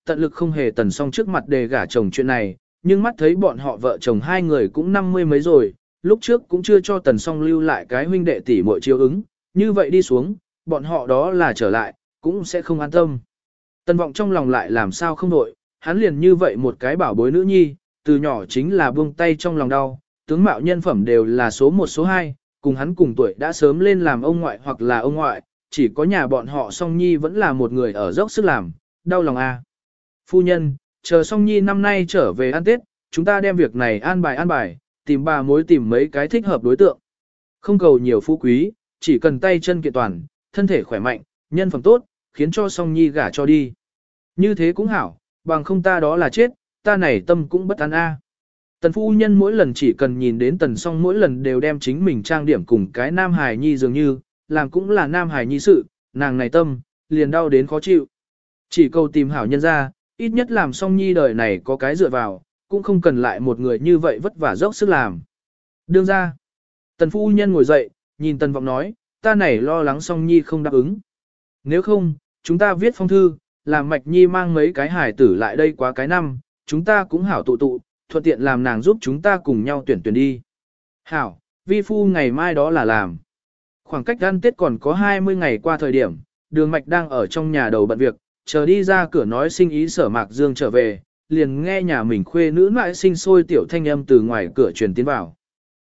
tận lực không hề Tần Song trước mặt đề gả chồng chuyện này, nhưng mắt thấy bọn họ vợ chồng hai người cũng 50 mấy rồi, lúc trước cũng chưa cho Tần Song lưu lại cái huynh đệ tỷ muội chiếu ứng, như vậy đi xuống, bọn họ đó là trở lại, cũng sẽ không an tâm. Tần Vọng trong lòng lại làm sao không nội, hắn liền như vậy một cái bảo bối nữ nhi, từ nhỏ chính là buông tay trong lòng đau, tướng mạo nhân phẩm đều là số 1 số 2, cùng hắn cùng tuổi đã sớm lên làm ông ngoại hoặc là ông ngoại, chỉ có nhà bọn họ Song Nhi vẫn là một người ở dốc sức làm, đau lòng a. Phu nhân, chờ Song Nhi năm nay trở về ăn Tết, chúng ta đem việc này an bài, tìm bà mối tìm mấy cái thích hợp đối tượng. Không cầu nhiều phú quý, chỉ cần tay chân kiện toàn, thân thể khỏe mạnh, nhân phẩm tốt, khiến cho Song Nhi gả cho đi. Như thế cũng hảo, bằng không ta đó là chết, ta này tâm cũng bất an a. Tần phu nhân mỗi lần chỉ cần nhìn đến Tần Song mỗi lần đều đem chính mình trang điểm cùng cái nam hài nhi dường như, làm cũng là nam hài nhi sự, nàng này tâm, liền đau đến khó chịu. Chỉ cầu tìm hảo nhân ra, ít nhất làm Song Nhi đời này có cái dựa vào, cũng không cần lại một người như vậy vất vả dốc sức làm. Đương ra, Tần phu nhân ngồi dậy, nhìn Tần Vọng nói, ta này lo lắng Song Nhi không đáp ứng. Nếu không, chúng ta viết phong thư, làm Mạch Nhi mang mấy cái hài tử lại đây quá cái năm, chúng ta cũng hảo tụ, thuận tiện làm nàng giúp chúng ta cùng nhau tuyển đi. Hảo, vi phu ngày mai đó là làm. Khoảng cách ăn Tết còn có 20 ngày qua thời điểm, Đường Mạch đang ở trong nhà đầu bận việc, chờ đi ra cửa nói sinh ý Sở Mạc Dương trở về, liền nghe nhà mình khuê nữ lại sinh sôi tiểu thanh âm từ ngoài cửa truyền tiến vào.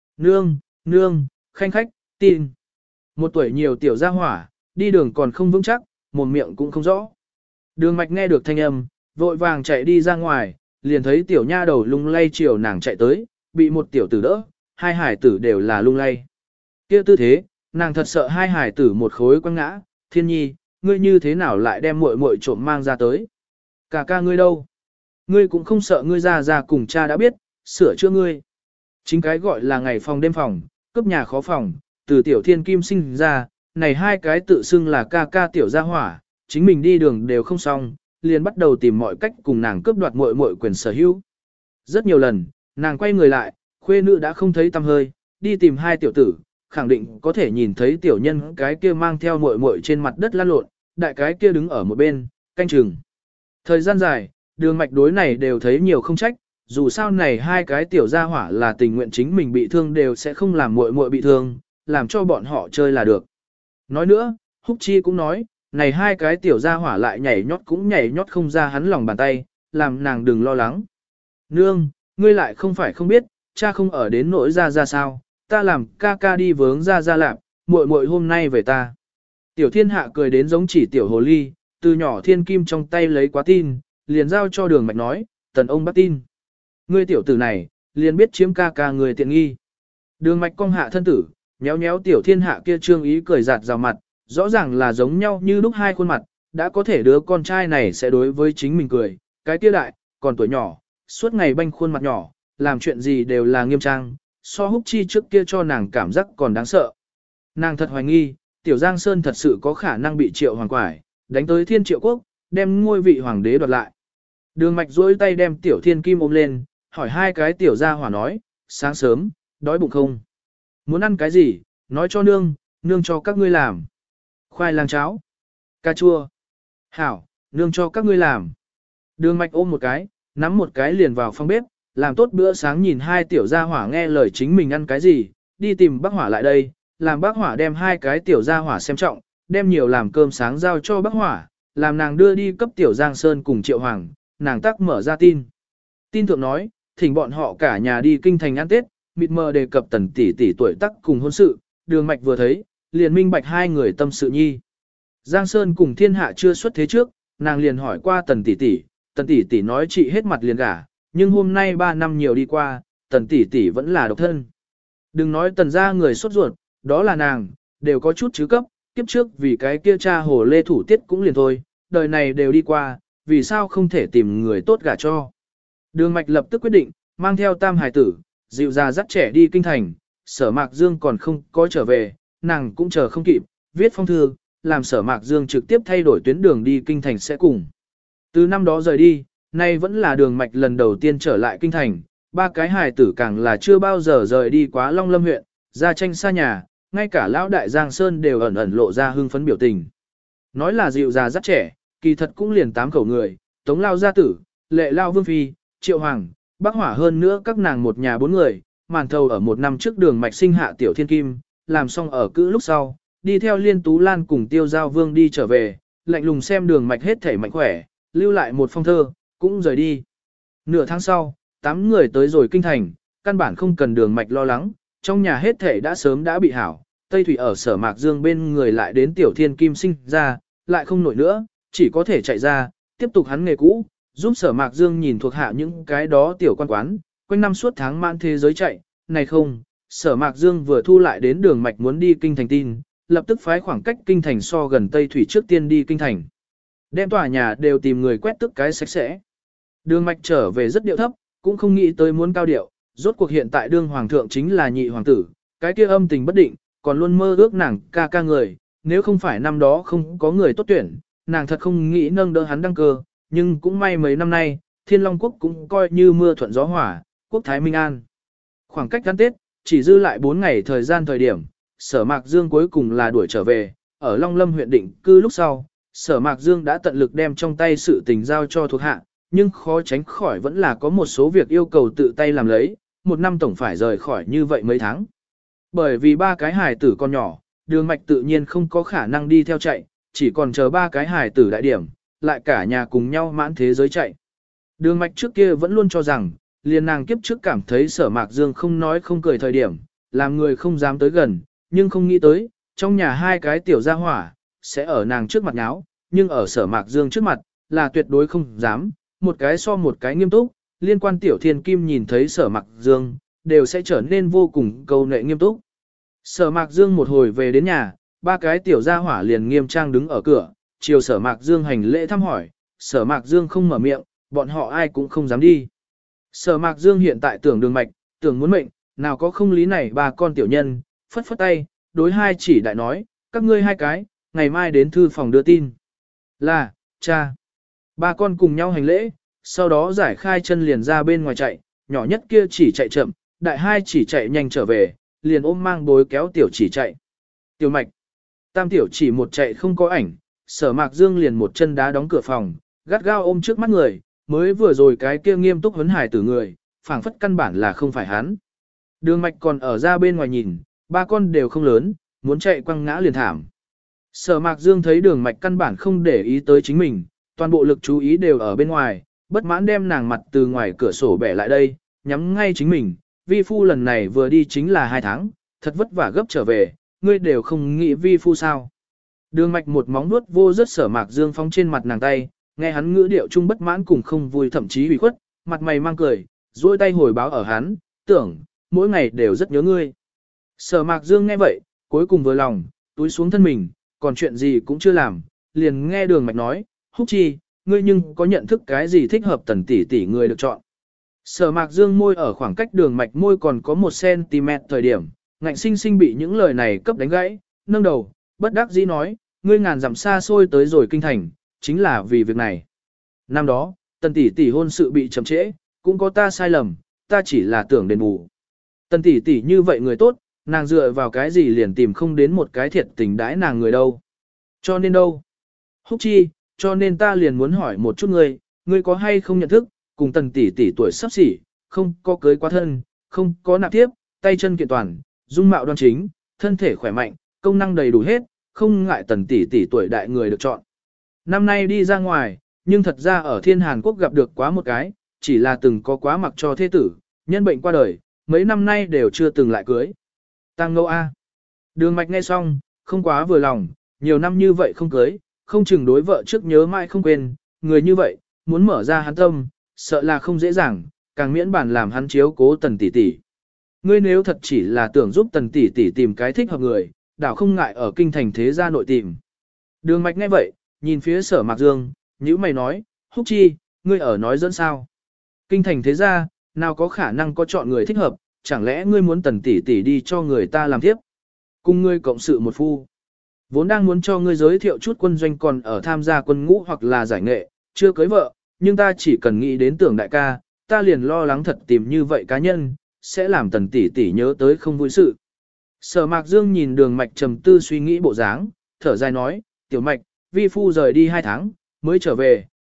Nương, khanh khách, tin. Một tuổi nhiều tiểu gia hỏa, đi đường còn không vững chắc, mồm miệng cũng không rõ. Đường Mạch nghe được thanh âm, vội vàng chạy đi ra ngoài, liền thấy tiểu nha đầu lung lay chiều nàng chạy tới, bị một tiểu tử đỡ, hai hải tử đều là lung lay. Kia tư thế, nàng thật sợ hai hải tử một khối quăng ngã, Thiên Nhi, ngươi như thế nào lại đem muội muội trộm mang ra tới? Cả ca ngươi đâu? Ngươi cũng không sợ ngươi ra cùng cha đã biết, sửa chữa ngươi. Chính cái gọi là ngày phòng đêm phòng, cướp nhà khó phòng, từ tiểu thiên kim sinh ra, này hai cái tự xưng là ca ca tiểu gia hỏa, chính mình đi đường đều không xong, liền bắt đầu tìm mọi cách cùng nàng cướp đoạt muội muội quyền sở hữu. Rất nhiều lần, nàng quay người lại, khuê nữ đã không thấy tăm hơi, đi tìm hai tiểu tử, khẳng định có thể nhìn thấy tiểu nhân cái kia mang theo muội muội trên mặt đất lăn lộn, đại cái kia đứng ở một bên, canh chừng. Thời gian dài, Đường Mạch đối này đều thấy nhiều không trách, dù sao này hai cái tiểu gia hỏa là tình nguyện chính mình bị thương đều sẽ không làm muội muội bị thương, làm cho bọn họ chơi là được. Nói nữa, Húc Chi cũng nói, này hai cái tiểu gia hỏa lại nhảy nhót cũng nhảy nhót không ra hắn lòng bàn tay, làm nàng đừng lo lắng. Nương, ngươi lại không phải không biết, cha không ở đến nỗi ra sao, ta làm ca ca đi vướng ra lạp, muội muội hôm nay về ta. Tiểu thiên hạ cười đến giống chỉ tiểu hồ ly, từ nhỏ thiên kim trong tay lấy quá tin, liền giao cho Đường Mạch nói, Tần ông bắt tin. Ngươi tiểu tử này, liền biết chiếm ca ca người tiện nghi. Đường Mạch cong hạ thân tử, nhéo nhéo tiểu thiên hạ kia trương ý cười giạt rào mặt, rõ ràng là giống nhau như lúc hai khuôn mặt, đã có thể đứa con trai này sẽ đối với chính mình cười, cái kia đại, còn tuổi nhỏ, suốt ngày banh khuôn mặt nhỏ, làm chuyện gì đều là nghiêm trang, so Húc Chi trước kia cho nàng cảm giác còn đáng sợ. Nàng thật hoài nghi, tiểu Giang Sơn thật sự có khả năng bị Triệu Hoàng quải, đánh tới Thiên Triệu Quốc, đem ngôi vị hoàng đế đoạt lại. Đường Mạch duỗi tay đem tiểu Thiên Kim ôm lên, hỏi hai cái tiểu gia hỏa nói, sáng sớm, đói bụng không? Muốn ăn cái gì, nói cho nương cho các ngươi làm. Khoai lang cháo, cà chua. Hảo, nương cho các ngươi làm. Đường Mạch ôm một cái, nắm một cái liền vào phòng bếp, làm tốt bữa sáng nhìn hai tiểu gia hỏa nghe lời chính mình ăn cái gì, đi tìm bác hỏa lại đây, làm bác hỏa đem hai cái tiểu gia hỏa xem trọng, đem nhiều làm cơm sáng giao cho bác hỏa, làm nàng đưa đi cấp tiểu Giang Sơn cùng Triệu Hoàng, nàng tắc mở ra tin. Tin thượng nói, thỉnh bọn họ cả nhà đi kinh thành ăn Tết, mịt mờ đề cập Tần tỷ tỷ tuổi tác cùng hôn sự, Đường Mạch vừa thấy, liền minh bạch hai người tâm sự nhi. Giang Sơn cùng thiên hạ chưa xuất thế trước, nàng liền hỏi qua Tần tỷ tỷ nói chị hết mặt liền gả, nhưng hôm nay 3 năm nhiều đi qua, Tần tỷ tỷ vẫn là độc thân. Đừng nói Tần gia người sốt ruột, đó là nàng, đều có chút chứ cấp, kiếp trước vì cái kia cha hồ lê thủ tiết cũng liền thôi, đời này đều đi qua, vì sao không thể tìm người tốt gả cho. Đường Mạch lập tức quyết định, mang theo tam hài tử, dịu già dắt trẻ đi kinh thành, Sở Mạc Dương còn không có trở về, nàng cũng chờ không kịp, viết phong thư, làm Sở Mạc Dương trực tiếp thay đổi tuyến đường đi kinh thành sẽ cùng. Từ năm đó rời đi, nay vẫn là Đường Mạch lần đầu tiên trở lại kinh thành, ba cái hài tử càng là chưa bao giờ rời đi quá Long Lâm huyện, ra tranh xa nhà, ngay cả lão đại Giang Sơn đều ẩn ẩn lộ ra hưng phấn biểu tình. Nói là dịu già dắt trẻ, kỳ thật cũng liền 8 khẩu người, Tống Lao gia tử, Lệ Lao Vương Phi, Triệu Hoàng, Bắc Hỏa hơn nữa các nàng một nhà bốn người, màn thầu ở một năm trước đường mạch sinh hạ tiểu thiên kim, làm xong ở cữ lúc sau, đi theo Liên Tú Lan cùng Tiêu Giao Vương đi trở về, lạnh lùng xem đường mạch hết thể mạnh khỏe, lưu lại một phong thơ, cũng rời đi. Nửa tháng sau, 8 người tới rồi kinh thành, căn bản không cần đường mạch lo lắng, trong nhà hết thể đã sớm đã bị hảo, Tây Thủy ở Sở Mạc Dương bên người lại đến tiểu thiên kim sinh ra, lại không nổi nữa, chỉ có thể chạy ra, tiếp tục hắn nghề cũ, giúp Sở Mạc Dương nhìn thuộc hạ những cái đó tiểu quan quán, quanh năm suốt tháng mãn thế giới chạy, này không, Sở Mạc Dương vừa thu lại đến đường mạch muốn đi kinh thành tin, lập tức phái khoảng cách kinh thành so gần Tây Thủy trước tiên đi kinh thành. Đem tòa nhà đều tìm người quét tức cái sạch sẽ. Đường mạch trở về rất điệu thấp, cũng không nghĩ tới muốn cao điệu, rốt cuộc hiện tại đương hoàng thượng chính là nhị hoàng tử, cái kia âm tình bất định, còn luôn mơ ước nàng ca ca người, nếu không phải năm đó không có người tốt tuyển, nàng thật không nghĩ nâng đỡ hắn đăng cơ, nhưng cũng may mấy năm nay, Thiên Long Quốc cũng coi như mưa thuận gió hỏa, quốc thái minh an. Khoảng cách gắn Tết, chỉ dư lại 4 ngày thời gian thời điểm, Sở Mạc Dương cuối cùng là đuổi trở về, ở Long Lâm huyện định cư lúc sau, Sở Mạc Dương đã tận lực đem trong tay sự tình giao cho thuộc hạ, nhưng khó tránh khỏi vẫn là có một số việc yêu cầu tự tay làm lấy, một năm tổng phải rời khỏi như vậy mấy tháng. Bởi vì 3 cái hài tử con nhỏ, đường mạch tự nhiên không có khả năng đi theo chạy, chỉ còn chờ 3 cái hài tử đại điểm, lại cả nhà cùng nhau mãn thế giới chạy. Đường mạch trước kia vẫn luôn cho rằng, liền nàng kiếp trước cảm thấy Sở Mạc Dương không nói không cười thời điểm, làm người không dám tới gần, nhưng không nghĩ tới, trong nhà 2 cái tiểu gia hỏa, sẽ ở nàng trước mặt nháo, nhưng ở Sở Mạc Dương trước mặt, là tuyệt đối không dám, một cái so một cái nghiêm túc, liên quan tiểu thiên kim nhìn thấy Sở Mạc Dương, đều sẽ trở nên vô cùng câu nệ nghiêm túc. Sở Mạc Dương một hồi về đến nhà, 3 cái tiểu gia hỏa liền nghiêm trang đứng ở cửa, chiều Sở Mạc Dương hành lễ thăm hỏi, Sở Mạc Dương không mở miệng, bọn họ ai cũng không dám đi. Sở Mạc Dương hiện tại tưởng đường mạch, tưởng muốn mệnh, nào có không lý này 3 con tiểu nhân, phất phất tay, đối 2 chỉ đại nói, các ngươi 2 cái, ngày mai đến thư phòng đưa tin. Là, cha. 3 con cùng nhau hành lễ, sau đó giải khai chân liền ra bên ngoài chạy, nhỏ nhất kia chỉ chạy chậm, đại 2 chỉ chạy nhanh trở về, liền ôm mang bối kéo tiểu chỉ chạy. Tiểu mạch, tam tiểu chỉ một chạy không có ảnh, Sở Mạc Dương liền một chân đá đóng cửa phòng, gắt gao ôm trước mắt người, mới vừa rồi cái kia nghiêm túc huấn hài tử người, phảng phất căn bản là không phải hắn. Đường mạch còn ở ra bên ngoài nhìn, 3 con đều không lớn, muốn chạy quăng ngã liền thảm. Sở Mạc Dương thấy đường mạch căn bản không để ý tới chính mình, toàn bộ lực chú ý đều ở bên ngoài, bất mãn đem nàng mặt từ ngoài cửa sổ bẻ lại đây, nhắm ngay chính mình, vi phu lần này vừa đi chính là 2 tháng, thật vất vả gấp trở về, ngươi đều không nghĩ vi phu sao. Đường mạch một móng nuốt vô rất Sở Mạc Dương phóng trên mặt nàng tay, nghe hắn ngữ điệu trung bất mãn cùng không vui thậm chí ủy khuất, mặt mày mang cười, duỗi tay hồi báo ở hắn, tưởng, mỗi ngày đều rất nhớ ngươi. Sở Mạc Dương nghe vậy, cuối cùng vừa lòng, túi xuống thân mình, còn chuyện gì cũng chưa làm, liền nghe đường mạch nói, Húc Chi, ngươi nhưng có nhận thức cái gì thích hợp tần tỷ tỷ người được chọn. Sở Mạc Dương môi ở khoảng cách đường mạch môi còn có 1cm thời điểm, ngạnh sinh sinh bị những lời này cấp đánh gãy, nâng đầu, bất đắc dĩ nói, ngươi ngàn dặm xa xôi tới rồi kinh thành, chính là vì việc này. Năm đó, tần tỷ tỷ hôn sự bị chậm trễ, cũng có ta sai lầm, ta chỉ là tưởng đền bù. Tần tỷ tỷ như vậy người tốt, nàng dựa vào cái gì liền tìm không đến một cái thiệt tình đãi nàng người đâu. Cho nên đâu? Húc Chi, cho nên ta liền muốn hỏi một chút ngươi có hay không nhận thức, cùng tần tỷ tỷ tuổi sắp xỉ, không có cưới quá thân, không có nạp tiếp, tay chân kiện toàn, dung mạo đoan chính, thân thể khỏe mạnh, công năng đầy đủ hết, không ngại tần tỷ tỷ tuổi đại người được chọn. Năm nay đi ra ngoài, nhưng thật ra ở Thiên Hàn Quốc gặp được quá một cái, chỉ là từng có quá mặc cho thế tử, nhân bệnh qua đời, mấy năm nay đều chưa từng lại cưới. Tăng Ngô A. Đường mạch nghe xong, không quá vừa lòng, nhiều năm như vậy không cưới, không chừng đối vợ trước nhớ mãi không quên, người như vậy, muốn mở ra hắn tâm, sợ là không dễ dàng, càng miễn bản làm hắn chiếu cố tần tỷ tỷ. Ngươi nếu thật chỉ là tưởng giúp tần tỷ tỷ tìm cái thích hợp người, đảo không ngại ở kinh thành thế gia nội tìm. Đường mạch nghe vậy, nhìn phía Sở Mạc Dương, nhíu mày nói, Húc Chi, ngươi ở nói dẫn sao? Kinh thành thế gia, nào có khả năng có chọn người thích hợp, chẳng lẽ ngươi muốn tần tỷ tỷ đi cho người ta làm tiếp? Cùng ngươi cộng sự một phu. Vốn đang muốn cho ngươi giới thiệu chút quân doanh còn ở tham gia quân ngũ hoặc là giải nghệ, chưa cưới vợ, nhưng ta chỉ cần nghĩ đến tưởng đại ca, ta liền lo lắng thật tìm như vậy cá nhân, sẽ làm tần tỷ tỷ nhớ tới không vui sự. Sở Mạc Dương nhìn đường mạch trầm tư suy nghĩ bộ dáng, thở dài nói, tiểu mạch, vi phu rời đi 2 tháng, mới trở về,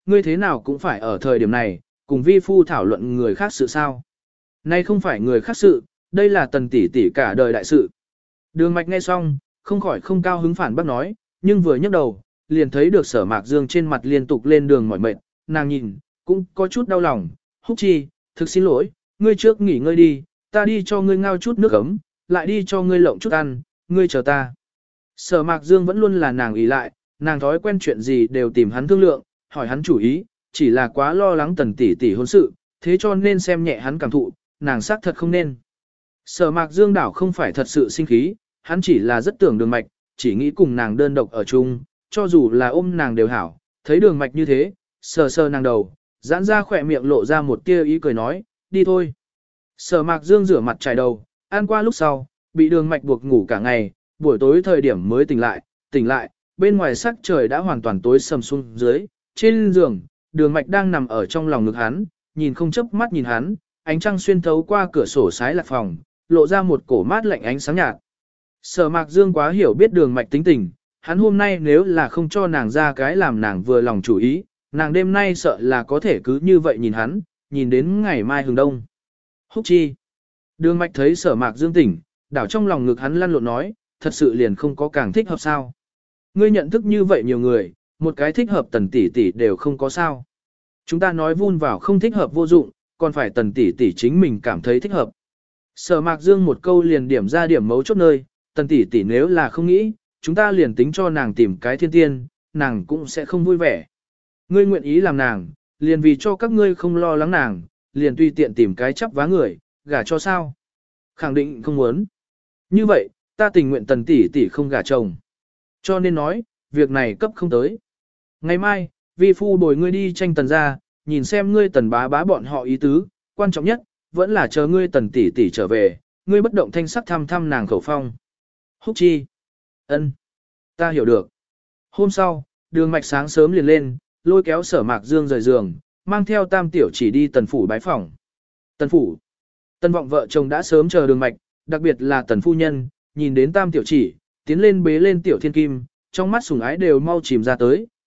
ngươi thế nào cũng phải ở thời điểm này, cùng vi phu thảo luận người khác sự sao. Nay không phải người khác sự, đây là tần tỷ tỷ cả đời đại sự. Đường mạch nghe xong, không khỏi không cao hứng phản bác nói, nhưng vừa nhấc đầu, liền thấy được Sở Mạc Dương trên mặt liên tục lên đường mỏi mệt, nàng nhìn, cũng có chút đau lòng, Húc Chi, thực xin lỗi, ngươi trước nghỉ ngơi đi, ta đi cho ngươi ngao chút nước ấm, lại đi cho ngươi lộng chút ăn, ngươi chờ ta. Sở Mạc Dương vẫn luôn là nàng ý lại, nàng thói quen chuyện gì đều tìm hắn thương lượng, hỏi hắn chủ ý, chỉ là quá lo lắng tần tỷ tỷ hôn sự, thế cho nên xem nhẹ hắn cảm thụ, nàng xác thật không nên. Sở Mạc Dương đảo không phải thật sự sinh khí, hắn chỉ là rất tưởng Đường Mạch, chỉ nghĩ cùng nàng đơn độc ở chung, cho dù là ôm nàng đều hảo, thấy Đường Mạch như thế, sờ sờ nàng đầu, giãn ra khỏe miệng lộ ra một tia ý cười nói, đi thôi. Sở Mạc Dương rửa mặt chải đầu, ăn qua lúc sau, bị Đường Mạch buộc ngủ cả ngày, buổi tối thời điểm mới tỉnh lại, bên ngoài sắc trời đã hoàn toàn tối sầm xuống dưới, trên giường, Đường Mạch đang nằm ở trong lòng ngực hắn, nhìn không chớp mắt nhìn hắn, ánh trăng xuyên thấu qua cửa sổ sái lạc phòng, lộ ra một cổ mát lạnh ánh sáng nhạt. Sở Mạc Dương quá hiểu biết Đường Mạch tính tình, hắn hôm nay nếu là không cho nàng ra cái làm nàng vừa lòng chủ ý, nàng đêm nay sợ là có thể cứ như vậy nhìn hắn, nhìn đến ngày mai hừng đông. Húc Chi. Đường Mạch thấy Sở Mạc Dương tỉnh, đảo trong lòng ngực hắn lăn lộn nói, thật sự liền không có càng thích hợp sao. Ngươi nhận thức như vậy nhiều người, một cái thích hợp tần tỷ tỷ đều không có sao. Chúng ta nói vun vào không thích hợp vô dụng, còn phải tần tỷ tỷ chính mình cảm thấy thích hợp. Sở Mạc Dương một câu liền điểm ra điểm mấu chốt nơi, tần tỷ tỷ nếu là không nghĩ, chúng ta liền tính cho nàng tìm cái thiên tiên, nàng cũng sẽ không vui vẻ. Ngươi nguyện ý làm nàng, liền vì cho các ngươi không lo lắng nàng, liền tùy tiện tìm cái chắp vá người, gả cho sao? Khẳng định không muốn. Như vậy, ta tình nguyện tần tỷ tỷ không gả chồng. Cho nên nói, việc này cấp không tới. Ngày mai, vi phu bồi ngươi đi tranh tần ra, nhìn xem ngươi tần bá bá bọn họ ý tứ, quan trọng nhất, vẫn là chờ ngươi tần tỷ tỷ trở về, ngươi bất động thanh sắc thăm thăm nàng khẩu phong. Húc Chi. Ân, ta hiểu được. Hôm sau, Đường Mạch sáng sớm liền lên, lôi kéo Sở Mạc Dương rời giường, mang theo Tam Tiểu Chỉ đi tần phủ bái phỏng. Tần phủ. Tần Vọng vợ chồng đã sớm chờ Đường Mạch, đặc biệt là tần phu nhân, nhìn đến Tam Tiểu Chỉ, tiến lên bế lên Tiểu Thiên Kim, trong mắt sủng ái đều mau chìm ra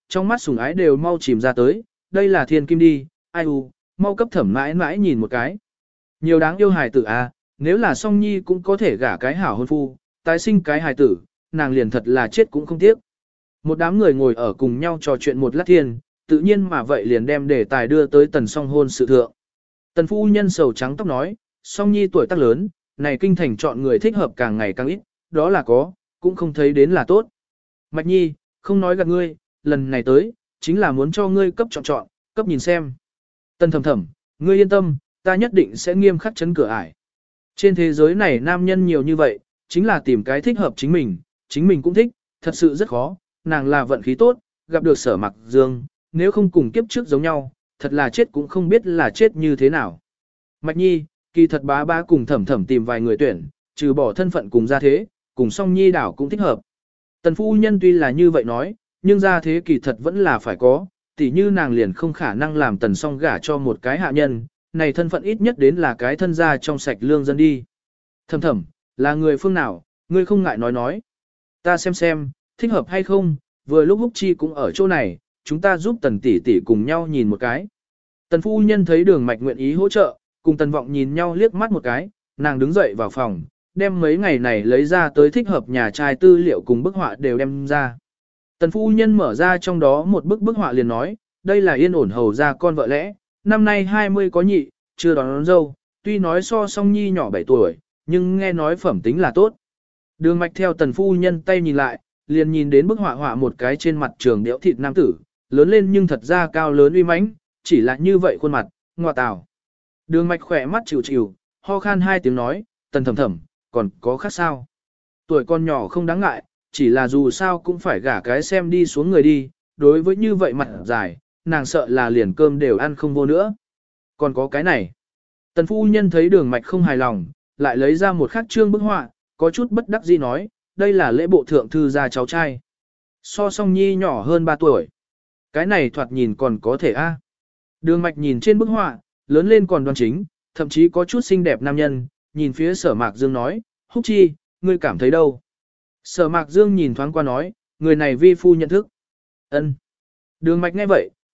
tới, đây là Thiên Kim đi, ai u, mau cấp Thẩm mãi mãi nhìn một cái. Nhiều đáng yêu hài tử à, nếu là Song Nhi cũng có thể gả cái hảo hôn phu, tái sinh cái hài tử, nàng liền thật là chết cũng không tiếc. Một đám người ngồi ở cùng nhau trò chuyện một lát thiên, tự nhiên mà vậy liền đem đề tài đưa tới tần song hôn sự thượng. Tần phu nhân sầu trắng tóc nói, Song Nhi tuổi tác lớn, này kinh thành chọn người thích hợp càng ngày càng ít, đó là có, cũng không thấy đến là tốt. Mạch Nhi, không nói gạt ngươi, lần này tới, chính là muốn cho ngươi cấp chọn, cấp nhìn xem. Tần Thầm Thầm, ngươi yên tâm, ta nhất định sẽ nghiêm khắc chấn cửa ải. Trên thế giới này nam nhân nhiều như vậy, chính là tìm cái thích hợp chính mình cũng thích, thật sự rất khó, nàng là vận khí tốt, gặp được Sở Mạc Dương, nếu không cùng kiếp trước giống nhau, thật là chết cũng không biết là chết như thế nào. Mạch Nhi, kỳ thật bá bá cùng Thẩm Thẩm tìm vài người tuyển, trừ bỏ thân phận cùng gia thế, cùng Song Nhi đảo cũng thích hợp. Tần phu nhân tuy là như vậy nói, nhưng gia thế kỳ thật vẫn là phải có, tỉ như nàng liền không khả năng làm Tần Song gả cho một cái hạ nhân, này thân phận ít nhất đến là cái thân gia trong sạch lương dân đi. Thẩm Thẩm, là người phương nào, ngươi không ngại nói. Ta xem, thích hợp hay không, vừa lúc Húc Chi cũng ở chỗ này, chúng ta giúp Tần tỷ tỷ cùng nhau nhìn một cái. Tần phu nhân thấy Đường Mạch nguyện ý hỗ trợ, cùng Tần Vọng nhìn nhau liếc mắt một cái, nàng đứng dậy vào phòng, đem mấy ngày này lấy ra tới thích hợp nhà trai tư liệu cùng bức họa đều đem ra. Tần phu nhân mở ra trong đó một bức họa liền nói, đây là yên ổn hầu ra con vợ lẽ, năm nay 20 có nhị, chưa đón dâu, tuy nói so Song Nhi nhỏ 7 tuổi, nhưng nghe nói phẩm tính là tốt. Đường Mạch theo Tần phu nhân tay nhìn lại, liền nhìn đến bức họa một cái trên mặt trường đẽo thịt nam tử, lớn lên nhưng thật ra cao lớn uy mãnh, chỉ là như vậy khuôn mặt, ngoa tào. Đường Mạch khỏe mắt chịu, ho khan 2 tiếng nói, Tần Thầm Thầm, còn có khác sao? Tuổi con nhỏ không đáng ngại, chỉ là dù sao cũng phải gả cái xem đi xuống người đi, đối với như vậy mặt dài, nàng sợ là liền cơm đều ăn không vô nữa. Còn có cái này. Tần phu nhân thấy Đường Mạch không hài lòng, lại lấy ra một khắc trương bức họa, có chút bất đắc dĩ nói, đây là lễ bộ thượng thư gia cháu trai. So Song Nhi nhỏ hơn 3 tuổi. Cái này thoạt nhìn còn có thể a. Đường Mạch nhìn trên bức họa, lớn lên còn đoan chính, thậm chí có chút xinh đẹp nam nhân, nhìn phía Sở Mạc Dương nói, Húc Chi, ngươi cảm thấy đâu? Sở Mạc Dương nhìn thoáng qua nói, người này vi phu nhận thức. Ân. Đường Mạch nghe vậy,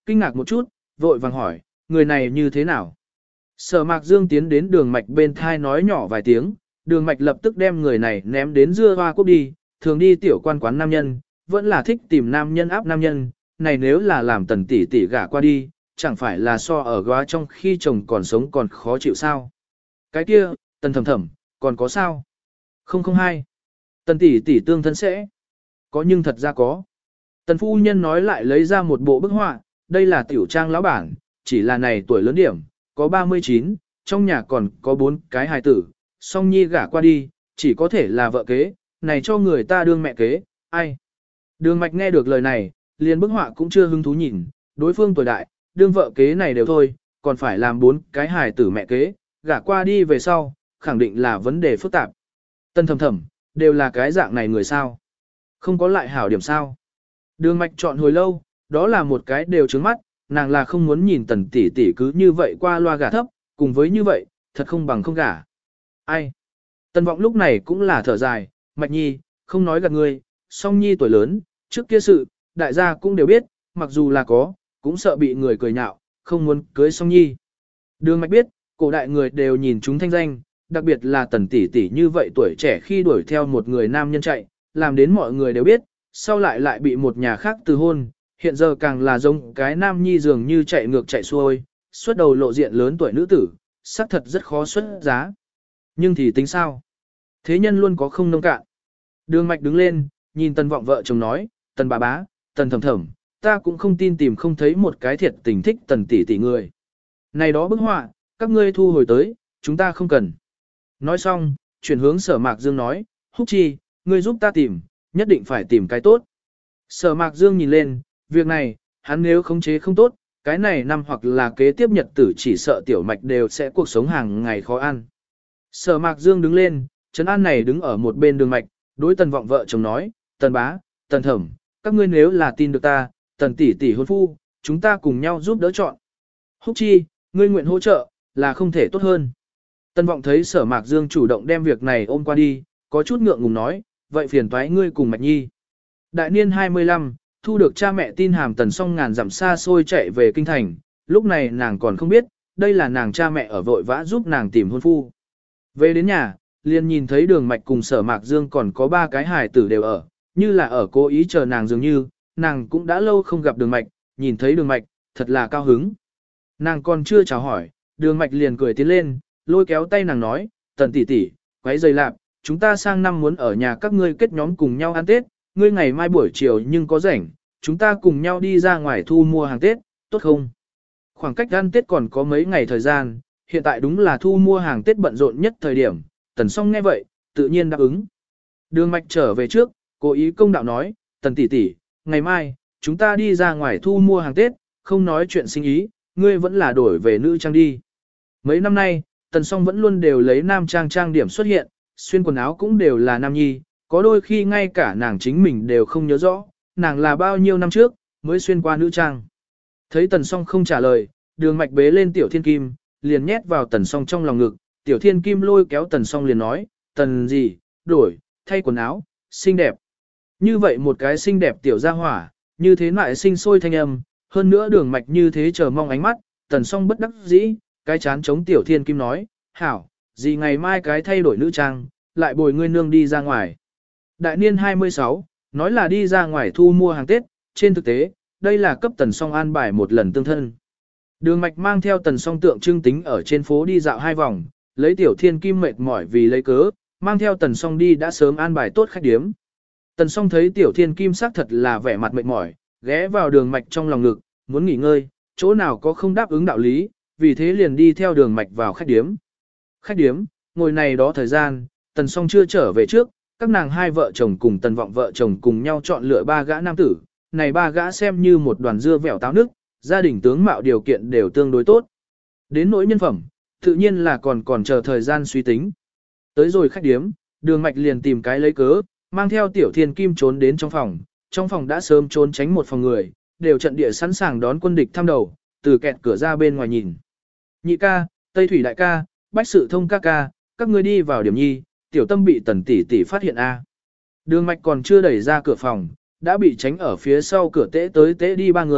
kinh ngạc một chút, vội vàng hỏi, người này như thế nào? Sở Mạc Dương tiến đến Đường Mạch bên thai nói nhỏ vài tiếng, Đường Mạch lập tức đem người này ném đến dưa hoa cốc đi, thường đi tiểu quan quán nam nhân, vẫn là thích tìm nam nhân áp nam nhân, này nếu là làm Tần tỷ tỷ gả qua đi, chẳng phải là so ở góa trong khi chồng còn sống còn khó chịu sao? Cái kia, Tần thầm thầm, còn có sao? 002. Tần tỷ tỷ tương thân sẽ. Có nhưng thật ra có. Tần phu nhân nói lại lấy ra một bộ bức họa, đây là tiểu trang lão bản, chỉ là này tuổi lớn điểm, có 39, trong nhà còn có 4 cái hài tử, song nhi gả qua đi, chỉ có thể là vợ kế, này cho người ta đương mẹ kế, ai. Đường Mạch nghe được lời này, liền bức họa cũng chưa hứng thú nhìn, đối phương tuổi đại, đương vợ kế này đều thôi, còn phải làm 4 cái hài tử mẹ kế, gả qua đi về sau, khẳng định là vấn đề phức tạp. Tân thầm thầm, đều là cái dạng này người sao. Không có lại hảo điểm sao. Đường Mạch chọn hồi lâu, đó là một cái đều trướng mắt, nàng là không muốn nhìn Tần tỷ tỷ cứ như vậy qua loa gả thấp, cùng với như vậy, thật không bằng không gả. Ai? Tần Vọng lúc này cũng là thở dài, Mạch Nhi, không nói gạt ngươi, song Nhi tuổi lớn, trước kia sự, đại gia cũng đều biết, mặc dù là có, cũng sợ bị người cười nhạo, không muốn cưới song Nhi. Đường Mạch biết, cổ đại người đều nhìn chúng thanh danh, đặc biệt là Tần tỷ tỷ như vậy tuổi trẻ khi đuổi theo một người nam nhân chạy, làm đến mọi người đều biết, sau lại bị một nhà khác từ hôn, hiện giờ càng là giống cái nam nhi dường như chạy ngược chạy xuôi, xuất đầu lộ diện lớn tuổi nữ tử, xác thật rất khó xuất giá. Nhưng thì tính sao? Thế nhân luôn có không nông cạn. Đường Mạch đứng lên, nhìn Tần Vọng vợ chồng nói, Tần bà bá, Tần thầm thầm, ta cũng không tin tìm không thấy một cái thiệt tình thích Tần tỷ tỷ người. Này đó bức họa, các ngươi thu hồi tới, chúng ta không cần. Nói xong, chuyển hướng Sở Mạc Dương nói, Húc Chi, ngươi giúp ta tìm, nhất định phải tìm cái tốt. Sở Mạc Dương nhìn lên, việc này, hắn nếu khống chế không tốt, cái này năm hoặc là kế tiếp nhật tử chỉ sợ tiểu mạch đều sẽ cuộc sống hàng ngày khó ăn. Sở Mạc Dương đứng lên, Trấn An này đứng ở một bên Đường Mạch, đối Tần Vọng vợ chồng nói, Tần bá, Tần thẩm, các ngươi nếu là tin được ta, Tần tỷ tỷ hôn phu, chúng ta cùng nhau giúp đỡ chọn. Húc Chi, ngươi nguyện hỗ trợ, là không thể tốt hơn. Tần Vọng thấy Sở Mạc Dương chủ động đem việc này ôm qua đi, có chút ngượng ngùng nói, vậy phiền toái ngươi cùng Mạch Nhi. Đại niên 25, thu được cha mẹ tin hàm Tần Song ngàn dặm xa xôi chạy về kinh thành, lúc này nàng còn không biết, đây là nàng cha mẹ ở vội vã giúp nàng tìm hôn phu. Về đến nhà, liền nhìn thấy Đường Mạch cùng Sở Mạc Dương còn có 3 cái hài tử đều ở, như là ở cố ý chờ nàng dường như, nàng cũng đã lâu không gặp Đường Mạch, nhìn thấy Đường Mạch, thật là cao hứng. Nàng còn chưa chào hỏi, Đường Mạch liền cười tiến lên, lôi kéo tay nàng nói, Tần tỷ tỷ, quấy giày lạp, chúng ta sang năm muốn ở nhà các ngươi kết nhóm cùng nhau ăn Tết, ngươi ngày mai buổi chiều nhưng có rảnh, chúng ta cùng nhau đi ra ngoài thu mua hàng Tết, tốt không? Khoảng cách ăn Tết còn có mấy ngày thời gian, hiện tại đúng là thu mua hàng Tết bận rộn nhất thời điểm, Tần Song nghe vậy, tự nhiên đáp ứng. Đường Mạch trở về trước, cố ý công đạo nói, Tần tỷ tỷ, ngày mai, chúng ta đi ra ngoài thu mua hàng Tết, không nói chuyện sinh ý, ngươi vẫn là đổi về nữ trang đi. Mấy năm nay, Tần Song vẫn luôn đều lấy nam trang trang điểm xuất hiện, xuyên quần áo cũng đều là nam nhi, có đôi khi ngay cả nàng chính mình đều không nhớ rõ, nàng là bao nhiêu năm trước, mới xuyên qua nữ trang. Thấy Tần Song không trả lời, Đường Mạch bế lên Tiểu Thiên Kim, liền nhét vào Tần Song trong lòng ngực, Tiểu Thiên Kim lôi kéo Tần Song liền nói, Tần gì, đổi, thay quần áo, xinh đẹp. Như vậy một cái xinh đẹp tiểu gia hỏa, như thế lại sinh sôi thanh âm, hơn nữa Đường Mạch như thế chờ mong ánh mắt, Tần Song bất đắc dĩ, cái chán chống Tiểu Thiên Kim nói, hảo, gì ngày mai cái thay đổi nữ trang, lại bồi ngươi nương đi ra ngoài. Đại niên 26, nói là đi ra ngoài thu mua hàng Tết, trên thực tế, đây là cấp Tần Song an bài một lần tương thân. Đường Mạch mang theo Tần Song tượng trưng tính ở trên phố đi dạo 2 vòng, lấy Tiểu Thiên Kim mệt mỏi vì lấy cớ, mang theo Tần Song đi đã sớm an bài tốt khách điếm. Tần Song thấy Tiểu Thiên Kim xác thật là vẻ mặt mệt mỏi, ghé vào Đường Mạch trong lòng ngực, muốn nghỉ ngơi, chỗ nào có không đáp ứng đạo lý, vì thế liền đi theo Đường Mạch vào khách điếm. Khách điếm, ngồi này đó thời gian, Tần Song chưa trở về trước, các nàng 2 vợ chồng cùng Tần Vọng vợ chồng cùng nhau chọn lựa 3 gã nam tử, này 3 gã xem như một đoàn dưa vẻo táo nước, gia đình tướng mạo điều kiện đều tương đối tốt. Đến nỗi nhân phẩm, tự nhiên là còn chờ thời gian suy tính. Tới rồi khách điếm, Đường Mạch liền tìm cái lấy cớ, mang theo Tiểu Thiên Kim trốn đến trong phòng đã sớm trốn tránh một phòng người, đều trận địa sẵn sàng đón quân địch thăm đầu, từ kẹt cửa ra bên ngoài nhìn. Nhị ca, Tây Thủy đại ca, Bách Sự Thông ca ca, các ngươi đi vào điểm nhi, Tiểu Tâm bị Tần tỷ tỷ phát hiện a. Đường Mạch còn chưa đẩy ra cửa phòng, đã bị tránh ở phía sau cửa tễ tới tễ đi 3 người,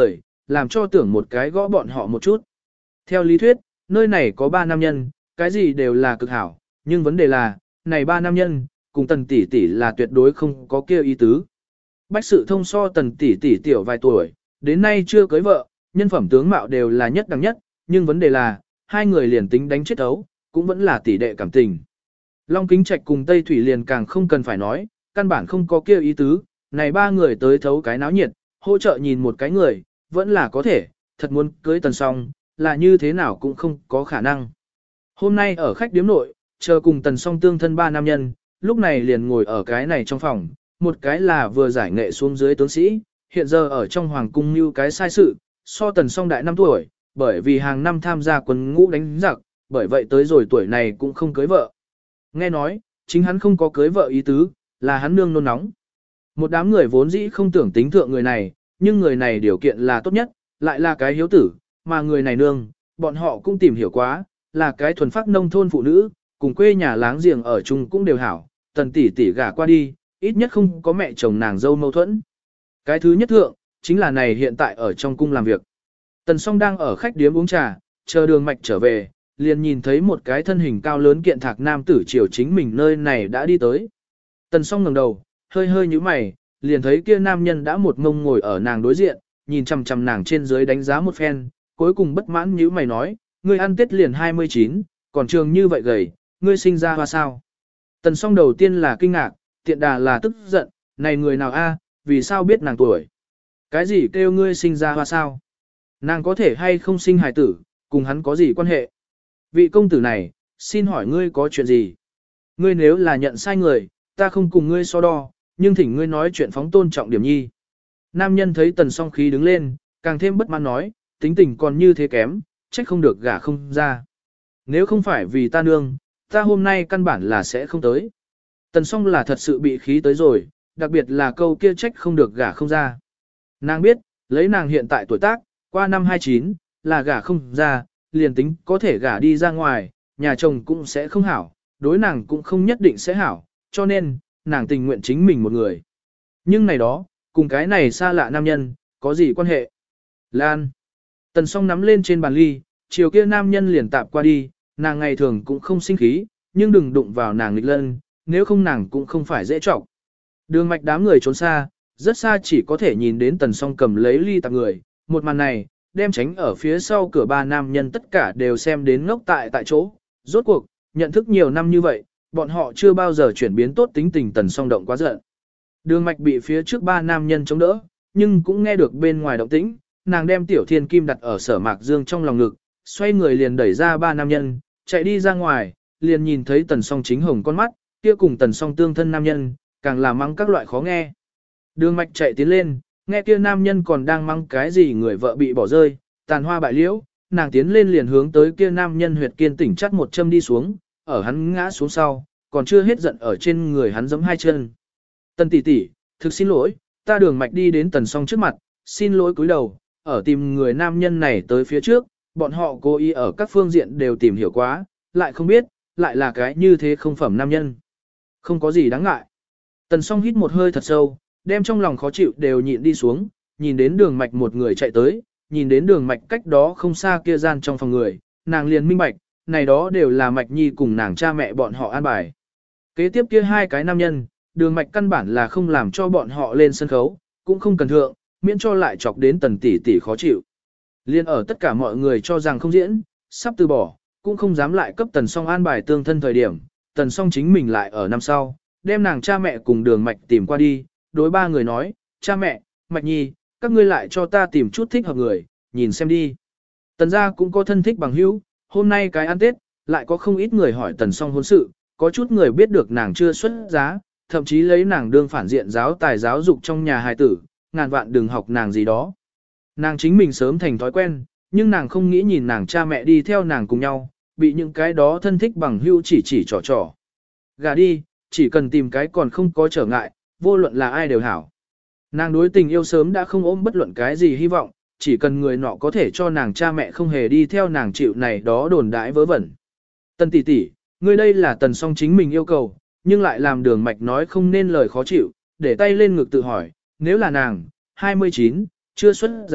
làm cho tưởng một cái gõ bọn họ một chút. Theo lý thuyết, nơi này có 3 nam nhân, cái gì đều là cực hảo, nhưng vấn đề là, này 3 nam nhân, cùng tần tỷ tỷ là tuyệt đối không có kia ý tứ. Bách sự thông so tần tỷ tỷ tiểu vài tuổi, đến nay chưa cưới vợ, nhân phẩm tướng mạo đều là nhất đẳng nhất, nhưng vấn đề là, hai người liền tính đánh chết ấu, cũng vẫn là tỷ đệ cảm tình. Long Kính Trạch cùng Tây Thủy liền càng không cần phải nói, căn bản không có kia ý tứ, này 3 người tới thấu cái náo nhiệt, hỗ trợ nhìn một cái người, vẫn là có thể, thật muốn cưới Tần Song, là như thế nào cũng không có khả năng. Hôm nay ở khách điếm nội, chờ cùng Tần Song tương thân 3 nam nhân, lúc này liền ngồi ở cái này trong phòng, một cái là vừa giải nghệ xuống dưới tướng sĩ, hiện giờ ở trong hoàng cung như cái sai sự, so Tần Song đại 5 tuổi, bởi vì hàng năm tham gia quân ngũ đánh giặc, bởi vậy tới rồi tuổi này cũng không cưới vợ. Nghe nói, chính hắn không có cưới vợ ý tứ, là hắn nương nôn nóng. Một đám người vốn dĩ không tưởng tính thượng người này, nhưng người này điều kiện là tốt nhất, lại là cái hiếu tử, mà người này nương, bọn họ cũng tìm hiểu quá, là cái thuần phác nông thôn phụ nữ, cùng quê nhà láng giềng ở chung cũng đều hảo, Tần tỷ tỷ gả qua đi, ít nhất không có mẹ chồng nàng dâu mâu thuẫn. Cái thứ nhất thượng, chính là này hiện tại ở trong cung làm việc. Tần Song đang ở khách điếm uống trà, chờ Đường Mạch trở về, liền nhìn thấy một cái thân hình cao lớn kiện thạc nam tử chiều chính mình nơi này đã đi tới. Tần Song ngẩng đầu, hơi hơi nhíu mày, liền thấy kia nam nhân đã một ngông ngồi ở nàng đối diện, nhìn chằm chằm nàng trên dưới đánh giá một phen, cuối cùng bất mãn nhíu mày nói, ngươi ăn Tết liền 29, còn trường như vậy gầy, ngươi sinh ra hoa sao? Tần Song đầu tiên là kinh ngạc, tiện đà là tức giận, này người nào a, vì sao biết nàng tuổi? Cái gì kêu ngươi sinh ra hoa sao? Nàng có thể hay không sinh hài tử, cùng hắn có gì quan hệ? Vị công tử này, xin hỏi ngươi có chuyện gì? Ngươi nếu là nhận sai người, ta không cùng ngươi so đo, nhưng thỉnh ngươi nói chuyện phóng tôn trọng điểm nhi. Nam nhân thấy Tần Song khí đứng lên, càng thêm bất mãn nói, tính tình còn như thế kém, trách không được gả không ra. Nếu không phải vì ta nương, ta hôm nay căn bản là sẽ không tới. Tần Song là thật sự bị khí tới rồi, đặc biệt là câu kia trách không được gả không ra. Nàng biết, lấy nàng hiện tại tuổi tác, qua năm 29, là gả không ra, liền tính có thể gả đi ra ngoài, nhà chồng cũng sẽ không hảo, đối nàng cũng không nhất định sẽ hảo, cho nên, nàng tình nguyện chính mình một người. Nhưng này đó, cùng cái này xa lạ nam nhân, có gì quan hệ? Lan. Tần Song nắm lên trên bàn ly, chiều kia nam nhân liền tạp qua đi, nàng ngày thường cũng không sinh khí, nhưng đừng đụng vào nàng nghịch lân, nếu không nàng cũng không phải dễ trọng. Đường Mạch đám người trốn xa, rất xa chỉ có thể nhìn đến Tần Song cầm lấy ly tạp người, một màn này, đem tránh ở phía sau cửa 3 nam nhân tất cả đều xem đến ngốc tại chỗ. Rốt cuộc, nhận thức nhiều năm như vậy, bọn họ chưa bao giờ chuyển biến tốt tính tình Tần Song động quá giận. Đường Mạch bị phía trước 3 nam nhân chống đỡ, nhưng cũng nghe được bên ngoài động tĩnh, nàng đem Tiểu Thiên Kim đặt ở Sở Mạc Dương trong lòng ngực, xoay người liền đẩy ra 3 nam nhân, chạy đi ra ngoài, liền nhìn thấy Tần Song chính hồng con mắt, kia cùng Tần Song tương thân nam nhân, càng là mắng các loại khó nghe. Đường Mạch chạy tiến lên, nghe kia nam nhân còn đang mắng cái gì người vợ bị bỏ rơi, tàn hoa bại liễu, nàng tiến lên liền hướng tới kia nam nhân huyệt kiên tỉnh chắt một châm đi xuống, ở hắn ngã xuống sau, còn chưa hết giận ở trên người hắn giẫm 2 chân. Tần tỷ tỷ, thực xin lỗi, ta Đường Mạch đi đến Tần Song trước mặt, xin lỗi cúi đầu, ở tìm người nam nhân này tới phía trước, bọn họ cố ý ở các phương diện đều tìm hiểu quá, lại không biết, lại là cái như thế không phẩm nam nhân. Không có gì đáng ngại. Tần Song hít một hơi thật sâu, đem trong lòng khó chịu đều nhịn đi xuống, nhìn đến Đường Mạch một người chạy tới, nhìn đến Đường Mạch cách đó không xa kia gian trong phòng người, nàng liền minh bạch, này đó đều là Mạch Nhi cùng nàng cha mẹ bọn họ an bài. Kế tiếp kia 2 cái nam nhân, Đường Mạch căn bản là không làm cho bọn họ lên sân khấu, cũng không cần thượng, miễn cho lại chọc đến Tần tỷ tỷ khó chịu. Liên ở tất cả mọi người cho rằng không diễn, sắp từ bỏ, cũng không dám lại cấp Tần Song an bài tương thân thời điểm, Tần Song chính mình lại ở năm sau, đem nàng cha mẹ cùng Đường Mạch tìm qua đi, đối 3 người nói, cha mẹ, Mạch Nhi, các ngươi lại cho ta tìm chút thích hợp người, nhìn xem đi. Tần gia cũng có thân thích bằng hữu, hôm nay cái ăn Tết, lại có không ít người hỏi Tần Song hôn sự, có chút người biết được nàng chưa xuất giá, thậm chí lấy nàng đương phản diện giáo tài giáo dục trong nhà hài tử, ngàn vạn đừng học nàng gì đó. Nàng chính mình sớm thành thói quen, nhưng nàng không nghĩ nhìn nàng cha mẹ đi theo nàng cùng nhau, bị những cái đó thân thích bằng hữu chỉ trò. Gà đi, chỉ cần tìm cái còn không có trở ngại, vô luận là ai đều hảo. Nàng đối tình yêu sớm đã không ôm bất luận cái gì hy vọng, chỉ cần người nọ có thể cho nàng cha mẹ không hề đi theo nàng chịu này đó đồn đãi vớ vẩn. Tần tỷ tỷ, ngươi đây là Tần Song chính mình yêu cầu, nhưng lại làm Đường Mạch nói không nên lời khó chịu, để tay lên ngực tự hỏi, nếu là nàng, 29, chưa xuất giá,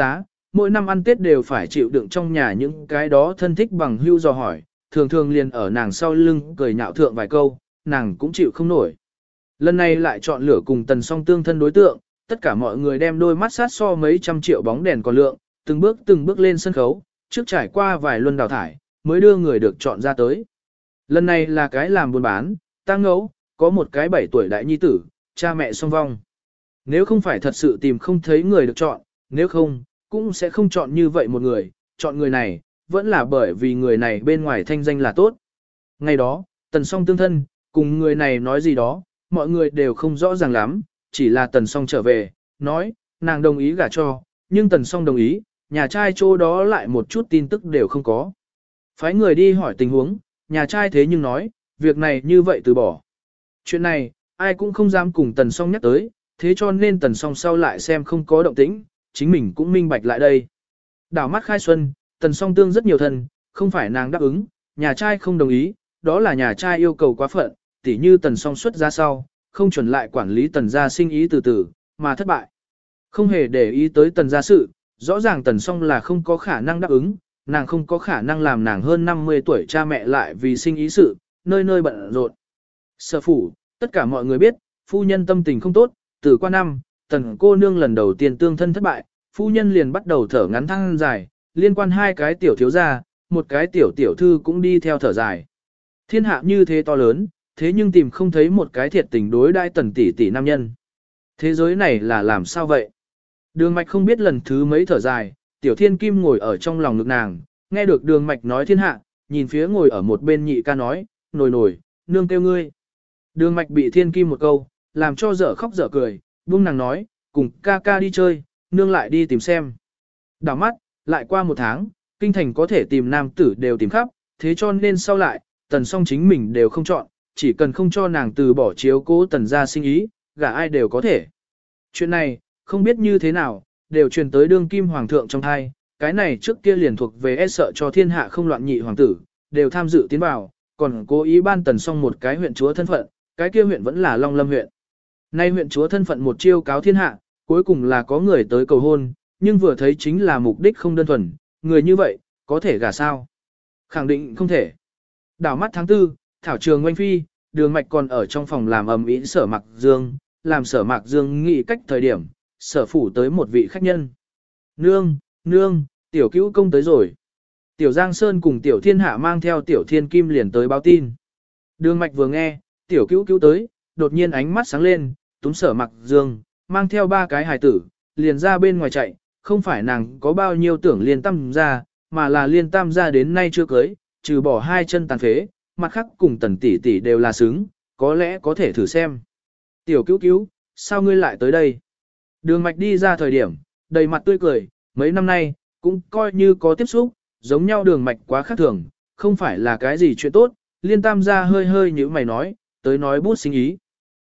mỗi năm ăn Tết đều phải chịu đựng trong nhà những cái đó thân thích bằng hưu dò hỏi, thường thường liền ở nàng sau lưng cười nhạo thượng vài câu, nàng cũng chịu không nổi. Lần này lại chọn lựa cùng Tần Song tương thân đối tượng, tất cả mọi người đem đôi mắt sát so mấy trăm triệu bóng đèn còn lượng, từng bước lên sân khấu, trước trải qua vài luân đào thải, mới đưa người được chọn ra tới. Lần này là cái làm buôn bán, tang ngẫu, có một cái 7 tuổi đại nhi tử, cha mẹ song vong. Nếu không phải thật sự tìm không thấy người được chọn, nếu không, cũng sẽ không chọn như vậy một người, chọn người này, vẫn là bởi vì người này bên ngoài thanh danh là tốt. Ngày đó, Tần Song tương thân, cùng người này nói gì đó, mọi người đều không rõ ràng lắm, chỉ là Tần Song trở về, nói, nàng đồng ý gả cho, nhưng Tần Song đồng ý, nhà trai chỗ đó lại một chút tin tức đều không có. Phái người đi hỏi tình huống, nhà trai thế nhưng nói, việc này như vậy từ bỏ. Chuyện này, ai cũng không dám cùng Tần Song nhắc tới, thế cho nên Tần Song sau lại xem không có động tĩnh, chính mình cũng minh bạch lại đây. Đảo mắt khai xuân, Tần Song tương rất nhiều thân, không phải nàng đáp ứng, nhà trai không đồng ý, đó là nhà trai yêu cầu quá phận, tỉ như Tần Song xuất ra sau, không chuẩn lại quản lý Tần gia sinh ý từ từ, mà thất bại. Không hề để ý tới Tần gia sự, rõ ràng Tần Song là không có khả năng đáp ứng, nàng không có khả năng làm nàng hơn 50 tuổi cha mẹ lại vì sinh ý sự, nơi nơi bận rộn. Sở phủ, tất cả mọi người biết, phu nhân tâm tình không tốt, từ qua năm, Tần cô nương lần đầu tiên tương thân thất bại, phu nhân liền bắt đầu thở ngắn than dài, liên quan hai cái tiểu thiếu gia, một cái tiểu tiểu thư cũng đi theo thở dài. Thiên hạ như thế to lớn, thế nhưng tìm không thấy một cái thiệt tình đối đãi Tần tỷ tỷ nam nhân. Thế giới này là làm sao vậy? Đường mạch không biết lần thứ mấy thở dài, tiểu thiên kim ngồi ở trong lòng ngực nàng, nghe được đường mạch nói thiên hạ, nhìn phía ngồi ở một bên nhị ca nói, nổi, nương kêu ngươi. Đường mạch bị thiên kim một câu, làm cho dở khóc dở cười, buông nàng nói, cùng ca ca đi chơi, nương lại đi tìm xem. Đảo mắt, lại qua một tháng, kinh thành có thể tìm nam tử đều tìm khắp, thế cho nên sau lại, Tần Song chính mình đều không chọn, chỉ cần không cho nàng từ bỏ chiếu cố Tần gia sinh ý, gả ai đều có thể. Chuyện này, không biết như thế nào, đều truyền tới đương kim hoàng thượng trong thai, cái này trước kia liền thuộc về e sợ cho thiên hạ không loạn nhị hoàng tử, đều tham dự tiến vào, còn cố ý ban Tần Song một cái huyện chúa thân phận, cái kia huyện vẫn là Long Lâm huyện. Nay huyện chúa thân phận một chiêu cáo thiên hạ, cuối cùng là có người tới cầu hôn, nhưng vừa thấy chính là mục đích không đơn thuần, người như vậy, có thể gả sao? Khẳng định không thể. Đảo mắt tháng 4, Thảo Trường Oanh Phi, Đường Mạch còn ở trong phòng làm ầm ĩ Sở Mạc Dương, làm Sở Mạc Dương nghĩ cách thời điểm, Sở phủ tới một vị khách nhân. Nương, tiểu cứu công tới rồi. Tiểu Giang Sơn cùng Tiểu Thiên Hạ mang theo Tiểu Thiên Kim liền tới báo tin. Đường Mạch vừa nghe, Tiểu cứu tới, đột nhiên ánh mắt sáng lên, túm Sở Mạc Dương, mang theo 3 cái hài tử, liền ra bên ngoài chạy, không phải nàng có bao nhiêu tưởng Liên Tam gia, mà là Liên Tam gia đến nay chưa cưới, trừ bỏ 2 chân tàn phế, mặt khác cùng Tần tỷ tỷ đều là xứng, có lẽ có thể thử xem. Tiểu cứu, sao ngươi lại tới đây? Đường Mạch đi ra thời điểm, đầy mặt tươi cười, mấy năm nay, cũng coi như có tiếp xúc, giống nhau Đường Mạch quá khác thường, không phải là cái gì chuyện tốt, Liên Tam gia hơi như mày nói, tới nói bút sinh ý.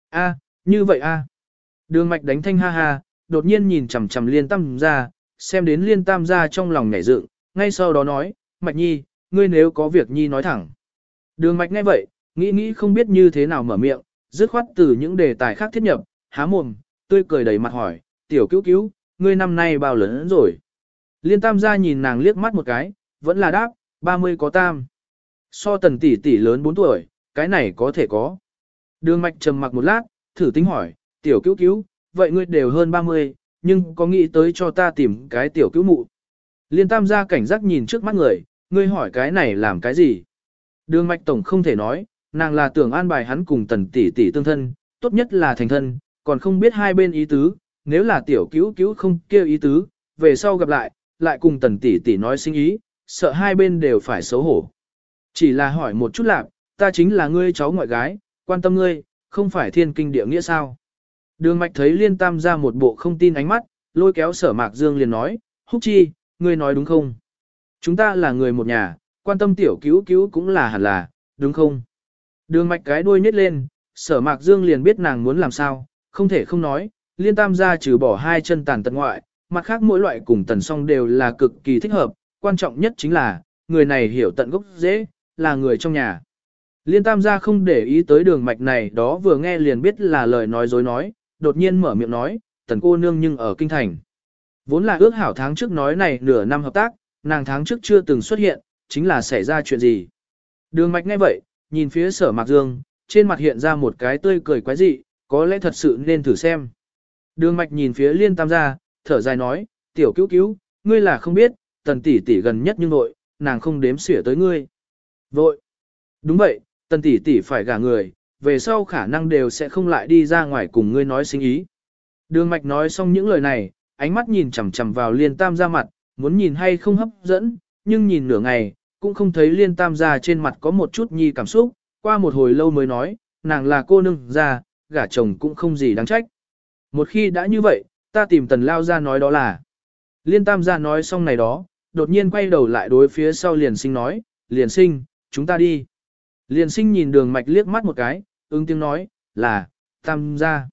Như vậy a. Đường Mạch đánh thanh ha ha, đột nhiên nhìn chằm chằm Liên Tam gia, xem đến Liên Tam gia trong lòng nhảy dựng, ngay sau đó nói, Mạch Nhi, ngươi nếu có việc Nhi nói thẳng. Đường Mạch nghe vậy, nghĩ không biết như thế nào mở miệng, dứt khoát từ những đề tài khác thiết nhập, há mồm, tươi cười đầy mặt hỏi, tiểu cứu, ngươi năm nay bao lớn rồi? Liên Tam gia nhìn nàng liếc mắt một cái, vẫn là đáp, 30 có tam. So Tần tỷ tỷ lớn 4 tuổi, cái này có thể có. Đường Mạch trầm mặc một lát, thử tính hỏi, tiểu cứu, vậy ngươi đều hơn 30, nhưng có nghĩ tới cho ta tìm cái tiểu cứu mụ? Liên Tam gia cảnh giác nhìn trước mắt người, ngươi hỏi cái này làm cái gì? Đường Mạch tổng không thể nói, nàng là tưởng an bài hắn cùng Tần tỷ tỷ tương thân, tốt nhất là thành thân, còn không biết hai bên ý tứ, nếu là tiểu cứu không kêu ý tứ, về sau gặp lại cùng Tần tỷ tỷ nói sinh ý, sợ hai bên đều phải xấu hổ. Chỉ là hỏi một chút lạc, ta chính là ngươi cháu ngoại gái, quan tâm ngươi, không phải thiên kinh địa nghĩa sao? Đường Mạch thấy Liên Tam gia một bộ không tin ánh mắt, lôi kéo Sở Mạc Dương liền nói, Húc Chi, ngươi nói đúng không? Chúng ta là người một nhà, quan tâm tiểu cứu cũng là hẳn là, đúng không? Đường Mạch cái đuôi nhếch lên, Sở Mạc Dương liền biết nàng muốn làm sao, không thể không nói, Liên Tam gia trừ bỏ 2 chân tàn tật ngoại, mặt khác mỗi loại cùng Tần Song đều là cực kỳ thích hợp, quan trọng nhất chính là, người này hiểu tận gốc dễ, là người trong nhà. Liên Tam gia không để ý tới Đường Mạch này đó vừa nghe liền biết là lời nói dối nói, đột nhiên mở miệng nói, Tần cô nương nhưng ở kinh thành. Vốn là ước hảo tháng trước nói này nửa năm hợp tác, nàng tháng trước chưa từng xuất hiện, chính là xảy ra chuyện gì. Đường mạch nghe vậy, nhìn phía Sở Mạc Dương, trên mặt hiện ra một cái tươi cười quái dị, có lẽ thật sự nên thử xem. Đường mạch nhìn phía Liên Tam gia, thở dài nói, tiểu cứu cứu, ngươi là không biết, Tần tỷ tỷ gần nhất nhưng vội, nàng không đếm xỉa tới ngươi. Vội. Đúng vậy, Tần tỷ tỷ phải gả người, về sau khả năng đều sẽ không lại đi ra ngoài cùng ngươi nói sinh ý. Đường mạch nói xong những lời này, ánh mắt nhìn chằm chằm vào Liên Tam gia mặt, muốn nhìn hay không hấp dẫn, nhưng nhìn nửa ngày, cũng không thấy Liên Tam gia trên mặt có một chút nhi cảm xúc, qua một hồi lâu mới nói, nàng là cô nương gia, gả chồng cũng không gì đáng trách. Một khi đã như vậy, ta tìm Tần lao gia nói đó là. Liên Tam gia nói xong này đó, đột nhiên quay đầu lại đối phía sau Liền Sinh nói, Liền Sinh, chúng ta đi. Liền Sinh nhìn Đường mạch liếc mắt một cái, ứng tiếng nói, là, Tam gia.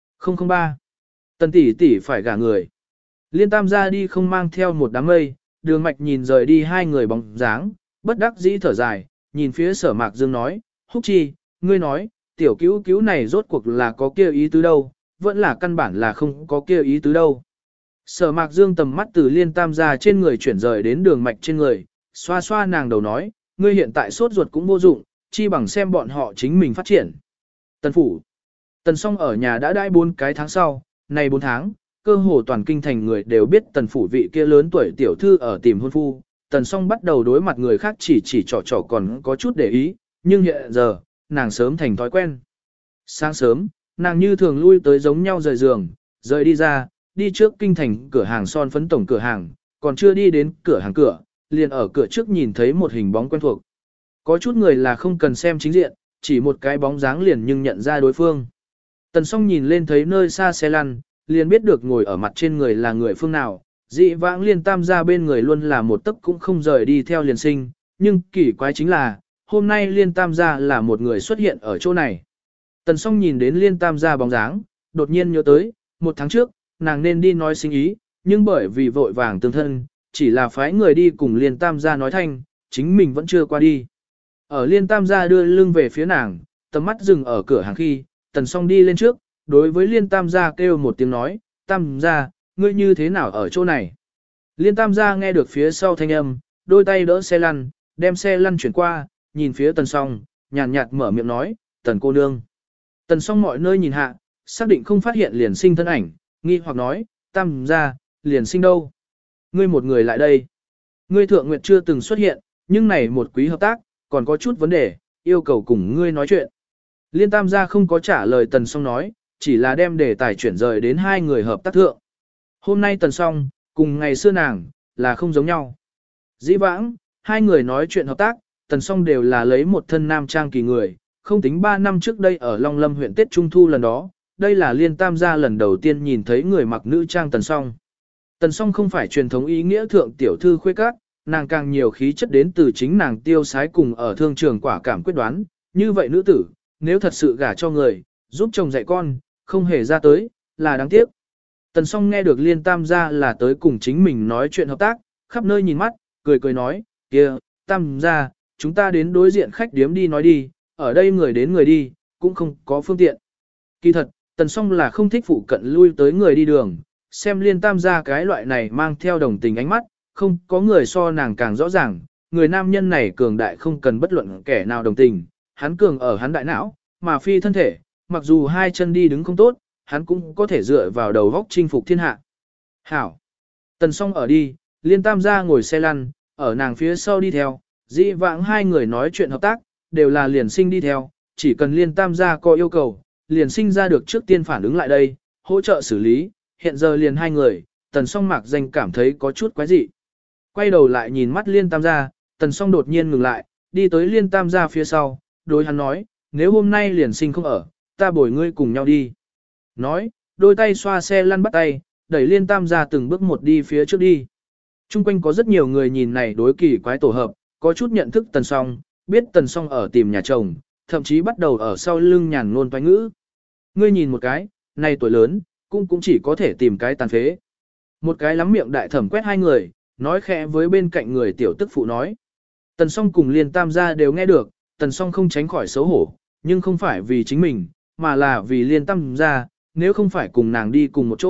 003. Tần tỷ tỷ phải gả người. Liên Tam gia đi không mang theo một đám mây, Đường mạch nhìn rời đi hai người bóng dáng, bất đắc dĩ thở dài, nhìn phía Sở Mạc Dương nói, Húc Chi, ngươi nói, tiểu cứu cứu này rốt cuộc là có kia ý tứ đâu, vẫn là căn bản là không có kia ý tứ đâu. Sở Mạc Dương tầm mắt từ Liên Tam gia trên người chuyển rời đến Đường mạch trên người, xoa xoa nàng đầu nói, ngươi hiện tại sốt ruột cũng vô dụng, chi bằng xem bọn họ chính mình phát triển. Tần phủ. Tần Song ở nhà đã đãi 4 cái tháng sau, này 4 tháng, cơ hồ toàn kinh thành người đều biết Tần phủ vị kia lớn tuổi tiểu thư ở tìm hôn phu. Tần Song bắt đầu đối mặt người khác chỉ trò còn có chút để ý, nhưng hiện giờ, nàng sớm thành thói quen. Sáng sớm, nàng như thường lui tới giống nhau rời giường, rời đi ra, đi trước kinh thành cửa hàng son phấn tổng cửa hàng, còn chưa đi đến cửa hàng cửa, liền ở cửa trước nhìn thấy một hình bóng quen thuộc. Có chút người là không cần xem chính diện, chỉ một cái bóng dáng liền nhưng nhận ra đối phương. Tần Song nhìn lên thấy nơi xa xe lăn, liền biết được ngồi ở mặt trên người là người phương nào. Dị vãng Liên Tam gia bên người luôn là một tấc cũng không rời đi theo Liền Sinh, nhưng kỳ quái chính là, hôm nay Liên Tam gia là một người xuất hiện ở chỗ này. Tần Song nhìn đến Liên Tam gia bóng dáng, đột nhiên nhớ tới, 1 tháng trước, nàng nên đi nói sinh ý, nhưng bởi vì vội vàng tương thân, chỉ là phái người đi cùng Liên Tam gia nói thanh, chính mình vẫn chưa qua đi. Ở Liên Tam gia đưa lưng về phía nàng, tầm mắt dừng ở cửa hàng khi, Tần Song đi lên trước, đối với Liên Tam gia kêu một tiếng nói, Tam gia, ngươi như thế nào ở chỗ này? Liên Tam gia nghe được phía sau thanh âm, đôi tay đỡ xe lăn, đem xe lăn chuyển qua, nhìn phía Tần Song, nhàn nhạt mở miệng nói, Tần cô nương. Tần Song mọi nơi nhìn hạ, xác định không phát hiện Liền Sinh thân ảnh, nghi hoặc nói, Tam gia, Liền Sinh đâu? Ngươi một người lại đây. Ngươi thượng nguyệt chưa từng xuất hiện, nhưng này một quý hợp tác, còn có chút vấn đề, yêu cầu cùng ngươi nói chuyện. Liên Tam gia không có trả lời Tần Song nói, chỉ là đem đề tài chuyển rời đến hai người hợp tác thượng. Hôm nay Tần Song, cùng ngày xưa nàng, là không giống nhau. Dĩ vãng, hai người nói chuyện hợp tác, Tần Song đều là lấy một thân nam trang kỳ người, không tính 3 năm trước đây ở Long Lâm huyện Tết Trung Thu lần đó, đây là Liên Tam gia lần đầu tiên nhìn thấy người mặc nữ trang Tần Song. Tần Song không phải truyền thống ý nghĩa thượng tiểu thư khuê các, nàng càng nhiều khí chất đến từ chính nàng tiêu sái cùng ở thương trường quả cảm quyết đoán, như vậy nữ tử, nếu thật sự gả cho người, giúp chồng dạy con, không hề ra tới, là đáng tiếc. Tần Song nghe được Liên Tam gia là tới cùng chính mình nói chuyện hợp tác, khắp nơi nhìn mắt, cười cười nói, kia, Tam gia, chúng ta đến đối diện khách điếm đi nói đi, ở đây người đến người đi, cũng không có phương tiện. Kỳ thật, Tần Song là không thích phụ cận lui tới người đi đường, xem Liên Tam gia cái loại này mang theo đồng tình ánh mắt, không có người so nàng càng rõ ràng, người nam nhân này cường đại không cần bất luận kẻ nào đồng tình, hắn cường ở hắn đại não, mà phi thân thể, mặc dù hai chân đi đứng không tốt, hắn cũng có thể dựa vào đầu góc chinh phục thiên hạ. Hảo! Tần Song ở đi, Liên Tam gia ngồi xe lăn, ở nàng phía sau đi theo, dĩ vãng hai người nói chuyện hợp tác, đều là Liền Sinh đi theo, chỉ cần Liên Tam gia có yêu cầu, Liền Sinh ra được trước tiên phản ứng lại đây, hỗ trợ xử lý, hiện giờ liền hai người, Tần Song mạc danh cảm thấy có chút quái dị. Quay đầu lại nhìn mắt Liên Tam gia, Tần Song đột nhiên ngừng lại, đi tới Liên Tam gia phía sau, đối hắn nói, nếu hôm nay Liền Sinh không ở, ta bồi ngươi cùng nhau đi. Nói, đôi tay xoa xe lăn bắt tay, đẩy Liên Tam gia từng bước một đi phía trước đi. Trung quanh có rất nhiều người nhìn này đối kỳ quái tổ hợp, có chút nhận thức Tần Song, biết Tần Song ở tìm nhà chồng, thậm chí bắt đầu ở sau lưng nhàn ngôn toái ngữ. Ngươi nhìn một cái, này tuổi lớn, cũng chỉ có thể tìm cái tàn phế. Một cái lắm miệng đại thẩm quét hai người, nói khẽ với bên cạnh người tiểu tức phụ nói. Tần Song cùng Liên Tam gia đều nghe được, Tần Song không tránh khỏi xấu hổ, nhưng không phải vì chính mình, mà là vì Liên Tam gia, nếu không phải cùng nàng đi cùng một chỗ,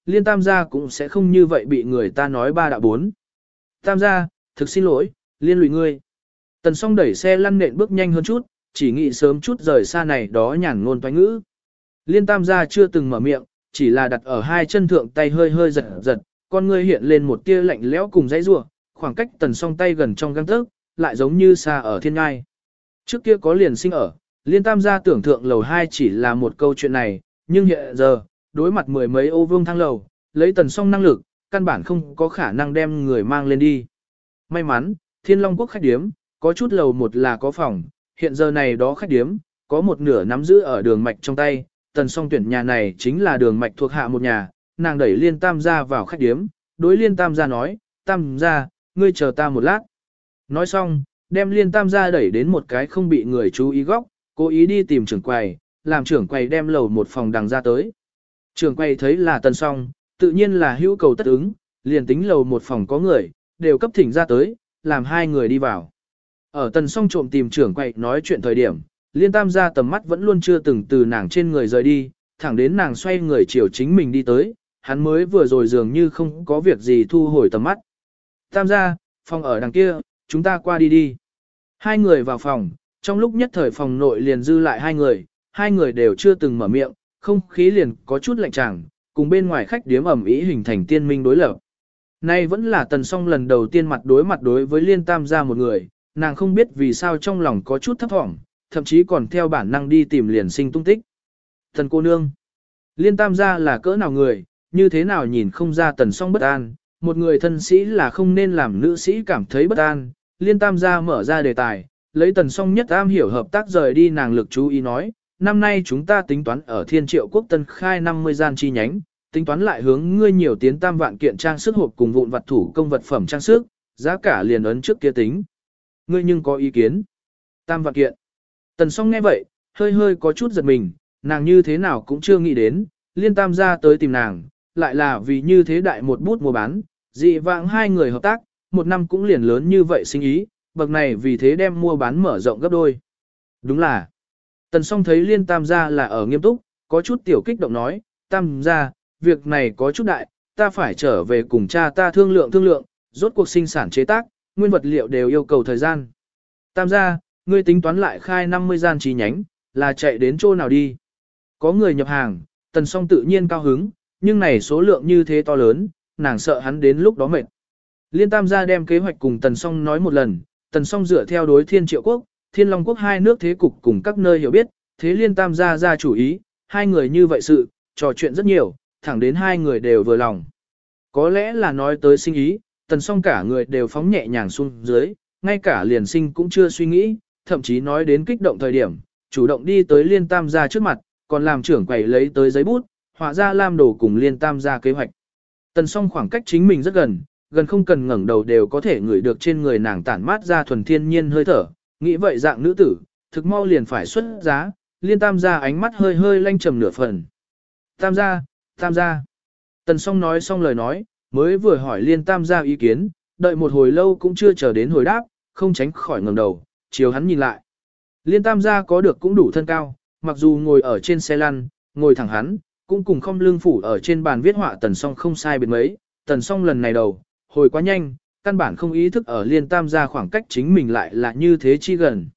Liên Tam gia cũng sẽ không như vậy bị người ta nói ba đạo bốn. Tam gia, thực xin lỗi, liên lụy ngươi. Tần Song đẩy xe lăn nện bước nhanh hơn chút, chỉ nghĩ sớm chút rời xa này đó nhàn ngôn toái ngữ. Liên Tam gia chưa từng mở miệng, chỉ là đặt ở hai chân thượng tay hơi hơi giật giật, con ngươi hiện lên một tia lạnh lẽo cùng dãy rủa, khoảng cách Tần Song tay gần trong gang tấc, lại giống như xa ở thiên ngai. Trước kia có liền sinh ở, Liên Tam gia tưởng thượng lầu 2 chỉ là một câu chuyện này, nhưng hiện giờ, đối mặt mười mấy ô vương thang lầu, lấy Tần Song năng lực, căn bản không có khả năng đem người mang lên đi. May mắn, Thiên Long Quốc khách điếm, có chút lầu một là có phòng, hiện giờ này đó khách điếm, có một nửa nắm giữ ở đường mạch trong tay, Tần Song tuyển nhà này chính là đường mạch thuộc hạ một nhà, nàng đẩy Liên Tam gia vào khách điếm, đối Liên Tam gia nói, Tam gia, ngươi chờ ta một lát. Nói xong, đem Liên Tam gia đẩy đến một cái không bị người chú ý góc, cố ý đi tìm trưởng quầy, làm trưởng quầy đem lầu một phòng đằng ra tới. Trưởng quầy thấy là Tần Song, tự nhiên là hữu cầu tất ứng, liền tính lầu một phòng có người, đều cấp thỉnh ra tới, làm hai người đi vào. Ở Tần Song trộm tìm trưởng quầy nói chuyện thời điểm, Liên Tam gia tầm mắt vẫn luôn chưa từng từ nàng trên người rời đi, thẳng đến nàng xoay người chiều chính mình đi tới, hắn mới vừa rồi dường như không có việc gì thu hồi tầm mắt. Tam gia, phòng ở đằng kia, chúng ta qua đi đi. Hai người vào phòng, trong lúc nhất thời phòng nội liền dư lại hai người đều chưa từng mở miệng, không khí liền có chút lạnh tràng, cùng bên ngoài khách điếm ẩm ý hình thành tiên minh đối lập. Nay vẫn là Tần Song lần đầu tiên mặt đối với Liên Tam gia một người, nàng không biết vì sao trong lòng có chút thấp thỏm, thậm chí còn theo bản năng đi tìm liền sinh tung tích. Tần cô nương, Liên Tam gia là cỡ nào người, như thế nào nhìn không ra Tần Song bất an, một người thân sĩ là không nên làm nữ sĩ cảm thấy bất an. Liên Tam gia mở ra đề tài, lấy Tần Song nhất am hiểu hợp tác rời đi nàng lực chú ý nói, năm nay chúng ta tính toán ở Thiên Triệu Quốc Tân khai 50 gian chi nhánh, tính toán lại hướng ngươi nhiều tiến tam vạn kiện trang sức hộp cùng vụn vặt thủ công vật phẩm trang sức, giá cả liền ấn trước kia tính. Ngươi nhưng có ý kiến? Tam vạn kiện. Tần Song nghe vậy, hơi hơi có chút giật mình, nàng như thế nào cũng chưa nghĩ đến, Liên Tam gia tới tìm nàng, lại là vì như thế đại một bút mua bán, dị vãng hai người hợp tác, một năm cũng liền lớn như vậy sinh ý, bậc này vì thế đem mua bán mở rộng gấp đôi. Đúng là, Tần Song thấy Liên Tam gia là ở nghiêm túc, có chút tiểu kích động nói, Tam gia, việc này có chút đại, ta phải trở về cùng cha ta thương lượng, rốt cuộc sinh sản chế tác, nguyên vật liệu đều yêu cầu thời gian. Tam gia, ngươi tính toán lại khai 50 gian chi nhánh, là chạy đến chỗ nào đi? Có người nhập hàng, Tần Song tự nhiên cao hứng, nhưng này số lượng như thế to lớn, nàng sợ hắn đến lúc đó mệt. Liên Tam gia đem kế hoạch cùng Tần Song nói một lần, Tần Song dựa theo đối Thiên Triệu Quốc, Thiên Long Quốc hai nước thế cục cùng các nơi hiểu biết, thế Liên Tam gia ra chủ ý, hai người như vậy sự, trò chuyện rất nhiều, thẳng đến hai người đều vừa lòng. Có lẽ là nói tới sinh ý, Tần Song cả người đều phóng nhẹ nhàng xuống dưới, ngay cả liền sinh cũng chưa suy nghĩ, thậm chí nói đến kích động thời điểm, chủ động đi tới Liên Tam gia trước mặt, còn làm trưởng quầy lấy tới giấy bút, họa ra lam đồ cùng Liên Tam gia kế hoạch. Tần Song khoảng cách chính mình rất gần, gần không cần ngẩng đầu đều có thể ngửi được trên người nàng tản mát ra thuần thiên nhiên hơi thở, nghĩ vậy dạng nữ tử, thực mau liền phải xuất giá, Liên Tam gia ánh mắt hơi hơi lanh trầm nửa phần. Tam gia. Tần Song nói xong lời nói, mới vừa hỏi Liên Tam gia ý kiến, đợi một hồi lâu cũng chưa chờ đến hồi đáp, không tránh khỏi ngẩng đầu, chiều hắn nhìn lại. Liên Tam gia có được cũng đủ thân cao, mặc dù ngồi ở trên xe lăn, ngồi thẳng hắn, cũng cùng không lưng phủ ở trên bàn viết họa Tần Song không sai biệt mấy. Tần Song lần này đầu, hồi quá nhanh, căn bản không ý thức ở Liên Tam gia khoảng cách chính mình lại là như thế chi gần.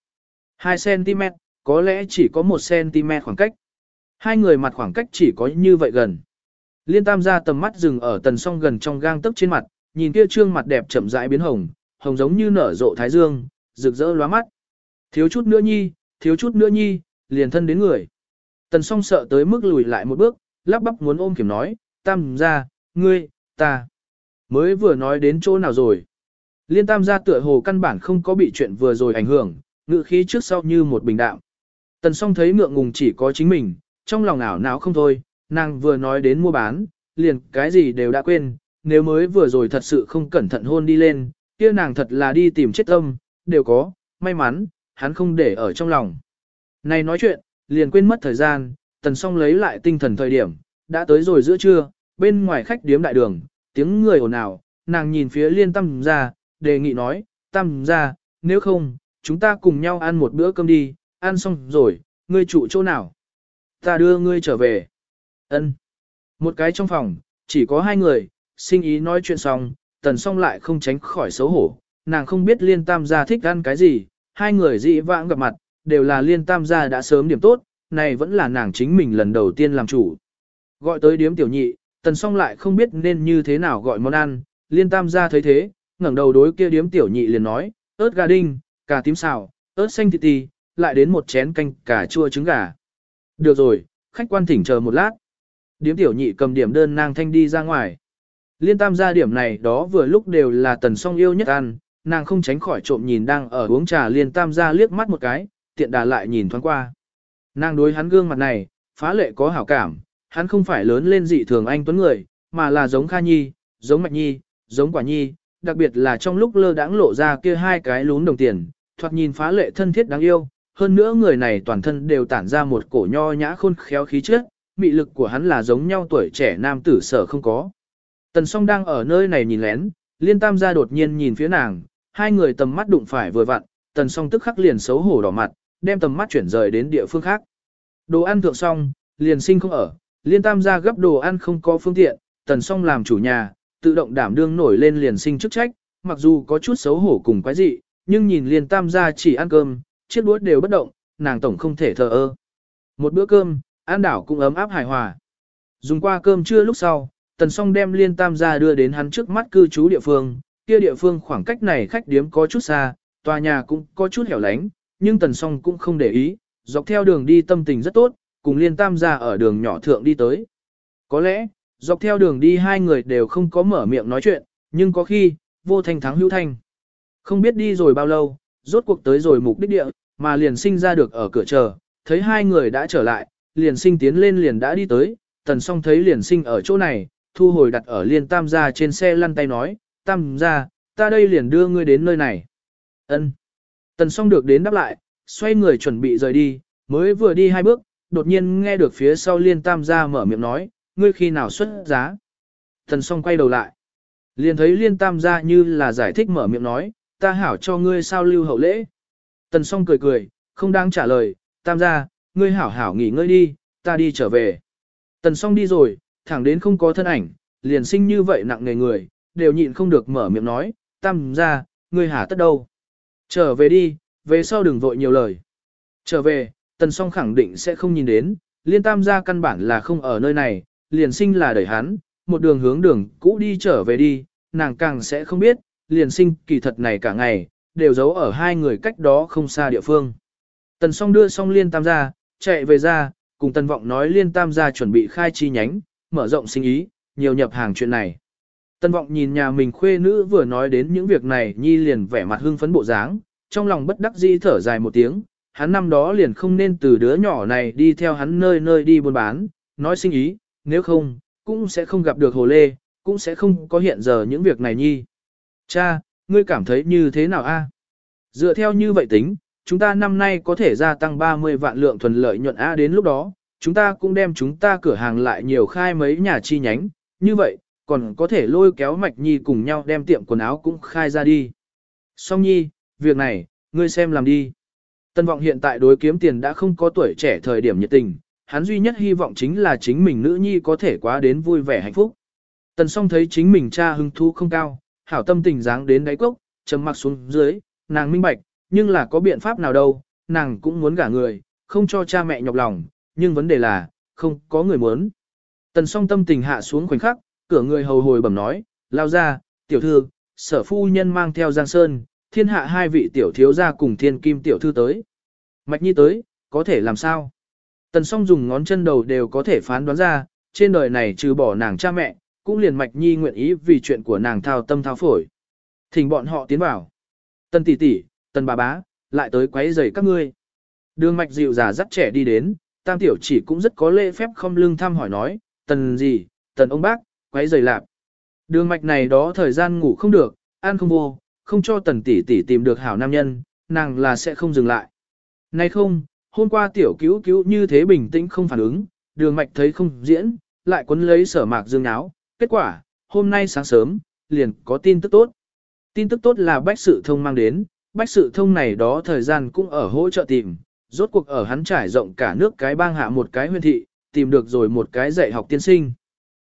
2cm, có lẽ chỉ có 1cm khoảng cách. Hai người mặt khoảng cách chỉ có như vậy gần. Liên Tam gia tầm mắt dừng ở Tần Song gần trong gang tấc trên mặt, nhìn kia trương mặt đẹp chậm rãi biến hồng, hồng giống như nở rộ thái dương, rực rỡ lóa mắt. Thiếu chút nữa nhi, liền thân đến người. Tần Song sợ tới mức lùi lại một bước, lắp bắp muốn ôm kiểm nói, Tam gia, ngươi, ta. Mới vừa nói đến chỗ nào rồi. Liên Tam gia tựa hồ căn bản không có bị chuyện vừa rồi ảnh hưởng, ngự khí trước sau như một bình đạm. Tần Song thấy ngượng ngùng chỉ có chính mình, trong lòng ảo não không thôi, nàng vừa nói đến mua bán, liền cái gì đều đã quên, nếu mới vừa rồi thật sự không cẩn thận hôn đi lên, kia nàng thật là đi tìm chết tâm, đều có, may mắn, hắn không để ở trong lòng. Này nói chuyện, liền quên mất thời gian, Tần Song lấy lại tinh thần thời điểm, đã tới rồi giữa trưa, bên ngoài khách điếm đại đường, tiếng người ồn ào, nàng nhìn phía Liên Tam gia, đề nghị nói, Tam gia, nếu không, chúng ta cùng nhau ăn một bữa cơm đi, ăn xong rồi, ngươi trụ chỗ nào? Ta đưa ngươi trở về. Ân. Một cái trong phòng, chỉ có hai người, sinh ý nói chuyện xong, Tần Song lại không tránh khỏi xấu hổ, nàng không biết Liên Tam gia thích ăn cái gì, hai người dị vãng gặp mặt, đều là Liên Tam gia đã sớm điểm tốt, này vẫn là nàng chính mình lần đầu tiên làm chủ. Gọi tới điếm tiểu nhị, Tần Song lại không biết nên như thế nào gọi món ăn, Liên Tam gia thấy thế, ngẩng đầu đối kia điếm tiểu nhị liền nói, ớt gà đinh, cà tím xào, ớt xanh thịt tì, lại đến một chén canh cà chua trứng gà. Được rồi, khách quan thỉnh chờ một lát. Điếm tiểu nhị cầm điểm đơn nang thanh đi ra ngoài. Liên Tam gia điểm này đó vừa lúc đều là Tần Song yêu nhất ăn, nàng không tránh khỏi trộm nhìn đang ở uống trà Liên Tam gia liếc mắt một cái, tiện đà lại nhìn thoáng qua. Nàng đối hắn gương mặt này, phá lệ có hảo cảm, hắn không phải lớn lên dị thường anh tuấn người, mà là giống Kha Nhi, giống Mạch Nhi, giống Quả Nhi, đặc biệt là trong lúc lơ đãng lộ ra kia hai cái lún đồng tiền, thoạt nhìn phá lệ thân thiết đáng yêu, hơn nữa người này toàn thân đều tản ra một cổ nho nhã khôn khéo khí chất, mị lực của hắn là giống nhau tuổi trẻ nam tử sở không có. Tần Song đang ở nơi này nhìn lén, Liên Tam gia đột nhiên nhìn phía nàng, hai người tầm mắt đụng phải vừa vặn, Tần Song tức khắc liền xấu hổ đỏ mặt, đem tầm mắt chuyển rời đến địa phương khác. Đồ ăn thượng xong, liền sinh không ở, Liên Tam gia gấp đồ ăn không có phương tiện, Tần Song làm chủ nhà, tự động đảm đương nổi lên liền sinh chức trách, mặc dù có chút xấu hổ cùng quái dị, nhưng nhìn Liên Tam gia chỉ ăn cơm, chiếc đũa đều bất động, nàng tổng không thể thờ ơ. Một bữa cơm, ăn đảo cũng ấm áp hài hòa. Dùng qua cơm trưa lúc sau, Tần Song đem Liên Tam gia đưa đến hắn trước mắt cư trú địa phương, kia địa phương khoảng cách này khách điếm có chút xa, tòa nhà cũng có chút hẻo lánh, nhưng Tần Song cũng không để ý, dọc theo đường đi tâm tình rất tốt, cùng Liên Tam gia ở đường nhỏ thượng đi tới. Có lẽ, dọc theo đường đi hai người đều không có mở miệng nói chuyện, nhưng có khi, vô thanh thắng hữu thanh. Không biết đi rồi bao lâu, rốt cuộc tới rồi mục đích địa, mà liền sinh ra được ở cửa chờ, thấy hai người đã trở lại, liền sinh tiến lên liền đã đi tới, Tần Song thấy liền sinh ở chỗ này, thu hồi đặt ở Liên Tam gia trên xe lăn tay nói, Tam gia, ta đây liền đưa ngươi đến nơi này. Ân. Tần Song được đến đáp lại, xoay người chuẩn bị rời đi, mới vừa đi hai bước, đột nhiên nghe được phía sau Liên Tam gia mở miệng nói, ngươi khi nào xuất giá. Tần Song quay đầu lại, liền thấy Liên Tam gia như là giải thích mở miệng nói, ta hảo cho ngươi sao lưu hậu lễ. Tần Song cười cười, không đang trả lời, Tam gia, ngươi hảo hảo nghỉ ngơi đi, ta đi trở về. Tần Song đi rồi, thẳng đến không có thân ảnh, liền sinh như vậy nặng nề người, đều nhịn không được mở miệng nói, Tam gia, ngươi hả tất đâu. Trở về đi, về sau đừng vội nhiều lời. Trở về, Tần Song khẳng định sẽ không nhìn đến, Liên Tam gia căn bản là không ở nơi này, liền sinh là đẩy hắn, một đường hướng đường cũ đi trở về đi, nàng càng sẽ không biết, liền sinh kỳ thật này cả ngày, đều giấu ở hai người cách đó không xa địa phương. Tần Song đưa xong Liên Tam gia, chạy về ra, cùng Tần Vọng nói Liên Tam gia chuẩn bị khai chi nhánh, mở rộng sinh ý, nhiều nhập hàng chuyện này. Tần Vọng nhìn nhà mình khuê nữ vừa nói đến những việc này nhi liền vẻ mặt hưng phấn bộ dáng, trong lòng bất đắc dĩ thở dài một tiếng, hắn năm đó liền không nên từ đứa nhỏ này đi theo hắn nơi nơi đi buôn bán, nói sinh ý, nếu không, cũng sẽ không gặp được Hồ Lê, cũng sẽ không có hiện giờ những việc này nhi. Cha, ngươi cảm thấy như thế nào a? Dựa theo như vậy tính, chúng ta năm nay có thể gia tăng 30 vạn lượng thuần lợi nhuận a, đến lúc đó, chúng ta cũng đem chúng ta cửa hàng lại nhiều khai mấy nhà chi nhánh, như vậy, còn có thể lôi kéo Mạch Nhi cùng nhau đem tiệm quần áo cũng khai ra đi. Song Nhi, việc này, ngươi xem làm đi. Tân Vọng hiện tại đối kiếm tiền đã không có tuổi trẻ thời điểm nhiệt tình, hắn duy nhất hy vọng chính là chính mình nữ nhi có thể quá đến vui vẻ hạnh phúc. Tần Song thấy chính mình cha hứng thú không cao, hảo tâm tình dáng đến đáy cốc, trầm mặc xuống dưới, nàng minh bạch, nhưng là có biện pháp nào đâu, nàng cũng muốn gả người, không cho cha mẹ nhọc lòng, nhưng vấn đề là, không có người muốn. Tần Song tâm tình hạ xuống khoảnh khắc, cửa người hầu hồi bẩm nói, lao ra, tiểu thư, sở phu nhân mang theo Giang Sơn, thiên hạ hai vị tiểu thiếu gia cùng thiên kim tiểu thư tới. Mạch Nhi tới, có thể làm sao? Tần Song dùng ngón chân đầu đều có thể phán đoán ra, trên đời này trừ bỏ nàng cha mẹ, cũng liền Mạch Nhi nguyện ý vì chuyện của nàng thao tâm thao phổi. Thỉnh bọn họ tiến vào. Tần tỷ tỷ, Tần bà bá, lại tới quấy rầy các ngươi. Đường Mạch dịu già dắt trẻ đi đến, Tam tiểu chỉ cũng rất có lễ phép không lưng thăm hỏi nói, Tần gì, Tần ông bác, quấy rầy lạp. Đường Mạch này đó thời gian ngủ không được, ăn không vô, không cho Tần tỷ tỷ tìm được hảo nam nhân, nàng là sẽ không dừng lại. Nay không, hôm qua tiểu cứu cứu như thế bình tĩnh không phản ứng, Đường Mạch thấy không diễn, lại quấn lấy Sở Mạc Dương áo, kết quả, hôm nay sáng sớm, liền có tin tức tốt. Tin tức tốt là Bách Sự Thông mang đến, Bách Sự Thông này đó thời gian cũng ở hỗ trợ tìm, rốt cuộc ở hắn trải rộng cả nước cái bang hạ một cái huyện thị, tìm được rồi một cái dạy học tiên sinh.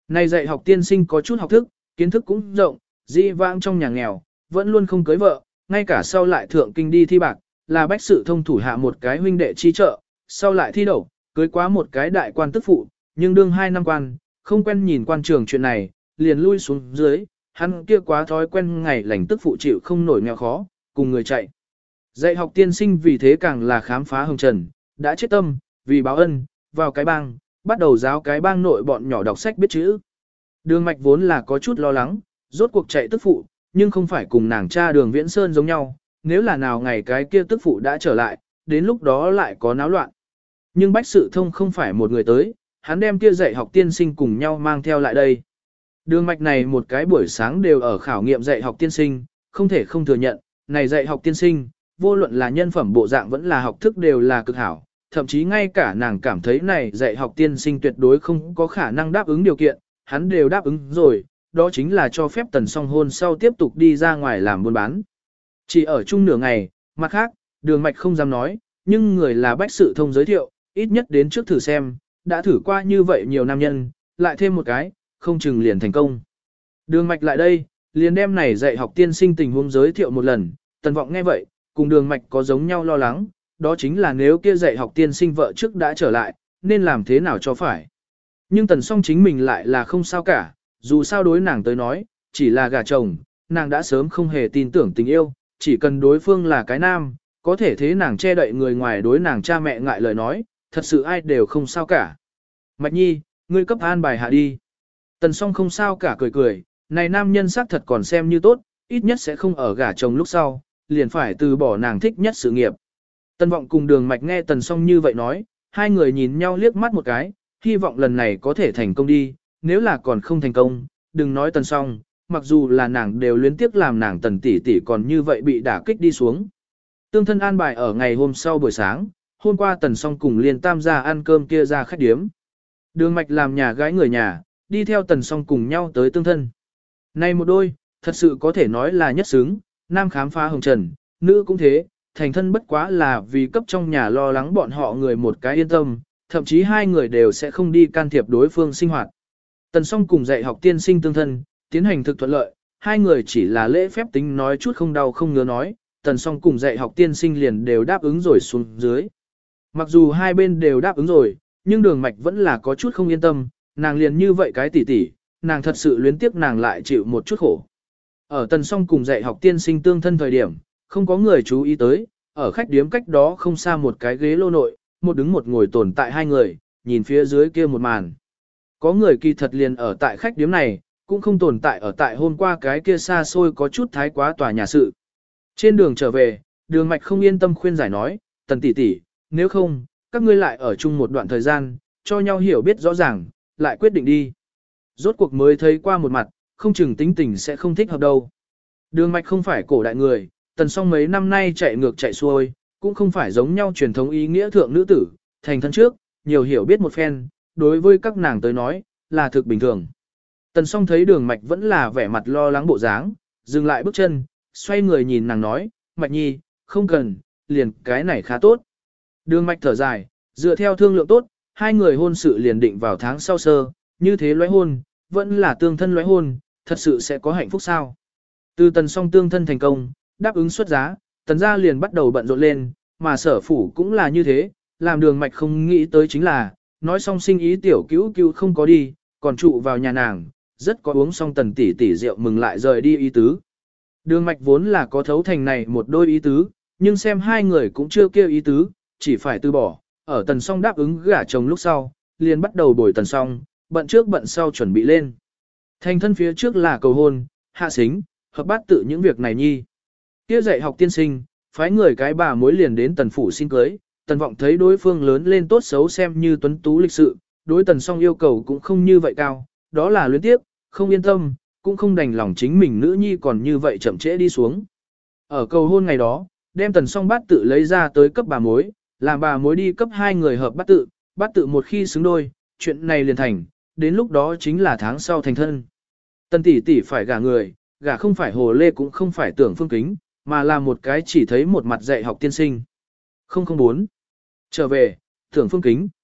Này dạy học tiên sinh có chút học thức, kiến thức cũng rộng, dĩ vãng trong nhà nghèo, vẫn luôn không cưới vợ, ngay cả sau lại thượng kinh đi thi bạc, là bách sự thông thủ hạ một cái huynh đệ chi trợ, sau lại thi đậu, cưới quá một cái đại quan tức phụ, nhưng đương 2 năm quan, không quen nhìn quan trường chuyện này, liền lui xuống dưới, hắn kia quá thói quen ngày lành tức phụ chịu không nổi nghèo khó, cùng người chạy. Dạy học tiên sinh vì thế càng là khám phá hồng trần, đã chết tâm, vì báo ân, vào cái bang, bắt đầu giáo cái bang nội bọn nhỏ đọc sách biết chữ. Đường mạch vốn là có chút lo lắng, rốt cuộc chạy tức phụ, nhưng không phải cùng nàng cha Đường Viễn Sơn giống nhau, nếu là nào ngày cái kia tức phụ đã trở lại, đến lúc đó lại có náo loạn. Nhưng Bách Sự Thông không phải một người tới, hắn đem kia dạy học tiên sinh cùng nhau mang theo lại đây. Đường mạch này một cái buổi sáng đều ở khảo nghiệm dạy học tiên sinh, không thể không thừa nhận, này dạy học tiên sinh, vô luận là nhân phẩm bộ dạng vẫn là học thức đều là cực hảo, thậm chí ngay cả nàng cảm thấy này dạy học tiên sinh tuyệt đối không có khả năng đáp ứng điều kiện, hắn đều đáp ứng rồi, đó chính là cho phép Tần Song hôn sau tiếp tục đi ra ngoài làm buôn bán. Chỉ ở chung nửa ngày, mặt khác, đường mạch không dám nói, nhưng người là Bách Sự Thông giới thiệu, ít nhất đến trước thử xem, đã thử qua như vậy nhiều nam nhân, lại thêm một cái, không chừng liền thành công. Đường mạch lại đây, liền đem này dạy học tiên sinh tình huống giới thiệu một lần, Tần Vọng nghe vậy, cùng đường mạch có giống nhau lo lắng, đó chính là nếu kia dạy học tiên sinh vợ trước đã trở lại, nên làm thế nào cho phải. Nhưng Tần Song chính mình lại là không sao cả, dù sao đối nàng tới nói, chỉ là gả chồng, nàng đã sớm không hề tin tưởng tình yêu, chỉ cần đối phương là cái nam, có thể thế nàng che đậy người ngoài đối nàng cha mẹ ngại lời nói, thật sự ai đều không sao cả. Mạch Nhi, ngươi cấp an bài hạ đi. Tần Song không sao cả cười cười, này nam nhân sắc thật còn xem như tốt, ít nhất sẽ không ở gả chồng lúc sau, liền phải từ bỏ nàng thích nhất sự nghiệp. Tần Vọng cùng Đường Mạch nghe Tần Song như vậy nói, hai người nhìn nhau liếc mắt một cái, hy vọng lần này có thể thành công đi, nếu là còn không thành công, đừng nói Tần Song, mặc dù là nàng đều luyến tiếc làm nàng Tần tỷ tỷ còn như vậy bị đả kích đi xuống. Tương thân an bài ở ngày hôm sau buổi sáng, hôm qua Tần Song cùng Liên Tam gia ăn cơm kia ra khách điếm. Đường Mạch làm nhà gái người nhà, đi theo Tần Song cùng nhau tới tương thân. Này một đôi, thật sự có thể nói là nhất xứng, nam khám phá hồng trần, nữ cũng thế, thành thân bất quá là vì cấp trong nhà lo lắng bọn họ người một cái yên tâm, thậm chí hai người đều sẽ không đi can thiệp đối phương sinh hoạt. Tần Song cùng dạy học tiên sinh tương thân, tiến hành thực thuận lợi, hai người chỉ là lễ phép tính nói chút không đau không ngứa nói, Tần Song cùng dạy học tiên sinh liền đều đáp ứng rồi xuống dưới. Mặc dù hai bên đều đáp ứng rồi, nhưng Đường Mạch vẫn là có chút không yên tâm, nàng liền như vậy cái tỉ tỉ, nàng thật sự luyến tiếc nàng lại chịu một chút khổ. Ở Tần Song cùng dạy học tiên sinh tương thân thời điểm, không có người chú ý tới, ở khách điếm cách đó không xa một cái ghế lô nội, một đứng một ngồi tồn tại hai người, nhìn phía dưới kia một màn. Có người kỳ thật liền ở tại khách điếm này, cũng không tồn tại ở tại hôm qua cái kia xa xôi có chút thái quá tòa nhà sự. Trên đường trở về, Đường Mạch không yên tâm khuyên giải nói, Tần tỷ tỷ, nếu không, các ngươi lại ở chung một đoạn thời gian, cho nhau hiểu biết rõ ràng, lại quyết định đi. Rốt cuộc mới thấy qua một mặt, không chừng tính tình sẽ không thích hợp đâu. Đường Mạch không phải cổ đại người, Tần Song mấy năm nay chạy ngược chạy xuôi, cũng không phải giống nhau truyền thống ý nghĩa thượng nữ tử, thành thân trước, nhiều hiểu biết một phen, đối với các nàng tới nói, là thực bình thường. Tần Song thấy Đường Mạch vẫn là vẻ mặt lo lắng bộ dáng, dừng lại bước chân, xoay người nhìn nàng nói, Mạch Nhi, không cần, liền cái này khá tốt. Đường Mạch thở dài, dựa theo thương lượng tốt, hai người hôn sự liền định vào tháng sau sơ, như thế lóe hôn, vẫn là tương thân lóe hôn, thật sự sẽ có hạnh phúc sao. Từ Tần Song tương thân thành công, đáp ứng xuất giá, Tần gia liền bắt đầu bận rộn lên, mà Sở phủ cũng là như thế, làm Đường Mạch không nghĩ tới chính là, nói xong sinh ý tiểu cứu cứu không có đi, còn trụ vào nhà nàng, rất có uống xong Tần tỷ tỷ rượu mừng lại rời đi ý tứ. Đường Mạch vốn là có thấu thành này một đôi ý tứ, nhưng xem hai người cũng chưa kêu ý tứ, chỉ phải từ bỏ, ở Tần Song đáp ứng gả chồng lúc sau, liền bắt đầu bồi Tần Song, bận trước bận sau chuẩn bị lên. Thành thân phía trước là cầu hôn, hạ xính, hợp bát tự những việc này nhi. Kia dạy học tiên sinh, phái người cái bà mối liền đến Tần phủ xin cưới, Tần Vọng thấy đối phương lớn lên tốt xấu xem như tuấn tú lịch sự, đối Tần Song yêu cầu cũng không như vậy cao, đó là luyến tiếp, không yên tâm, cũng không đành lòng chính mình nữ nhi còn như vậy chậm trễ đi xuống. Ở cầu hôn ngày đó, đem Tần Song bát tự lấy ra tới cấp bà mối, làm bà mối đi cấp hai người hợp bát tự một khi xứng đôi, chuyện này liền thành, đến lúc đó chính là tháng sau thành thân. Tần tỷ tỷ phải gả người, gả không phải hồ lê cũng không phải tưởng phương kính, mà là một cái chỉ thấy một mặt dạy học tiên sinh. 004. Trở về, tưởng phương kính.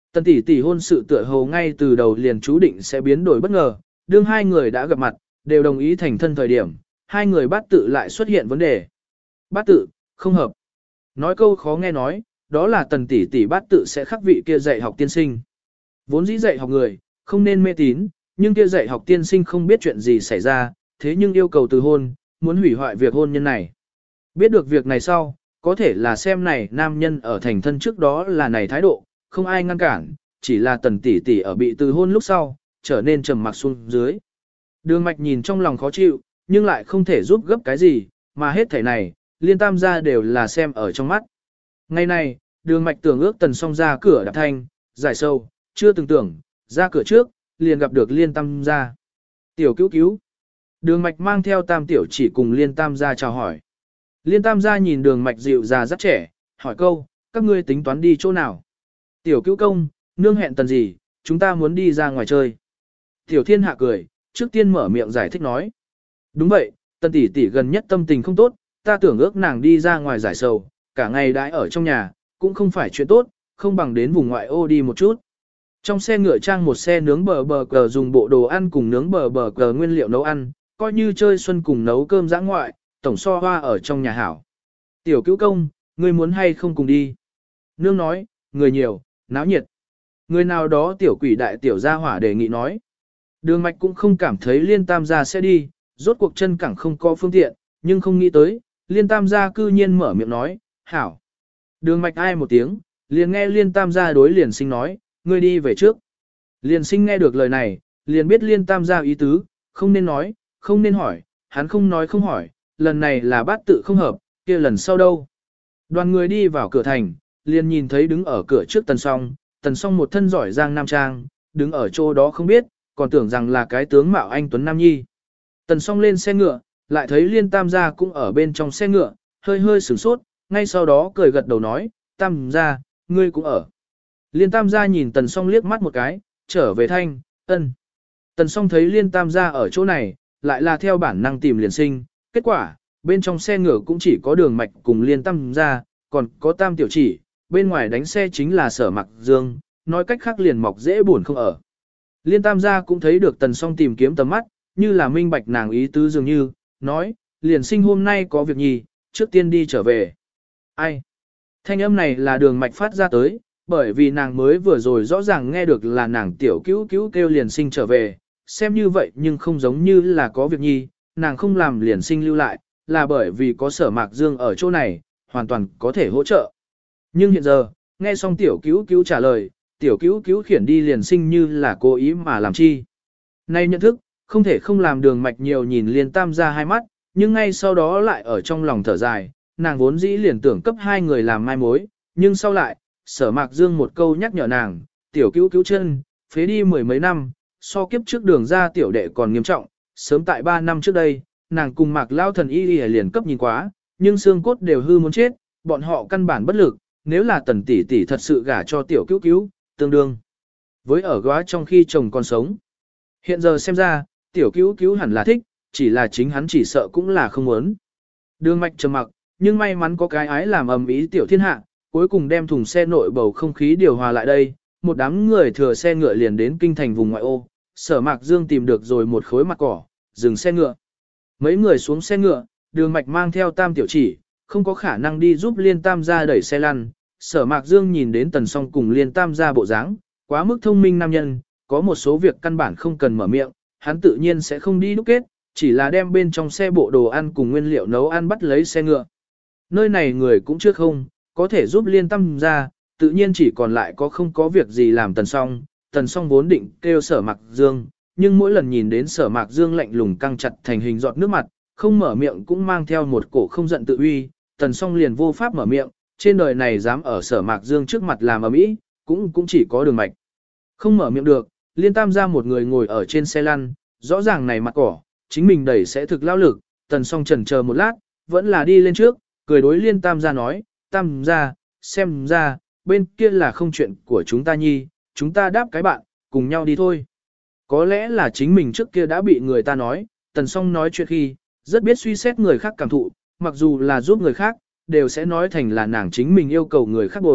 Tần tỷ tỷ hôn sự tựa hồ ngay từ đầu liền chú định sẽ biến đổi bất ngờ, đương hai người đã gặp mặt, đều đồng ý thành thân thời điểm, hai người bát tự lại xuất hiện vấn đề. Bát tự, không hợp. Nói câu khó nghe nói, đó là tần tỷ tỷ bát tự sẽ khắc vị kia dạy học tiên sinh. Vốn dĩ dạy học người, không nên mê tín, nhưng kia dạy học tiên sinh không biết chuyện gì xảy ra, thế nhưng yêu cầu từ hôn, muốn hủy hoại việc hôn nhân này. Biết được việc này sau, có thể là xem này nam nhân ở thành thân trước đó là này thái độ, không ai ngăn cản, chỉ là tần tỷ tỷ ở bị từ hôn lúc sau, trở nên trầm mặc xuống dưới. Đường mạch nhìn trong lòng khó chịu, nhưng lại không thể giúp gấp cái gì, mà hết thảy này, liên tam gia đều là xem ở trong mắt. Ngày này, đường mạch tưởng ước tần song ra cửa đạp thanh, giải sâu, chưa từng tưởng, ra cửa trước, liền gặp được liên tam gia. Tiểu cứu cứu. Đường mạch mang theo tam tiểu chỉ cùng liên tam gia chào hỏi. Liên tam gia nhìn đường mạch dịu già rất trẻ, hỏi câu, các ngươi tính toán đi chỗ nào? Tiểu cứu công, nương hẹn tần gì, chúng ta muốn đi ra ngoài chơi. Tiểu thiên hạ cười, trước tiên mở miệng giải thích nói. Đúng vậy, tần tỷ tỷ gần nhất tâm tình không tốt, ta tưởng ước nàng đi ra ngoài giải sầu, cả ngày đãi ở trong nhà, cũng không phải chuyện tốt, không bằng đến vùng ngoại ô đi một chút. Trong xe ngựa trang một xe nướng bờ bờ cờ dùng bộ đồ ăn cùng nướng bờ bờ cờ nguyên liệu nấu ăn, coi như chơi xuân cùng nấu cơm dã ngoại, tổng so hoa ở trong nhà hảo. Tiểu cứu công, ngươi muốn hay không cùng đi? Nương nói, người nhiều, náo nhiệt. Người nào đó tiểu quỷ đại tiểu gia hỏa đề nghị nói. Đường mạch cũng không cảm thấy liên tam gia sẽ đi, rốt cuộc chân cẳng không có phương tiện, nhưng không nghĩ tới, liên tam gia cư nhiên mở miệng nói, hảo. Đường mạch ai một tiếng, liền nghe liên tam gia đối liền sinh nói, ngươi đi về trước. Liền sinh nghe được lời này, liền biết liên tam gia ý tứ, không nên nói, không nên hỏi, hắn không nói không hỏi, lần này là bát tự không hợp, kia lần sau đâu. Đoàn người đi vào cửa thành, liền nhìn thấy đứng ở cửa trước tần song một thân giỏi giang nam trang, đứng ở chỗ đó không biết, còn tưởng rằng là cái tướng mạo anh Tuấn Nam Nhi. Tần song lên xe ngựa, lại thấy liên tam gia cũng ở bên trong xe ngựa, hơi hơi sửng sốt, ngay sau đó cười gật đầu nói, tam gia, ngươi cũng ở. Liên tam gia nhìn tần song liếc mắt một cái, trở về thanh, ân. Tần song thấy liên tam gia ở chỗ này, lại là theo bản năng tìm liền sinh, kết quả, bên trong xe ngựa cũng chỉ có đường mạch cùng liên tam gia, còn có tam tiểu chỉ, bên ngoài đánh xe chính là Sở Mặc Dương, nói cách khác liền mọc dễ buồn không ở. Liên tam gia cũng thấy được tần song tìm kiếm tầm mắt, như là minh bạch nàng ý tứ dường như, nói, liền sinh hôm nay có việc nhì, trước tiên đi trở về. Ai? Thanh âm này là đường mạch phát ra tới, bởi vì nàng mới vừa rồi rõ ràng nghe được là nàng tiểu cứu cứu kêu liền sinh trở về, xem như vậy nhưng không giống như là có việc nhi, nàng không làm liền sinh lưu lại, là bởi vì có Sở Mạc Dương ở chỗ này, hoàn toàn có thể hỗ trợ. Nhưng hiện giờ, nghe xong tiểu cứu cứu trả lời, tiểu cứu cứu khiển đi liền sinh như là cố ý mà làm chi. Nay nhận thức, không thể không làm đường mạch nhiều nhìn liên tam ra hai mắt, nhưng ngay sau đó lại ở trong lòng thở dài, nàng vốn dĩ liền tưởng cấp hai người làm mai mối, nhưng sau lại, Sở Mạc Dương một câu nhắc nhở nàng, tiểu cứu cứu chân, phế đi mười mấy năm, so kiếp trước đường ra tiểu đệ còn nghiêm trọng, sớm tại 3 năm trước đây, nàng cùng Mạc Lao thần y liền cấp nhìn quá, nhưng xương cốt đều hư muốn chết, bọn họ căn bản bất lực, nếu là tần tỷ tỷ thật sự gả cho tiểu cứu cứu, tương đương với ở góa trong khi chồng còn sống. Hiện giờ xem ra, tiểu cứu cứu hẳn là thích, chỉ là chính hắn chỉ sợ cũng là không muốn. Đường mạch trầm mặc, nhưng may mắn có cái ái làm ầm ĩ tiểu thiên hạ, cuối cùng đem thùng xe nội bầu không khí điều hòa lại đây, một đám người thừa xe ngựa liền đến kinh thành vùng ngoại ô, Sở Mạc Dương tìm được rồi một khối mặt cỏ, dừng xe ngựa. Mấy người xuống xe ngựa, đường mạch mang theo tam tiểu chỉ, không có khả năng đi giúp liên tam gia đẩy xe lăn. Sở Mạc Dương nhìn đến tần song cùng liên tam gia bộ dáng, quá mức thông minh nam nhân, có một số việc căn bản không cần mở miệng, hắn tự nhiên sẽ không đi đúc kết, chỉ là đem bên trong xe bộ đồ ăn cùng nguyên liệu nấu ăn bắt lấy xe ngựa. Nơi này người cũng chưa không, có thể giúp liên tam gia, tự nhiên chỉ còn lại có không có việc gì làm tần song vốn định kêu Sở Mạc Dương, nhưng mỗi lần nhìn đến Sở Mạc Dương lạnh lùng căng chặt thành hình giọt nước mặt, không mở miệng cũng mang theo một cổ không giận tự uy, tần song liền vô pháp mở miệng, trên đời này dám ở Sở Mạc Dương trước mặt làm ầm ĩ, cũng chỉ có đường mạch. Không mở miệng được, liên tam gia một người ngồi ở trên xe lăn, rõ ràng này mặt cỏ, chính mình đẩy sẽ thực lao lực, tần song chần chờ một lát, vẫn là đi lên trước, cười đối liên tam gia nói, tam gia, xem ra, bên kia là không chuyện của chúng ta nhi, chúng ta đáp cái bạn, cùng nhau đi thôi. Có lẽ là chính mình trước kia đã bị người ta nói, tần song nói chuyện khi, rất biết suy xét người khác cảm thụ, mặc dù là giúp người khác, đều sẽ nói thành là nàng chính mình yêu cầu người khác bồi,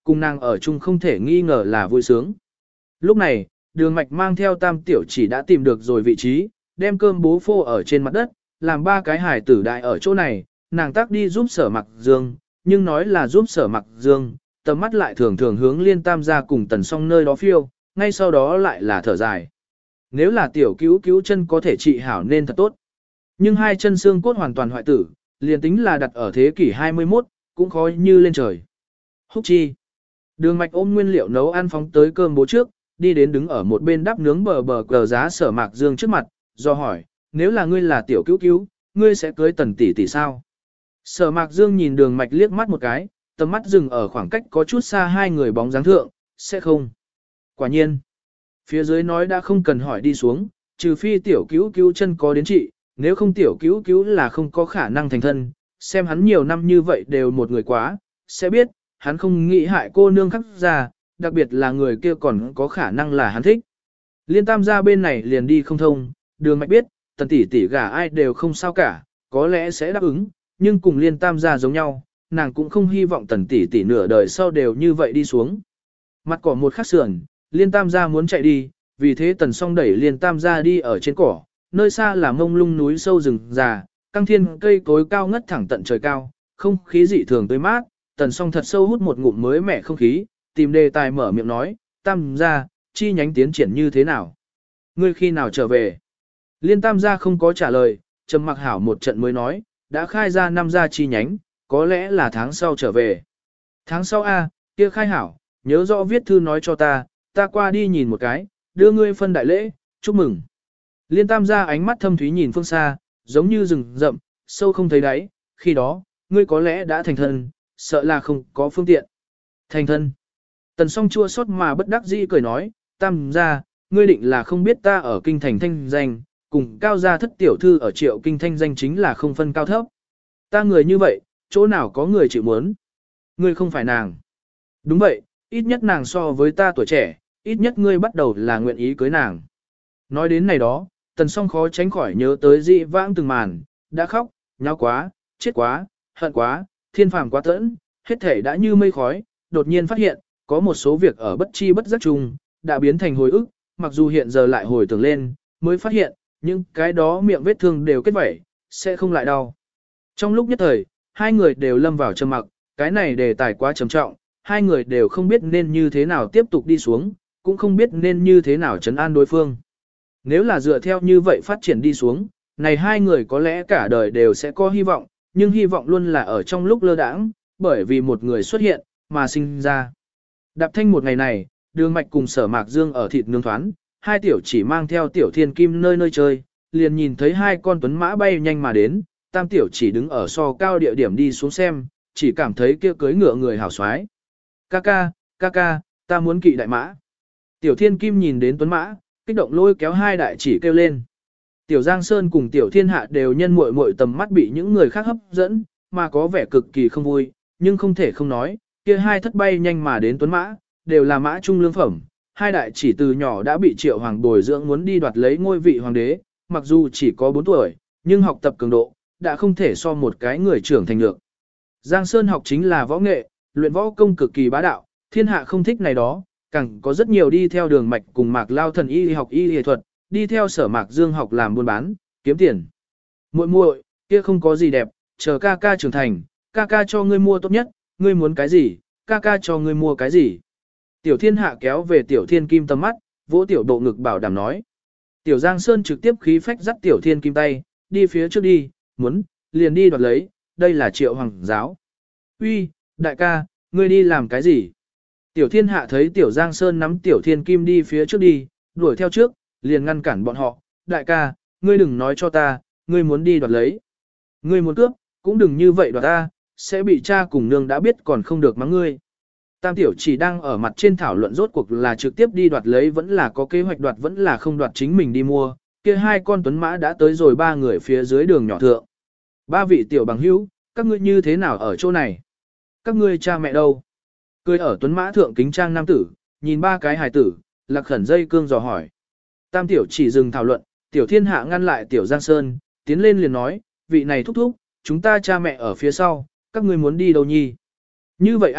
cùng nàng ở chung không thể nghi ngờ là vui sướng. Lúc này, Đường Mạch mang theo Tam tiểu chỉ đã tìm được rồi vị trí, đem cơm bố phô ở trên mặt đất, làm ba cái hài tử đại ở chỗ này, nàng tác đi giúp Sở Mặc Dương, nhưng nói là giúp Sở Mặc Dương, tầm mắt lại thường thường hướng Liên Tam gia cùng Tần Song nơi đó phiêu, ngay sau đó lại là thở dài. Nếu là tiểu cứu cứu chân có thể trị hảo nên thật tốt. Nhưng hai chân xương cốt hoàn toàn hoại tử, liền tính là đặt ở thế kỷ 21, cũng khó như lên trời. Húc chi. Đường Mạch ôm nguyên liệu nấu ăn phóng tới cơm bố trước, đi đến đứng ở một bên đắp nướng bờ cờ giá Sở Mạc Dương trước mặt, do hỏi, nếu là ngươi là tiểu cứu cứu, ngươi sẽ cưới Tần tỷ tỷ sao? Sở Mạc Dương nhìn Đường Mạch liếc mắt một cái, tầm mắt dừng ở khoảng cách có chút xa hai người bóng dáng thượng, sẽ không. Quả nhiên. Phía dưới nói đã không cần hỏi đi xuống, trừ phi tiểu cứu cứu chân có đến trị, nếu không tiểu cứu cứu là không có khả năng thành thân, xem hắn nhiều năm như vậy đều một người quá, sẽ biết, hắn không nghĩ hại cô nương khắc ra, đặc biệt là người kia còn có khả năng là hắn thích. Liên Tam gia bên này liền đi không thông, Đường Mạch biết, Tần tỷ tỷ gả ai đều không sao cả, có lẽ sẽ đáp ứng, nhưng cùng Liên Tam gia giống nhau, nàng cũng không hy vọng Tần tỷ tỷ nửa đời sau đều như vậy đi xuống. Mặt cỏ một khắc sườn, Liên Tam gia muốn chạy đi, vì thế Tần Song đẩy Liên Tam gia đi ở trên cỏ, nơi xa là mông lung núi sâu rừng già, căng thiên cây cối cao ngất thẳng tận trời cao, không khí dị thường tươi mát. Tần Song thật sâu hút một ngụm mới mẻ không khí, tìm đề tài mở miệng nói, Tam gia, chi nhánh tiến triển như thế nào? Ngươi khi nào trở về? Liên Tam gia không có trả lời, trầm mặc hảo một trận mới nói, đã khai ra 5 gia chi nhánh, có lẽ là tháng sau trở về. Tháng sau a, kia khai hảo, nhớ rõ viết thư nói cho ta qua đi nhìn một cái, đưa ngươi phân đại lễ, chúc mừng. Liên Tam gia ánh mắt thâm thúy nhìn phương xa, giống như rừng rậm, sâu không thấy đáy, khi đó, ngươi có lẽ đã thành thân, sợ là không có phương tiện. Thành thân. Tần Song chua xót mà bất đắc dĩ cười nói, Tam gia, ngươi định là không biết ta ở kinh thành thanh danh, cùng cao gia thất tiểu thư ở Triệu kinh thanh danh chính là không phân cao thấp. Ta người như vậy, chỗ nào có người chịu muốn. Ngươi không phải nàng. Đúng vậy, ít nhất nàng so với ta tuổi trẻ, ít nhất ngươi bắt đầu là nguyện ý cưới nàng. Nói đến này đó, Tần Song khó tránh khỏi nhớ tới dị vãng từng màn, đã khóc, nháo quá, chết quá, hận quá, thiên phàm quá tẫn, hết thể đã như mây khói, đột nhiên phát hiện, có một số việc ở bất chi bất giác chung, đã biến thành hồi ức, mặc dù hiện giờ lại hồi tưởng lên, mới phát hiện, những cái đó miệng vết thương đều kết vẩy, sẽ không lại đau. Trong lúc nhất thời, hai người đều lâm vào trầm mặc, cái này đề tài quá trầm trọng, hai người đều không biết nên như thế nào tiếp tục đi xuống, cũng không biết nên như thế nào trấn an đối phương. Nếu là dựa theo như vậy phát triển đi xuống, này hai người có lẽ cả đời đều sẽ có hy vọng, nhưng hy vọng luôn là ở trong lúc lơ đãng, bởi vì một người xuất hiện, mà sinh ra. Đạp thanh một ngày này, Đường Mạch cùng Sở Mạc Dương ở thịt nướng thoán, hai tiểu chỉ mang theo tiểu thiên kim nơi nơi chơi, liền nhìn thấy hai con tuấn mã bay nhanh mà đến, Tam tiểu chỉ đứng ở so cao địa điểm đi xuống xem, chỉ cảm thấy kia cưới ngựa người hảo xoái. Ca, ta muốn kỵ đại mã. Tiểu thiên kim nhìn đến tuấn mã, kích động lôi kéo hai đại chỉ kêu lên. Tiểu Giang Sơn cùng Tiểu Thiên Hạ đều nhân muội muội tầm mắt bị những người khác hấp dẫn, mà có vẻ cực kỳ không vui, nhưng không thể không nói, kia hai thất bay nhanh mà đến tuấn mã, đều là mã trung lương phẩm. Hai đại chỉ từ nhỏ đã bị Triệu Hoàng bồi dưỡng muốn đi đoạt lấy ngôi vị hoàng đế, mặc dù chỉ có 4 tuổi, nhưng học tập cường độ, đã không thể so một cái người trưởng thành được. Giang Sơn học chính là võ nghệ, luyện võ công cực kỳ bá đạo, thiên hạ không thích này đó, càng có rất nhiều đi theo Đường Mạch cùng Mạc Lao thần y học y y thuật, đi theo Sở Mạc Dương học làm buôn bán, kiếm tiền. Muội muội, kia không có gì đẹp, chờ ca ca trưởng thành, ca ca cho ngươi mua tốt nhất, ngươi muốn cái gì, ca ca cho ngươi mua cái gì. Tiểu Thiên Hạ kéo về Tiểu Thiên Kim tầm mắt, vỗ tiểu độ ngực bảo đảm nói. Tiểu Giang Sơn trực tiếp khí phách dắt Tiểu Thiên Kim tay, đi phía trước đi, muốn, liền đi đoạt lấy, đây là Triệu Hoàng giáo. Uy, đại ca, ngươi đi làm cái gì? Tiểu Thiên Hạ thấy Tiểu Giang Sơn nắm Tiểu Thiên Kim đi phía trước đi, đuổi theo trước, liền ngăn cản bọn họ. Đại ca, ngươi đừng nói cho ta, ngươi muốn đi đoạt lấy. Ngươi muốn cướp, cũng đừng như vậy đoạt ta, sẽ bị cha cùng nương đã biết còn không được mắng ngươi. Tam Tiểu chỉ đang ở mặt trên thảo luận rốt cuộc là trực tiếp đi đoạt lấy vẫn là có kế hoạch đoạt vẫn là không đoạt chính mình đi mua. Kia hai con tuấn mã đã tới rồi ba người phía dưới đường nhỏ thượng. Ba vị tiểu bằng hữu, các ngươi như thế nào ở chỗ này? Các ngươi cha mẹ đâu? Cười ở tuấn mã thượng kính trang nam tử, nhìn ba cái hài tử, lạc khẩn dây cương dò hỏi. Tam tiểu chỉ dừng thảo luận, Tiểu Thiên Hạ ngăn lại Tiểu Giang Sơn, tiến lên liền nói, vị này thúc thúc, chúng ta cha mẹ ở phía sau, các ngươi muốn đi đâu nhi? Như vậy a,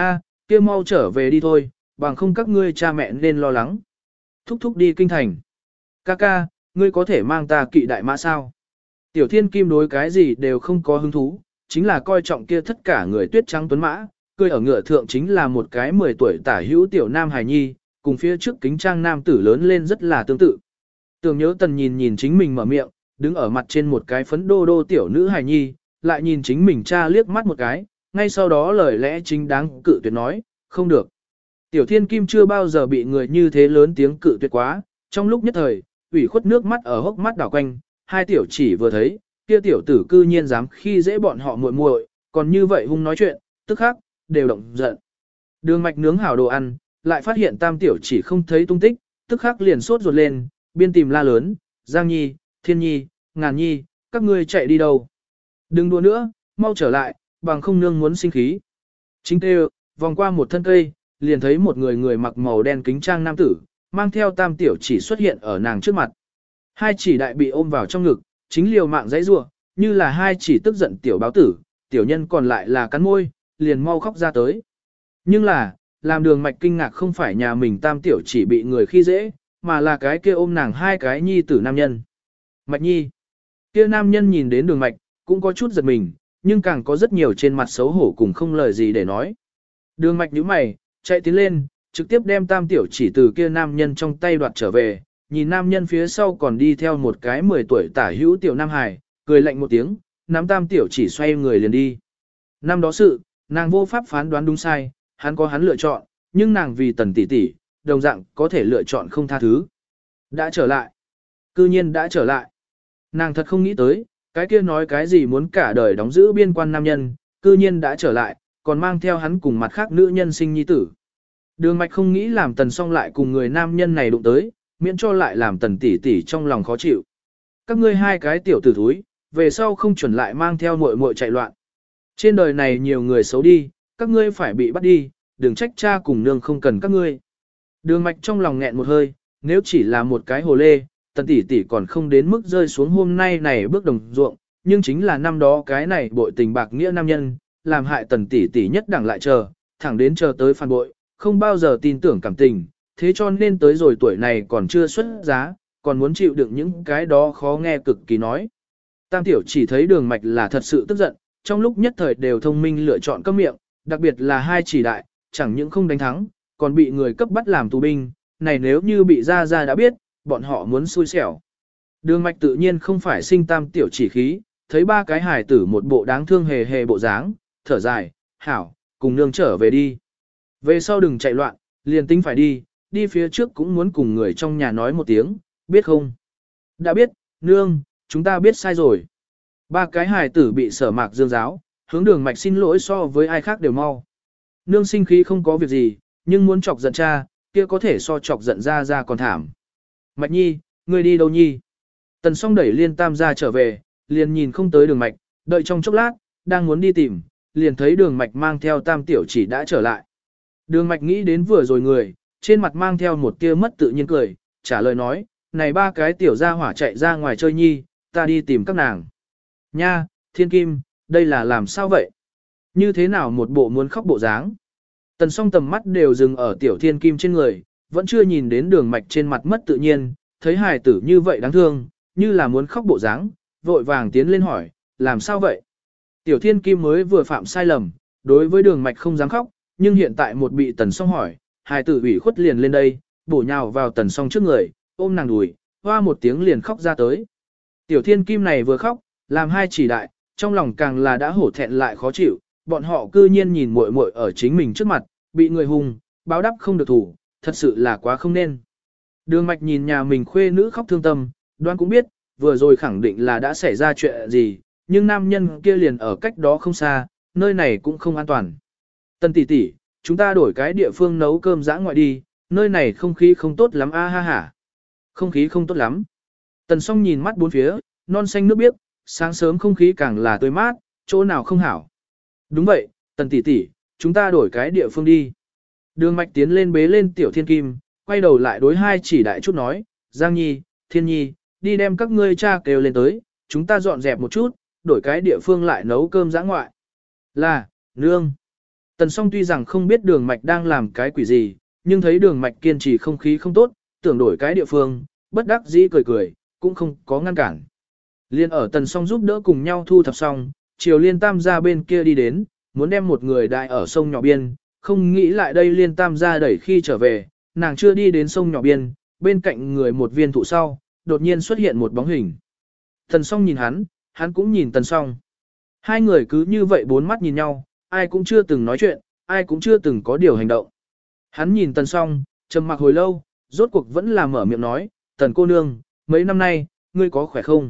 kia mau trở về đi thôi, bằng không các ngươi cha mẹ nên lo lắng. Thúc thúc đi kinh thành. Ca ca, ngươi có thể mang ta kỵ đại mã sao? Tiểu thiên kim đối cái gì đều không có hứng thú, chính là coi trọng kia tất cả người tuyết trắng tuấn mã, cười ở ngựa thượng chính là một cái 10 tuổi tả hữu tiểu nam hài nhi, cùng phía trước kính trang nam tử lớn lên rất là tương tự. Tưởng nhớ tần nhìn nhìn chính mình mở miệng, đứng ở mặt trên một cái phấn đô đô tiểu nữ hài nhi, lại nhìn chính mình cha liếc mắt một cái, ngay sau đó lời lẽ chính đáng cự tuyệt nói, không được. Tiểu thiên kim chưa bao giờ bị người như thế lớn tiếng cự tuyệt quá, trong lúc nhất thời, ủy khuất nước mắt ở hốc mắt đảo quanh, hai tiểu chỉ vừa thấy, kia tiểu tử cư nhiên dám khi dễ bọn họ muội muội, còn như vậy hung nói chuyện, tức khắc đều động giận. Đường mạch nướng hảo đồ ăn, lại phát hiện tam tiểu chỉ không thấy tung tích, tức khắc liền sốt ruột lên, biên tìm la lớn, Giang Nhi, Thiên Nhi, Ngàn Nhi, các ngươi chạy đi đâu? Đừng đùa nữa, mau trở lại, bằng không nương muốn sinh khí. Chính tê vòng qua một thân cây, liền thấy một người mặc màu đen kính trang nam tử, mang theo tam tiểu chỉ xuất hiện ở nàng trước mặt. Hai chỉ đại bị ôm vào trong ngực, chính liều mạng dãy rủa, như là hai chỉ tức giận tiểu báo tử, tiểu nhân còn lại là cắn môi, liền mau khóc ra tới. Nhưng là, làm đường mạch kinh ngạc không phải nhà mình tam tiểu chỉ bị người khi dễ, mà là cái kia ôm nàng hai cái nhi tử nam nhân. Mạch nhi. Kia nam nhân nhìn đến đường mạch, cũng có chút giật mình, nhưng càng có rất nhiều trên mặt xấu hổ cùng không lời gì để nói. Đường mạch nhíu mày, chạy tiến lên, trực tiếp đem tam tiểu chỉ từ kia nam nhân trong tay đoạt trở về, nhìn nam nhân phía sau còn đi theo một cái 10 tuổi tả hữu tiểu nam hài, cười lạnh một tiếng, nắm tam tiểu chỉ xoay người liền đi. Năm đó sự, nàng vô pháp phán đoán đúng sai, hắn có hắn lựa chọn, nhưng nàng vì tần tỷ tỷ, đồng dạng có thể lựa chọn không tha thứ. Đã trở lại. Cư nhiên đã trở lại. Nàng thật không nghĩ tới, cái kia nói cái gì muốn cả đời đóng giữ biên quan nam nhân, cư nhiên đã trở lại, còn mang theo hắn cùng mặt khác nữ nhân sinh nhi tử. Đường mạch không nghĩ làm tần song lại cùng người nam nhân này đụng tới, miễn cho lại làm tần tỷ tỷ trong lòng khó chịu. Các ngươi hai cái tiểu tử thúi, về sau không chuẩn lại mang theo muội muội chạy loạn. Trên đời này nhiều người xấu đi, các ngươi phải bị bắt đi, đừng trách cha cùng nương không cần các ngươi. Đường mạch trong lòng nghẹn một hơi, nếu chỉ là một cái hồ lê, tần tỷ tỷ còn không đến mức rơi xuống hôm nay này bước đồng ruộng, nhưng chính là năm đó cái này bội tình bạc nghĩa nam nhân, làm hại tần tỷ tỷ nhất đẳng lại chờ, thẳng đến chờ tới phản bội, không bao giờ tin tưởng cảm tình, thế cho nên tới rồi tuổi này còn chưa xuất giá, còn muốn chịu đựng những cái đó khó nghe cực kỳ nói. Tam tiểu chỉ thấy đường mạch là thật sự tức giận, trong lúc nhất thời đều thông minh lựa chọn câm miệng, đặc biệt là hai chỉ đại, chẳng những không đánh thắng, còn bị người cấp bắt làm tù binh, này nếu như bị ra đã biết, bọn họ muốn xui xẻo. Đường mạch tự nhiên không phải sinh tam tiểu chỉ khí, thấy ba cái hài tử một bộ đáng thương hề hề bộ dáng, thở dài, hảo, cùng nương trở về đi. Về sau đừng chạy loạn, liền tính phải đi phía trước cũng muốn cùng người trong nhà nói một tiếng, biết không? Đã biết, nương, chúng ta biết sai rồi. Ba cái hài tử bị Sở Mạc Dương giáo, hướng đường mạch xin lỗi so với ai khác đều mau. Nương sinh khí không có việc gì, nhưng muốn chọc giận cha, kia có thể so chọc giận ra còn thảm. Mạch nhi, ngươi đi đâu nhi? Tần song đẩy liên tam ra trở về, liền nhìn không tới đường mạch, đợi trong chốc lát, đang muốn đi tìm, liền thấy đường mạch mang theo tam tiểu chỉ đã trở lại. Đường mạch nghĩ đến vừa rồi người, trên mặt mang theo một tia mất tự nhiên cười, trả lời nói, này ba cái tiểu gia hỏa chạy ra ngoài chơi nhi, ta đi tìm các nàng. Nha, Thiên Kim, đây là làm sao vậy? Như thế nào một bộ muốn khóc bộ dáng? Tần song tầm mắt đều dừng ở tiểu Thiên Kim trên người, vẫn chưa nhìn đến đường mạch trên mặt mất tự nhiên, thấy hài tử như vậy đáng thương, như là muốn khóc bộ dáng, vội vàng tiến lên hỏi, làm sao vậy? Tiểu Thiên Kim mới vừa phạm sai lầm, đối với đường mạch không dám khóc, nhưng hiện tại một bị tần song hỏi, hài tử ủy khuất liền lên đây, bổ nhào vào tần song trước người, ôm nàng đùi, hoa một tiếng liền khóc ra tới. Tiểu Thiên Kim này vừa khóc, làm hai chỉ đại, trong lòng càng là đã hổ thẹn lại khó chịu, bọn họ cư nhiên nhìn muội muội ở chính mình trước mặt, bị người hung, báo đáp không được thủ, thật sự là quá không nên. Đường mạch nhìn nhà mình khuê nữ khóc thương tâm, đoán cũng biết, vừa rồi khẳng định là đã xảy ra chuyện gì, nhưng nam nhân kia liền ở cách đó không xa, nơi này cũng không an toàn. Tần tỷ tỷ, chúng ta đổi cái địa phương nấu cơm dã ngoại đi, nơi này không khí không tốt lắm a ha ha. Không khí không tốt lắm. Tần song nhìn mắt bốn phía, non xanh nước biếc, sáng sớm không khí càng là tươi mát, chỗ nào không hảo. Đúng vậy, tần tỷ tỷ, chúng ta đổi cái địa phương đi. Đường mạch tiến lên bế lên tiểu Thiên Kim, quay đầu lại đối hai chỉ đại chút nói, Giang Nhi, Thiên Nhi, đi đem các ngươi cha kêu lên tới, chúng ta dọn dẹp một chút, đổi cái địa phương lại nấu cơm dã ngoại. Là, nương. Tần Song tuy rằng không biết Đường Mạch đang làm cái quỷ gì, nhưng thấy Đường Mạch kiên trì không khí không tốt, tưởng đổi cái địa phương, bất đắc dĩ cười cười, cũng không có ngăn cản. Liên ở Tần Song giúp đỡ cùng nhau thu thập xong, Triều Liên Tam gia bên kia đi đến, muốn đem một người đại ở sông nhỏ biên, không nghĩ lại đây Liên Tam gia đẩy khi trở về, nàng chưa đi đến sông nhỏ biên, bên cạnh người một viên thụ sau, đột nhiên xuất hiện một bóng hình. Tần Song nhìn hắn cũng nhìn Tần Song. Hai người cứ như vậy bốn mắt nhìn nhau, ai cũng chưa từng nói chuyện, ai cũng chưa từng có điều hành động. Hắn nhìn Tần Song, trầm mặc hồi lâu, rốt cuộc vẫn là mở miệng nói, Tần cô nương, mấy năm nay, ngươi có khỏe không?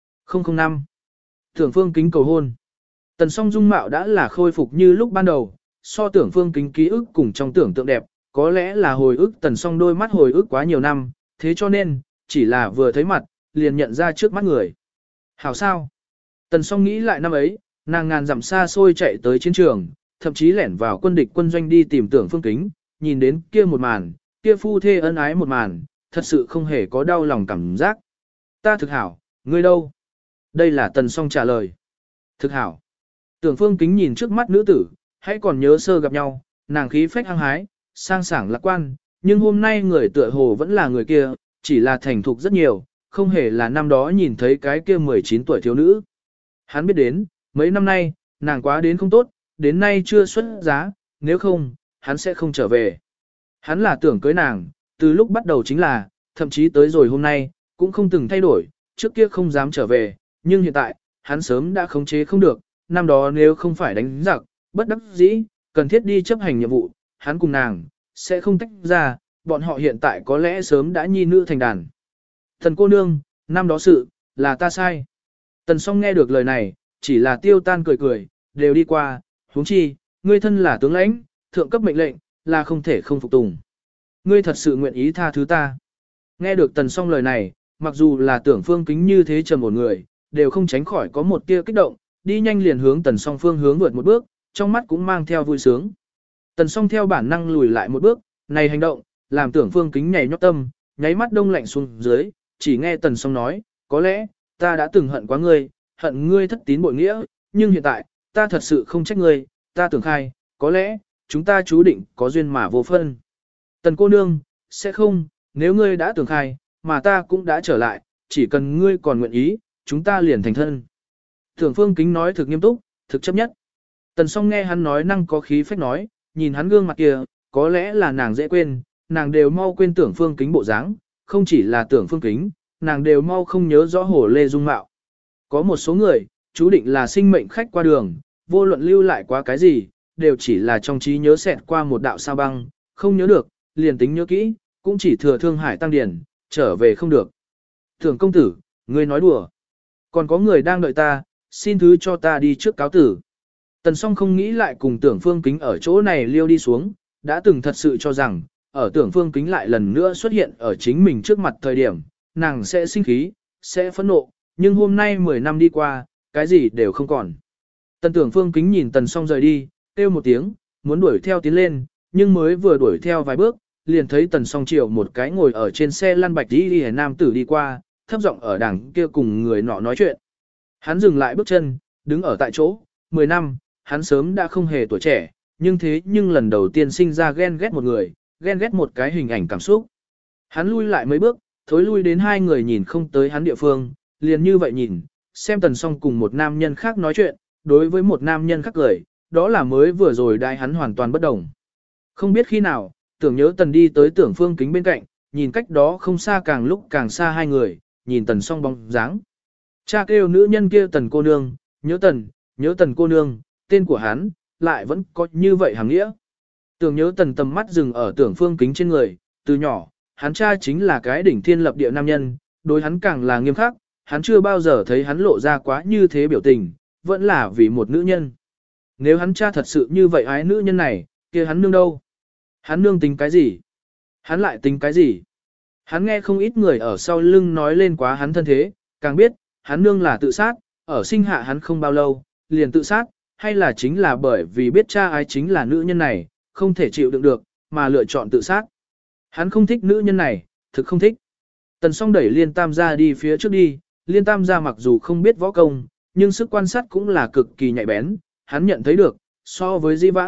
005. Tưởng Phương Kính cầu hôn. Tần Song dung mạo đã là khôi phục như lúc ban đầu, so Tưởng Phương Kính ký ức cùng trong tưởng tượng đẹp, có lẽ là hồi ức Tần Song đôi mắt hồi ức quá nhiều năm, thế cho nên, chỉ là vừa thấy mặt, liền nhận ra trước mắt người. Hảo sao? Tần Song nghĩ lại năm ấy, nàng ngàn dặm xa xôi chạy tới chiến trường, thậm chí lẻn vào quân địch quân doanh đi tìm Tưởng Phương Kính, nhìn đến kia một màn, kia phu thê ân ái một màn, thật sự không hề có đau lòng cảm giác. Ta thực hảo, ngươi đâu? Đây là Tần Song trả lời. Thực hảo. Tưởng Phương Kính nhìn trước mắt nữ tử, hãy còn nhớ sơ gặp nhau, nàng khí phách hăng hái, sang sảng lạc quan, nhưng hôm nay người tựa hồ vẫn là người kia, chỉ là thành thục rất nhiều, không hề là năm đó nhìn thấy cái kia 19 tuổi thiếu nữ. Hắn biết đến, mấy năm nay, nàng quá đến không tốt, đến nay chưa xuất giá, nếu không, hắn sẽ không trở về. Hắn là tưởng cưới nàng, từ lúc bắt đầu chính là, thậm chí tới rồi hôm nay, cũng không từng thay đổi, trước kia không dám trở về, nhưng hiện tại, hắn sớm đã khống chế không được, năm đó nếu không phải đánh giặc, bất đắc dĩ, cần thiết đi chấp hành nhiệm vụ, hắn cùng nàng, sẽ không tách ra, bọn họ hiện tại có lẽ sớm đã nhi nữ thành đàn. Thần cô nương, năm đó sự, là ta sai. Tần Song nghe được lời này, chỉ là tiêu tan cười cười, đều đi qua, huống chi, ngươi thân là tướng lãnh, thượng cấp mệnh lệnh, là không thể không phục tùng. Ngươi thật sự nguyện ý tha thứ ta. Nghe được Tần Song lời này, mặc dù là Tưởng Phương Kính như thế trầm một người, đều không tránh khỏi có một tia kích động, đi nhanh liền hướng Tần Song phương hướng vượt một bước, trong mắt cũng mang theo vui sướng. Tần Song theo bản năng lùi lại một bước, này hành động, làm Tưởng Phương Kính nhảy nhót tâm, nháy mắt đông lạnh xuống dưới, chỉ nghe Tần Song nói, có lẽ, ta đã từng hận quá ngươi, hận ngươi thất tín bội nghĩa, nhưng hiện tại, ta thật sự không trách ngươi, ta tưởng khai, có lẽ, chúng ta chú định có duyên mà vô phân. Tần cô nương, sẽ không, nếu ngươi đã tưởng khai, mà ta cũng đã trở lại, chỉ cần ngươi còn nguyện ý, chúng ta liền thành thân. Tưởng Phương Kính nói thực nghiêm túc, thực chấp nhất. Tần Song nghe hắn nói năng có khí phách nói, nhìn hắn gương mặt kia, có lẽ là nàng dễ quên, nàng đều mau quên Tưởng Phương Kính bộ dáng, không chỉ là Tưởng Phương Kính, nàng đều mau không nhớ rõ Hồ Lê dung mạo. Có một số người, chú định là sinh mệnh khách qua đường, vô luận lưu lại quá cái gì, đều chỉ là trong trí nhớ xẹt qua một đạo sao băng, không nhớ được, liền tính nhớ kỹ, cũng chỉ thừa Thương Hải tăng điển, trở về không được. Tưởng công tử, ngươi nói đùa. Còn có người đang đợi ta, xin thứ cho ta đi trước cáo tử. Tần Song không nghĩ lại cùng Tưởng Phương Kính ở chỗ này liêu đi xuống, đã từng thật sự cho rằng, ở Tưởng Phương Kính lại lần nữa xuất hiện ở chính mình trước mặt thời điểm, nàng sẽ sinh khí, sẽ phẫn nộ, nhưng hôm nay 10 năm đi qua, cái gì đều không còn. Tần Tưởng Phương Kính nhìn Tần Song rời đi, kêu một tiếng, muốn đuổi theo tiến lên, nhưng mới vừa đuổi theo vài bước, liền thấy Tần Song chiều một cái ngồi ở trên xe lăn bạch đi nam tử đi qua, thấp giọng ở đằng kia cùng người nọ nói chuyện. Hắn dừng lại bước chân, đứng ở tại chỗ, 10 năm, hắn sớm đã không hề tuổi trẻ, nhưng lần đầu tiên sinh ra ghen ghét một người, ghen ghét một cái hình ảnh cảm xúc. Hắn lui lại mấy bước, thối lui đến hai người nhìn không tới hắn địa phương, liền như vậy nhìn, xem Tần Song cùng một nam nhân khác nói chuyện, đối với một nam nhân khác cười, đó là mới vừa rồi đại hắn hoàn toàn bất đồng. Không biết khi nào, tưởng nhớ Tần đi tới Tưởng Phương Kính bên cạnh, nhìn cách đó không xa càng lúc càng xa hai người, nhìn Tần Song bóng dáng. Cha kêu nữ nhân kia Tần cô nương, nhớ Tần cô nương, tên của hắn, lại vẫn có như vậy hàng nghĩa. Tưởng nhớ Tần tầm mắt dừng ở Tưởng Phương Kính trên người, từ nhỏ, hắn cha chính là cái đỉnh thiên lập địa nam nhân, đối hắn càng là nghiêm khắc, hắn chưa bao giờ thấy hắn lộ ra quá như thế biểu tình, vẫn là vì một nữ nhân. Nếu hắn cha thật sự như vậy ái nữ nhân này, kia hắn nương đâu? Hắn nương tính cái gì? Hắn lại tính cái gì? Hắn nghe không ít người ở sau lưng nói lên quá hắn thân thế, càng biết, hắn nương là tự sát, ở sinh hạ hắn không bao lâu, liền tự sát, hay là chính là bởi vì biết cha ái chính là nữ nhân này, không thể chịu đựng được, mà lựa chọn tự sát. Hắn không thích nữ nhân này, thực không thích. Tần Song đẩy Liên Tam gia đi phía trước đi, Liên Tam gia mặc dù không biết võ công, nhưng sức quan sát cũng là cực kỳ nhạy bén, hắn nhận thấy được, so với Di Vãng,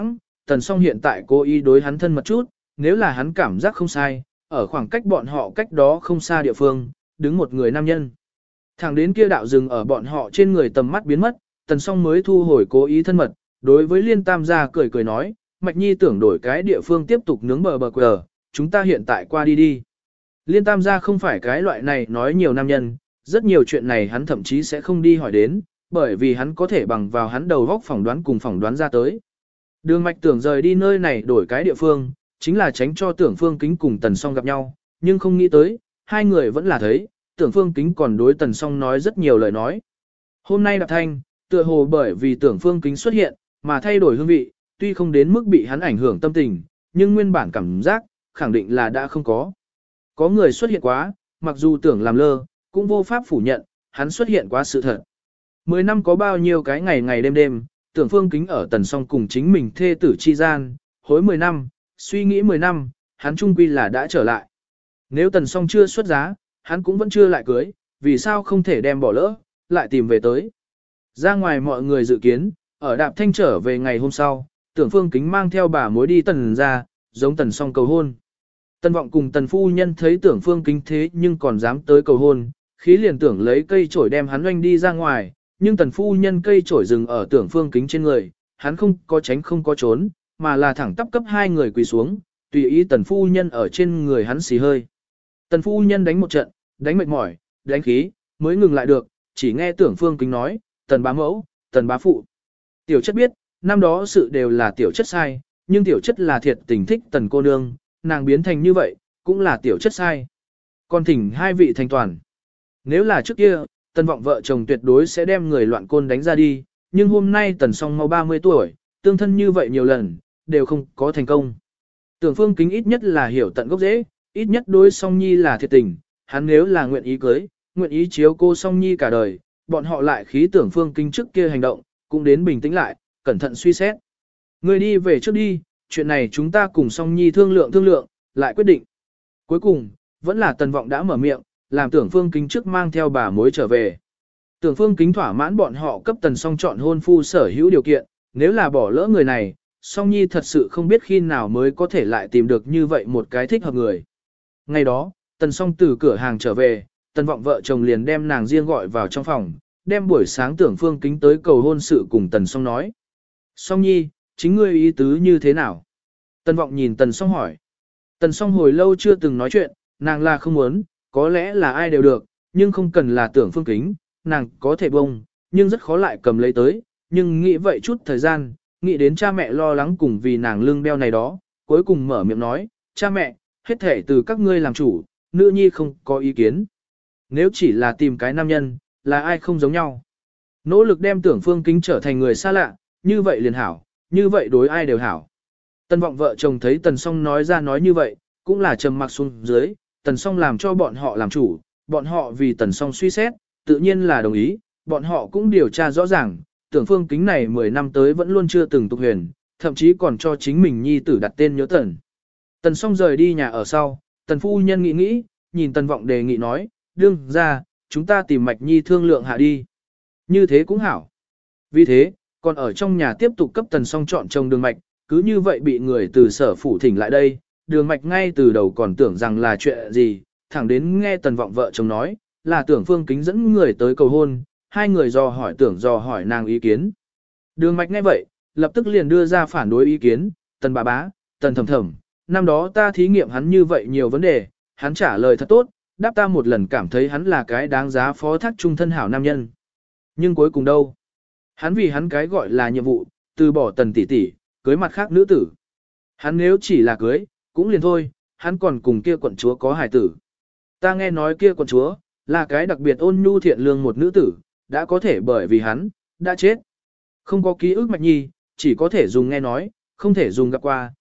Tần Song hiện tại cố ý đối hắn thân mật chút, nếu là hắn cảm giác không sai, ở khoảng cách bọn họ cách đó không xa địa phương, đứng một người nam nhân. Thẳng đến kia đạo rừng ở bọn họ trên người tầm mắt biến mất, Tần Song mới thu hồi cố ý thân mật, đối với Liên Tam gia cười cười nói, Mạch Nhi tưởng đổi cái địa phương tiếp tục nướng bờ quờ, chúng ta hiện tại qua đi đi. Liên Tam gia không phải cái loại này nói nhiều nam nhân, rất nhiều chuyện này hắn thậm chí sẽ không đi hỏi đến, bởi vì hắn có thể bằng vào hắn đầu góc phỏng đoán cùng phỏng đoán ra tới. Đường Mạch tưởng rời đi nơi này đổi cái địa phương, chính là tránh cho Tưởng Phương Kính cùng Tần Song gặp nhau, nhưng không nghĩ tới, hai người vẫn là thấy, Tưởng Phương Kính còn đối Tần Song nói rất nhiều lời nói. Hôm nay Đạp Thanh, tựa hồ bởi vì Tưởng Phương Kính xuất hiện, mà thay đổi hương vị, tuy không đến mức bị hắn ảnh hưởng tâm tình, nhưng nguyên bản cảm giác, khẳng định là đã không có. Có người xuất hiện quá, mặc dù tưởng làm lơ, cũng vô pháp phủ nhận, hắn xuất hiện quá sự thật. 10 năm có bao nhiêu cái ngày ngày đêm đêm, Tưởng Phương Kính ở Tần Song cùng chính mình thê tử chi gian, hối 10 năm, suy nghĩ 10 năm, hắn trung quy là đã trở lại. Nếu Tần Song chưa xuất giá, hắn cũng vẫn chưa lại cưới, vì sao không thể đem bỏ lỡ, lại tìm về tới. Ra ngoài mọi người dự kiến, ở Đạp Thanh trở về ngày hôm sau, Tưởng Phương Kính mang theo bà mối đi Tần ra, giống Tần Song cầu hôn. Tần Vọng cùng Tần Phu Nhân thấy Tưởng Phương Kính thế nhưng còn dám tới cầu hôn, khí liền tưởng lấy cây chổi đem hắn oanh đi ra ngoài, nhưng Tần Phu Nhân cây chổi dừng ở Tưởng Phương Kính trên người, hắn không có tránh không có trốn, mà là thẳng tắp cấp hai người quỳ xuống, tùy ý Tần Phu Nhân ở trên người hắn xì hơi. Tần Phu Nhân đánh một trận, đánh mệt mỏi, đánh khí, mới ngừng lại được, chỉ nghe Tưởng Phương Kính nói, Tần bá mẫu, Tần bá phụ. Tiểu chất biết, năm đó sự đều là tiểu chất sai, nhưng tiểu chất là thiệt tình thích Tần cô nương, nàng biến thành như vậy, cũng là tiểu chất sai. Còn thỉnh hai vị thành toàn. Nếu là trước kia, Tần Vọng vợ chồng tuyệt đối sẽ đem người loạn côn đánh ra đi, nhưng hôm nay Tần Song mau 30 tuổi, tương thân như vậy nhiều lần, đều không có thành công. Tưởng Phương Kính ít nhất là hiểu tận gốc rễ, ít nhất đối Song Nhi là thiệt tình, hắn nếu là nguyện ý cưới, nguyện ý chiếu cô Song Nhi cả đời, bọn họ lại khí Tưởng Phương Kính trước kia hành động, cũng đến bình tĩnh lại, cẩn thận suy xét. Người đi về trước đi, chuyện này chúng ta cùng Song Nhi thương lượng, lại quyết định. Cuối cùng, vẫn là Tần Vọng đã mở miệng, làm Tưởng Phương Kính trước mang theo bà mối trở về. Tưởng Phương Kính thỏa mãn bọn họ cấp Tần Song chọn hôn phu sở hữu điều kiện, nếu là bỏ lỡ người này, Song Nhi thật sự không biết khi nào mới có thể lại tìm được như vậy một cái thích hợp người. Ngày đó, Tần Song từ cửa hàng trở về, Tần Vọng vợ chồng liền đem nàng riêng gọi vào trong phòng, đem buổi sáng Tưởng Phương Kính tới cầu hôn sự cùng Tần Song nói. Song Nhi, chính ngươi ý tứ như thế nào? Tần Vọng nhìn Tần Song hỏi. Tần Song hồi lâu chưa từng nói chuyện, nàng là không muốn, có lẽ là ai đều được, nhưng không cần là Tưởng Phương Kính, nàng có thể bông, nhưng rất khó lại cầm lấy tới, nhưng nghĩ vậy chút thời gian, nghĩ đến cha mẹ lo lắng cùng vì nàng lương đeo này đó, cuối cùng mở miệng nói, cha mẹ, hết thể từ các ngươi làm chủ, nữ nhi không có ý kiến. Nếu chỉ là tìm cái nam nhân, là ai không giống nhau. Nỗ lực đem Tưởng Phương Kính trở thành người xa lạ, như vậy liền hảo, như vậy đối ai đều hảo. Tần Vọng vợ chồng thấy Tần Song nói ra nói như vậy, cũng là trầm mặc xuống dưới, Tần Song làm cho bọn họ làm chủ, bọn họ vì Tần Song suy xét, tự nhiên là đồng ý, bọn họ cũng điều tra rõ ràng, Tưởng Phương Kính này 10 năm tới vẫn luôn chưa từng tục huyền, thậm chí còn cho chính mình nhi tử đặt tên nhớ Tần. Tần Song rời đi nhà ở sau, Tần phu nhân nghĩ, nhìn Tần Vọng đề nghị nói, đương ra, chúng ta tìm Mạch Nhi thương lượng hạ đi. Như thế cũng hảo. Vì thế, còn ở trong nhà tiếp tục cấp Tần Song chọn chồng Đường Mạch, cứ như vậy bị người từ sở phủ thỉnh lại đây, Đường Mạch ngay từ đầu còn tưởng rằng là chuyện gì, thẳng đến nghe Tần Vọng vợ chồng nói, là Tưởng Phương Kính dẫn người tới cầu hôn, hai người dò hỏi nàng ý kiến. Đường Mạch nghe vậy, lập tức liền đưa ra phản đối ý kiến, Tần bà bá, Tần thầm thầm, năm đó ta thí nghiệm hắn như vậy nhiều vấn đề, hắn trả lời thật tốt, đáp ta một lần cảm thấy hắn là cái đáng giá phó thác trung thân hảo nam nhân. Nhưng cuối cùng đâu? Hắn vì hắn cái gọi là nhiệm vụ, từ bỏ Tần tỷ tỷ, cưới mặt khác nữ tử. Hắn nếu chỉ là cưới, cũng liền thôi, hắn còn cùng kia quận chúa có hài tử. Ta nghe nói kia quận chúa, là cái đặc biệt ôn nhu thiện lương một nữ tử, đã có thể bởi vì hắn, đã chết. Không có ký ức Mạch Nhi, chỉ có thể dùng nghe nói, không thể dùng gặp qua,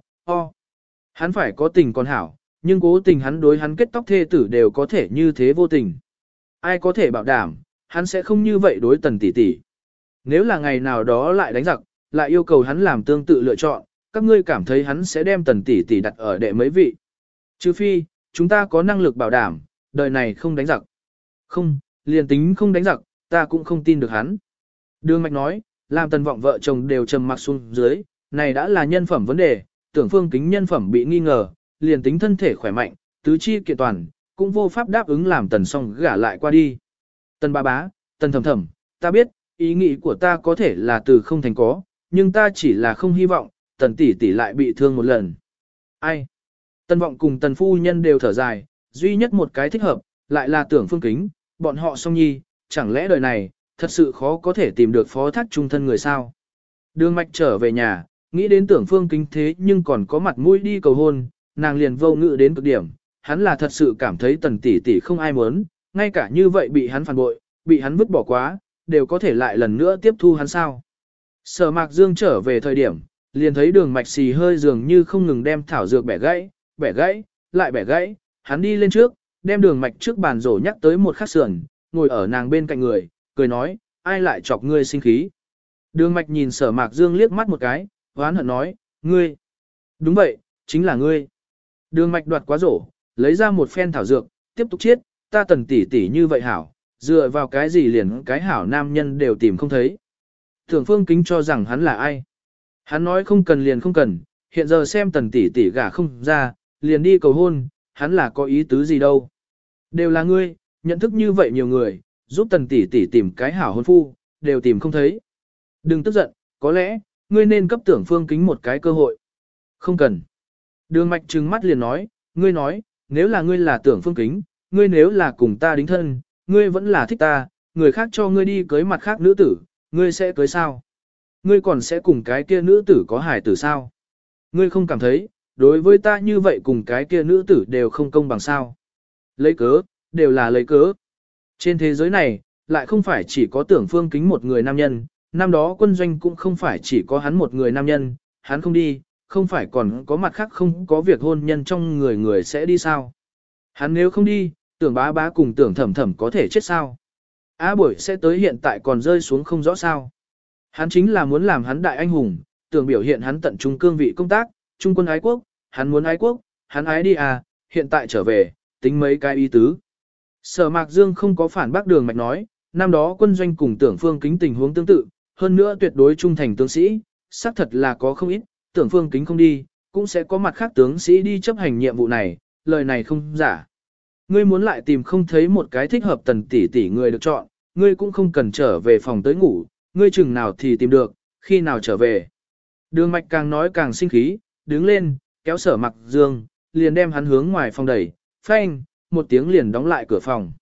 Hắn phải có tình còn hảo, nhưng cố tình hắn đối hắn kết tóc thê tử đều có thể như thế vô tình. Ai có thể bảo đảm, hắn sẽ không như vậy đối Tần tỷ tỷ. Nếu là ngày nào đó lại đánh giặc, lại yêu cầu hắn làm tương tự lựa chọn, các ngươi cảm thấy hắn sẽ đem Tần tỷ tỷ đặt ở đệ mấy vị. Trừ phi, chúng ta có năng lực bảo đảm, đời này không đánh giặc. Không, liền tính không đánh giặc, ta cũng không tin được hắn. Đường Mạch nói, làm Tần Vọng vợ chồng đều trầm mặc xuống dưới, này đã là nhân phẩm vấn đề, Tưởng Phương Kính nhân phẩm bị nghi ngờ, liền tính thân thể khỏe mạnh, tứ chi kiện toàn, cũng vô pháp đáp ứng làm Tần Song gả lại qua đi. Tần bá bá, Tần thầm thầm, ta biết, ý nghĩ của ta có thể là từ không thành có, nhưng ta chỉ là không hy vọng, Tần tỷ tỷ lại bị thương một lần. Ai? Tần vọng cùng Tần phu nhân đều thở dài, duy nhất một cái thích hợp, lại là Tưởng Phương Kính, bọn họ song nhi, chẳng lẽ đời này, thật sự khó có thể tìm được phó thác trung thân người sao? Đường Mạch trở về nhà, nghĩ đến Tưởng Phương Kính thế nhưng còn có mặt mũi đi cầu hôn, nàng liền vô ngự đến cực điểm, hắn là thật sự cảm thấy Tần tỷ tỷ không ai muốn, ngay cả như vậy bị hắn phản bội, bị hắn vứt bỏ quá, đều có thể lại lần nữa tiếp thu hắn sao? Sở Mạc Dương trở về thời điểm, liền thấy Đường Mạch xì hơi dường như không ngừng đem thảo dược bẻ gãy, lại bẻ gãy, hắn đi lên trước, đem Đường Mạch trước bàn rổ nhắc tới một khắc sườn, ngồi ở nàng bên cạnh người, cười nói, ai lại chọc ngươi sinh khí? Đường Mạch nhìn Sở Mạc Dương liếc mắt một cái, hoán hận nói, ngươi. Đúng vậy, chính là ngươi. Đường Mạch đoạt quá rổ, lấy ra một phen thảo dược, tiếp tục chiết, ta Tần tỷ tỷ như vậy hảo, dựa vào cái gì liền cái hảo nam nhân đều tìm không thấy. Tưởng Phương Kính cho rằng hắn là ai? Hắn nói không cần liền không cần, hiện giờ xem Tần tỷ tỷ gả không ra, liền đi cầu hôn, hắn là có ý tứ gì đâu. Đều là ngươi, nhận thức như vậy nhiều người, giúp Tần tỷ tỷ tìm cái hảo hôn phu, đều tìm không thấy. Đừng tức giận, có lẽ, ngươi nên cấp Tưởng Phương Kính một cái cơ hội. Không cần. Đường Mạch trừng mắt liền nói, ngươi nói, nếu là ngươi là Tưởng Phương Kính, ngươi nếu là cùng ta đính thân, ngươi vẫn là thích ta, người khác cho ngươi đi cưới mặt khác nữ tử, ngươi sẽ cưới sao? Ngươi còn sẽ cùng cái kia nữ tử có hài tử sao? Ngươi không cảm thấy, đối với ta như vậy cùng cái kia nữ tử đều không công bằng sao? Lấy cớ, đều là lấy cớ. Trên thế giới này, lại không phải chỉ có Tưởng Phương Kính một người nam nhân, năm đó quân doanh cũng không phải chỉ có hắn một người nam nhân, hắn không đi, không phải còn có mặt khác không có việc hôn nhân trong người sẽ đi sao? Hắn nếu không đi, Tưởng bá bá cùng Tưởng thầm thầm có thể chết sao? Á buổi sẽ tới hiện tại còn rơi xuống không rõ sao? Hắn chính là muốn làm hắn đại anh hùng, Tưởng biểu hiện hắn tận trung cương vị công tác, trung quân ái quốc, hắn muốn ái quốc, hắn ái đi à, hiện tại trở về, tính mấy cái ý tứ. Sở Mạc Dương không có phản bác Đường Mạch nói, năm đó quân doanh cùng Tưởng Phương Kính tình huống tương tự, hơn nữa tuyệt đối trung thành tướng sĩ, xác thật là có không ít, Tưởng Phương Kính không đi, cũng sẽ có mặt khác tướng sĩ đi chấp hành nhiệm vụ này, lời này không giả. Ngươi muốn lại tìm không thấy một cái thích hợp Tần tỷ tỷ người được chọn, ngươi cũng không cần trở về phòng tới ngủ, ngươi chừng nào thì tìm được, khi nào trở về. Đường Mạch càng nói càng sinh khí, đứng lên, kéo Sở Mạc Dương, liền đem hắn hướng ngoài phòng đẩy, phanh, một tiếng liền đóng lại cửa phòng.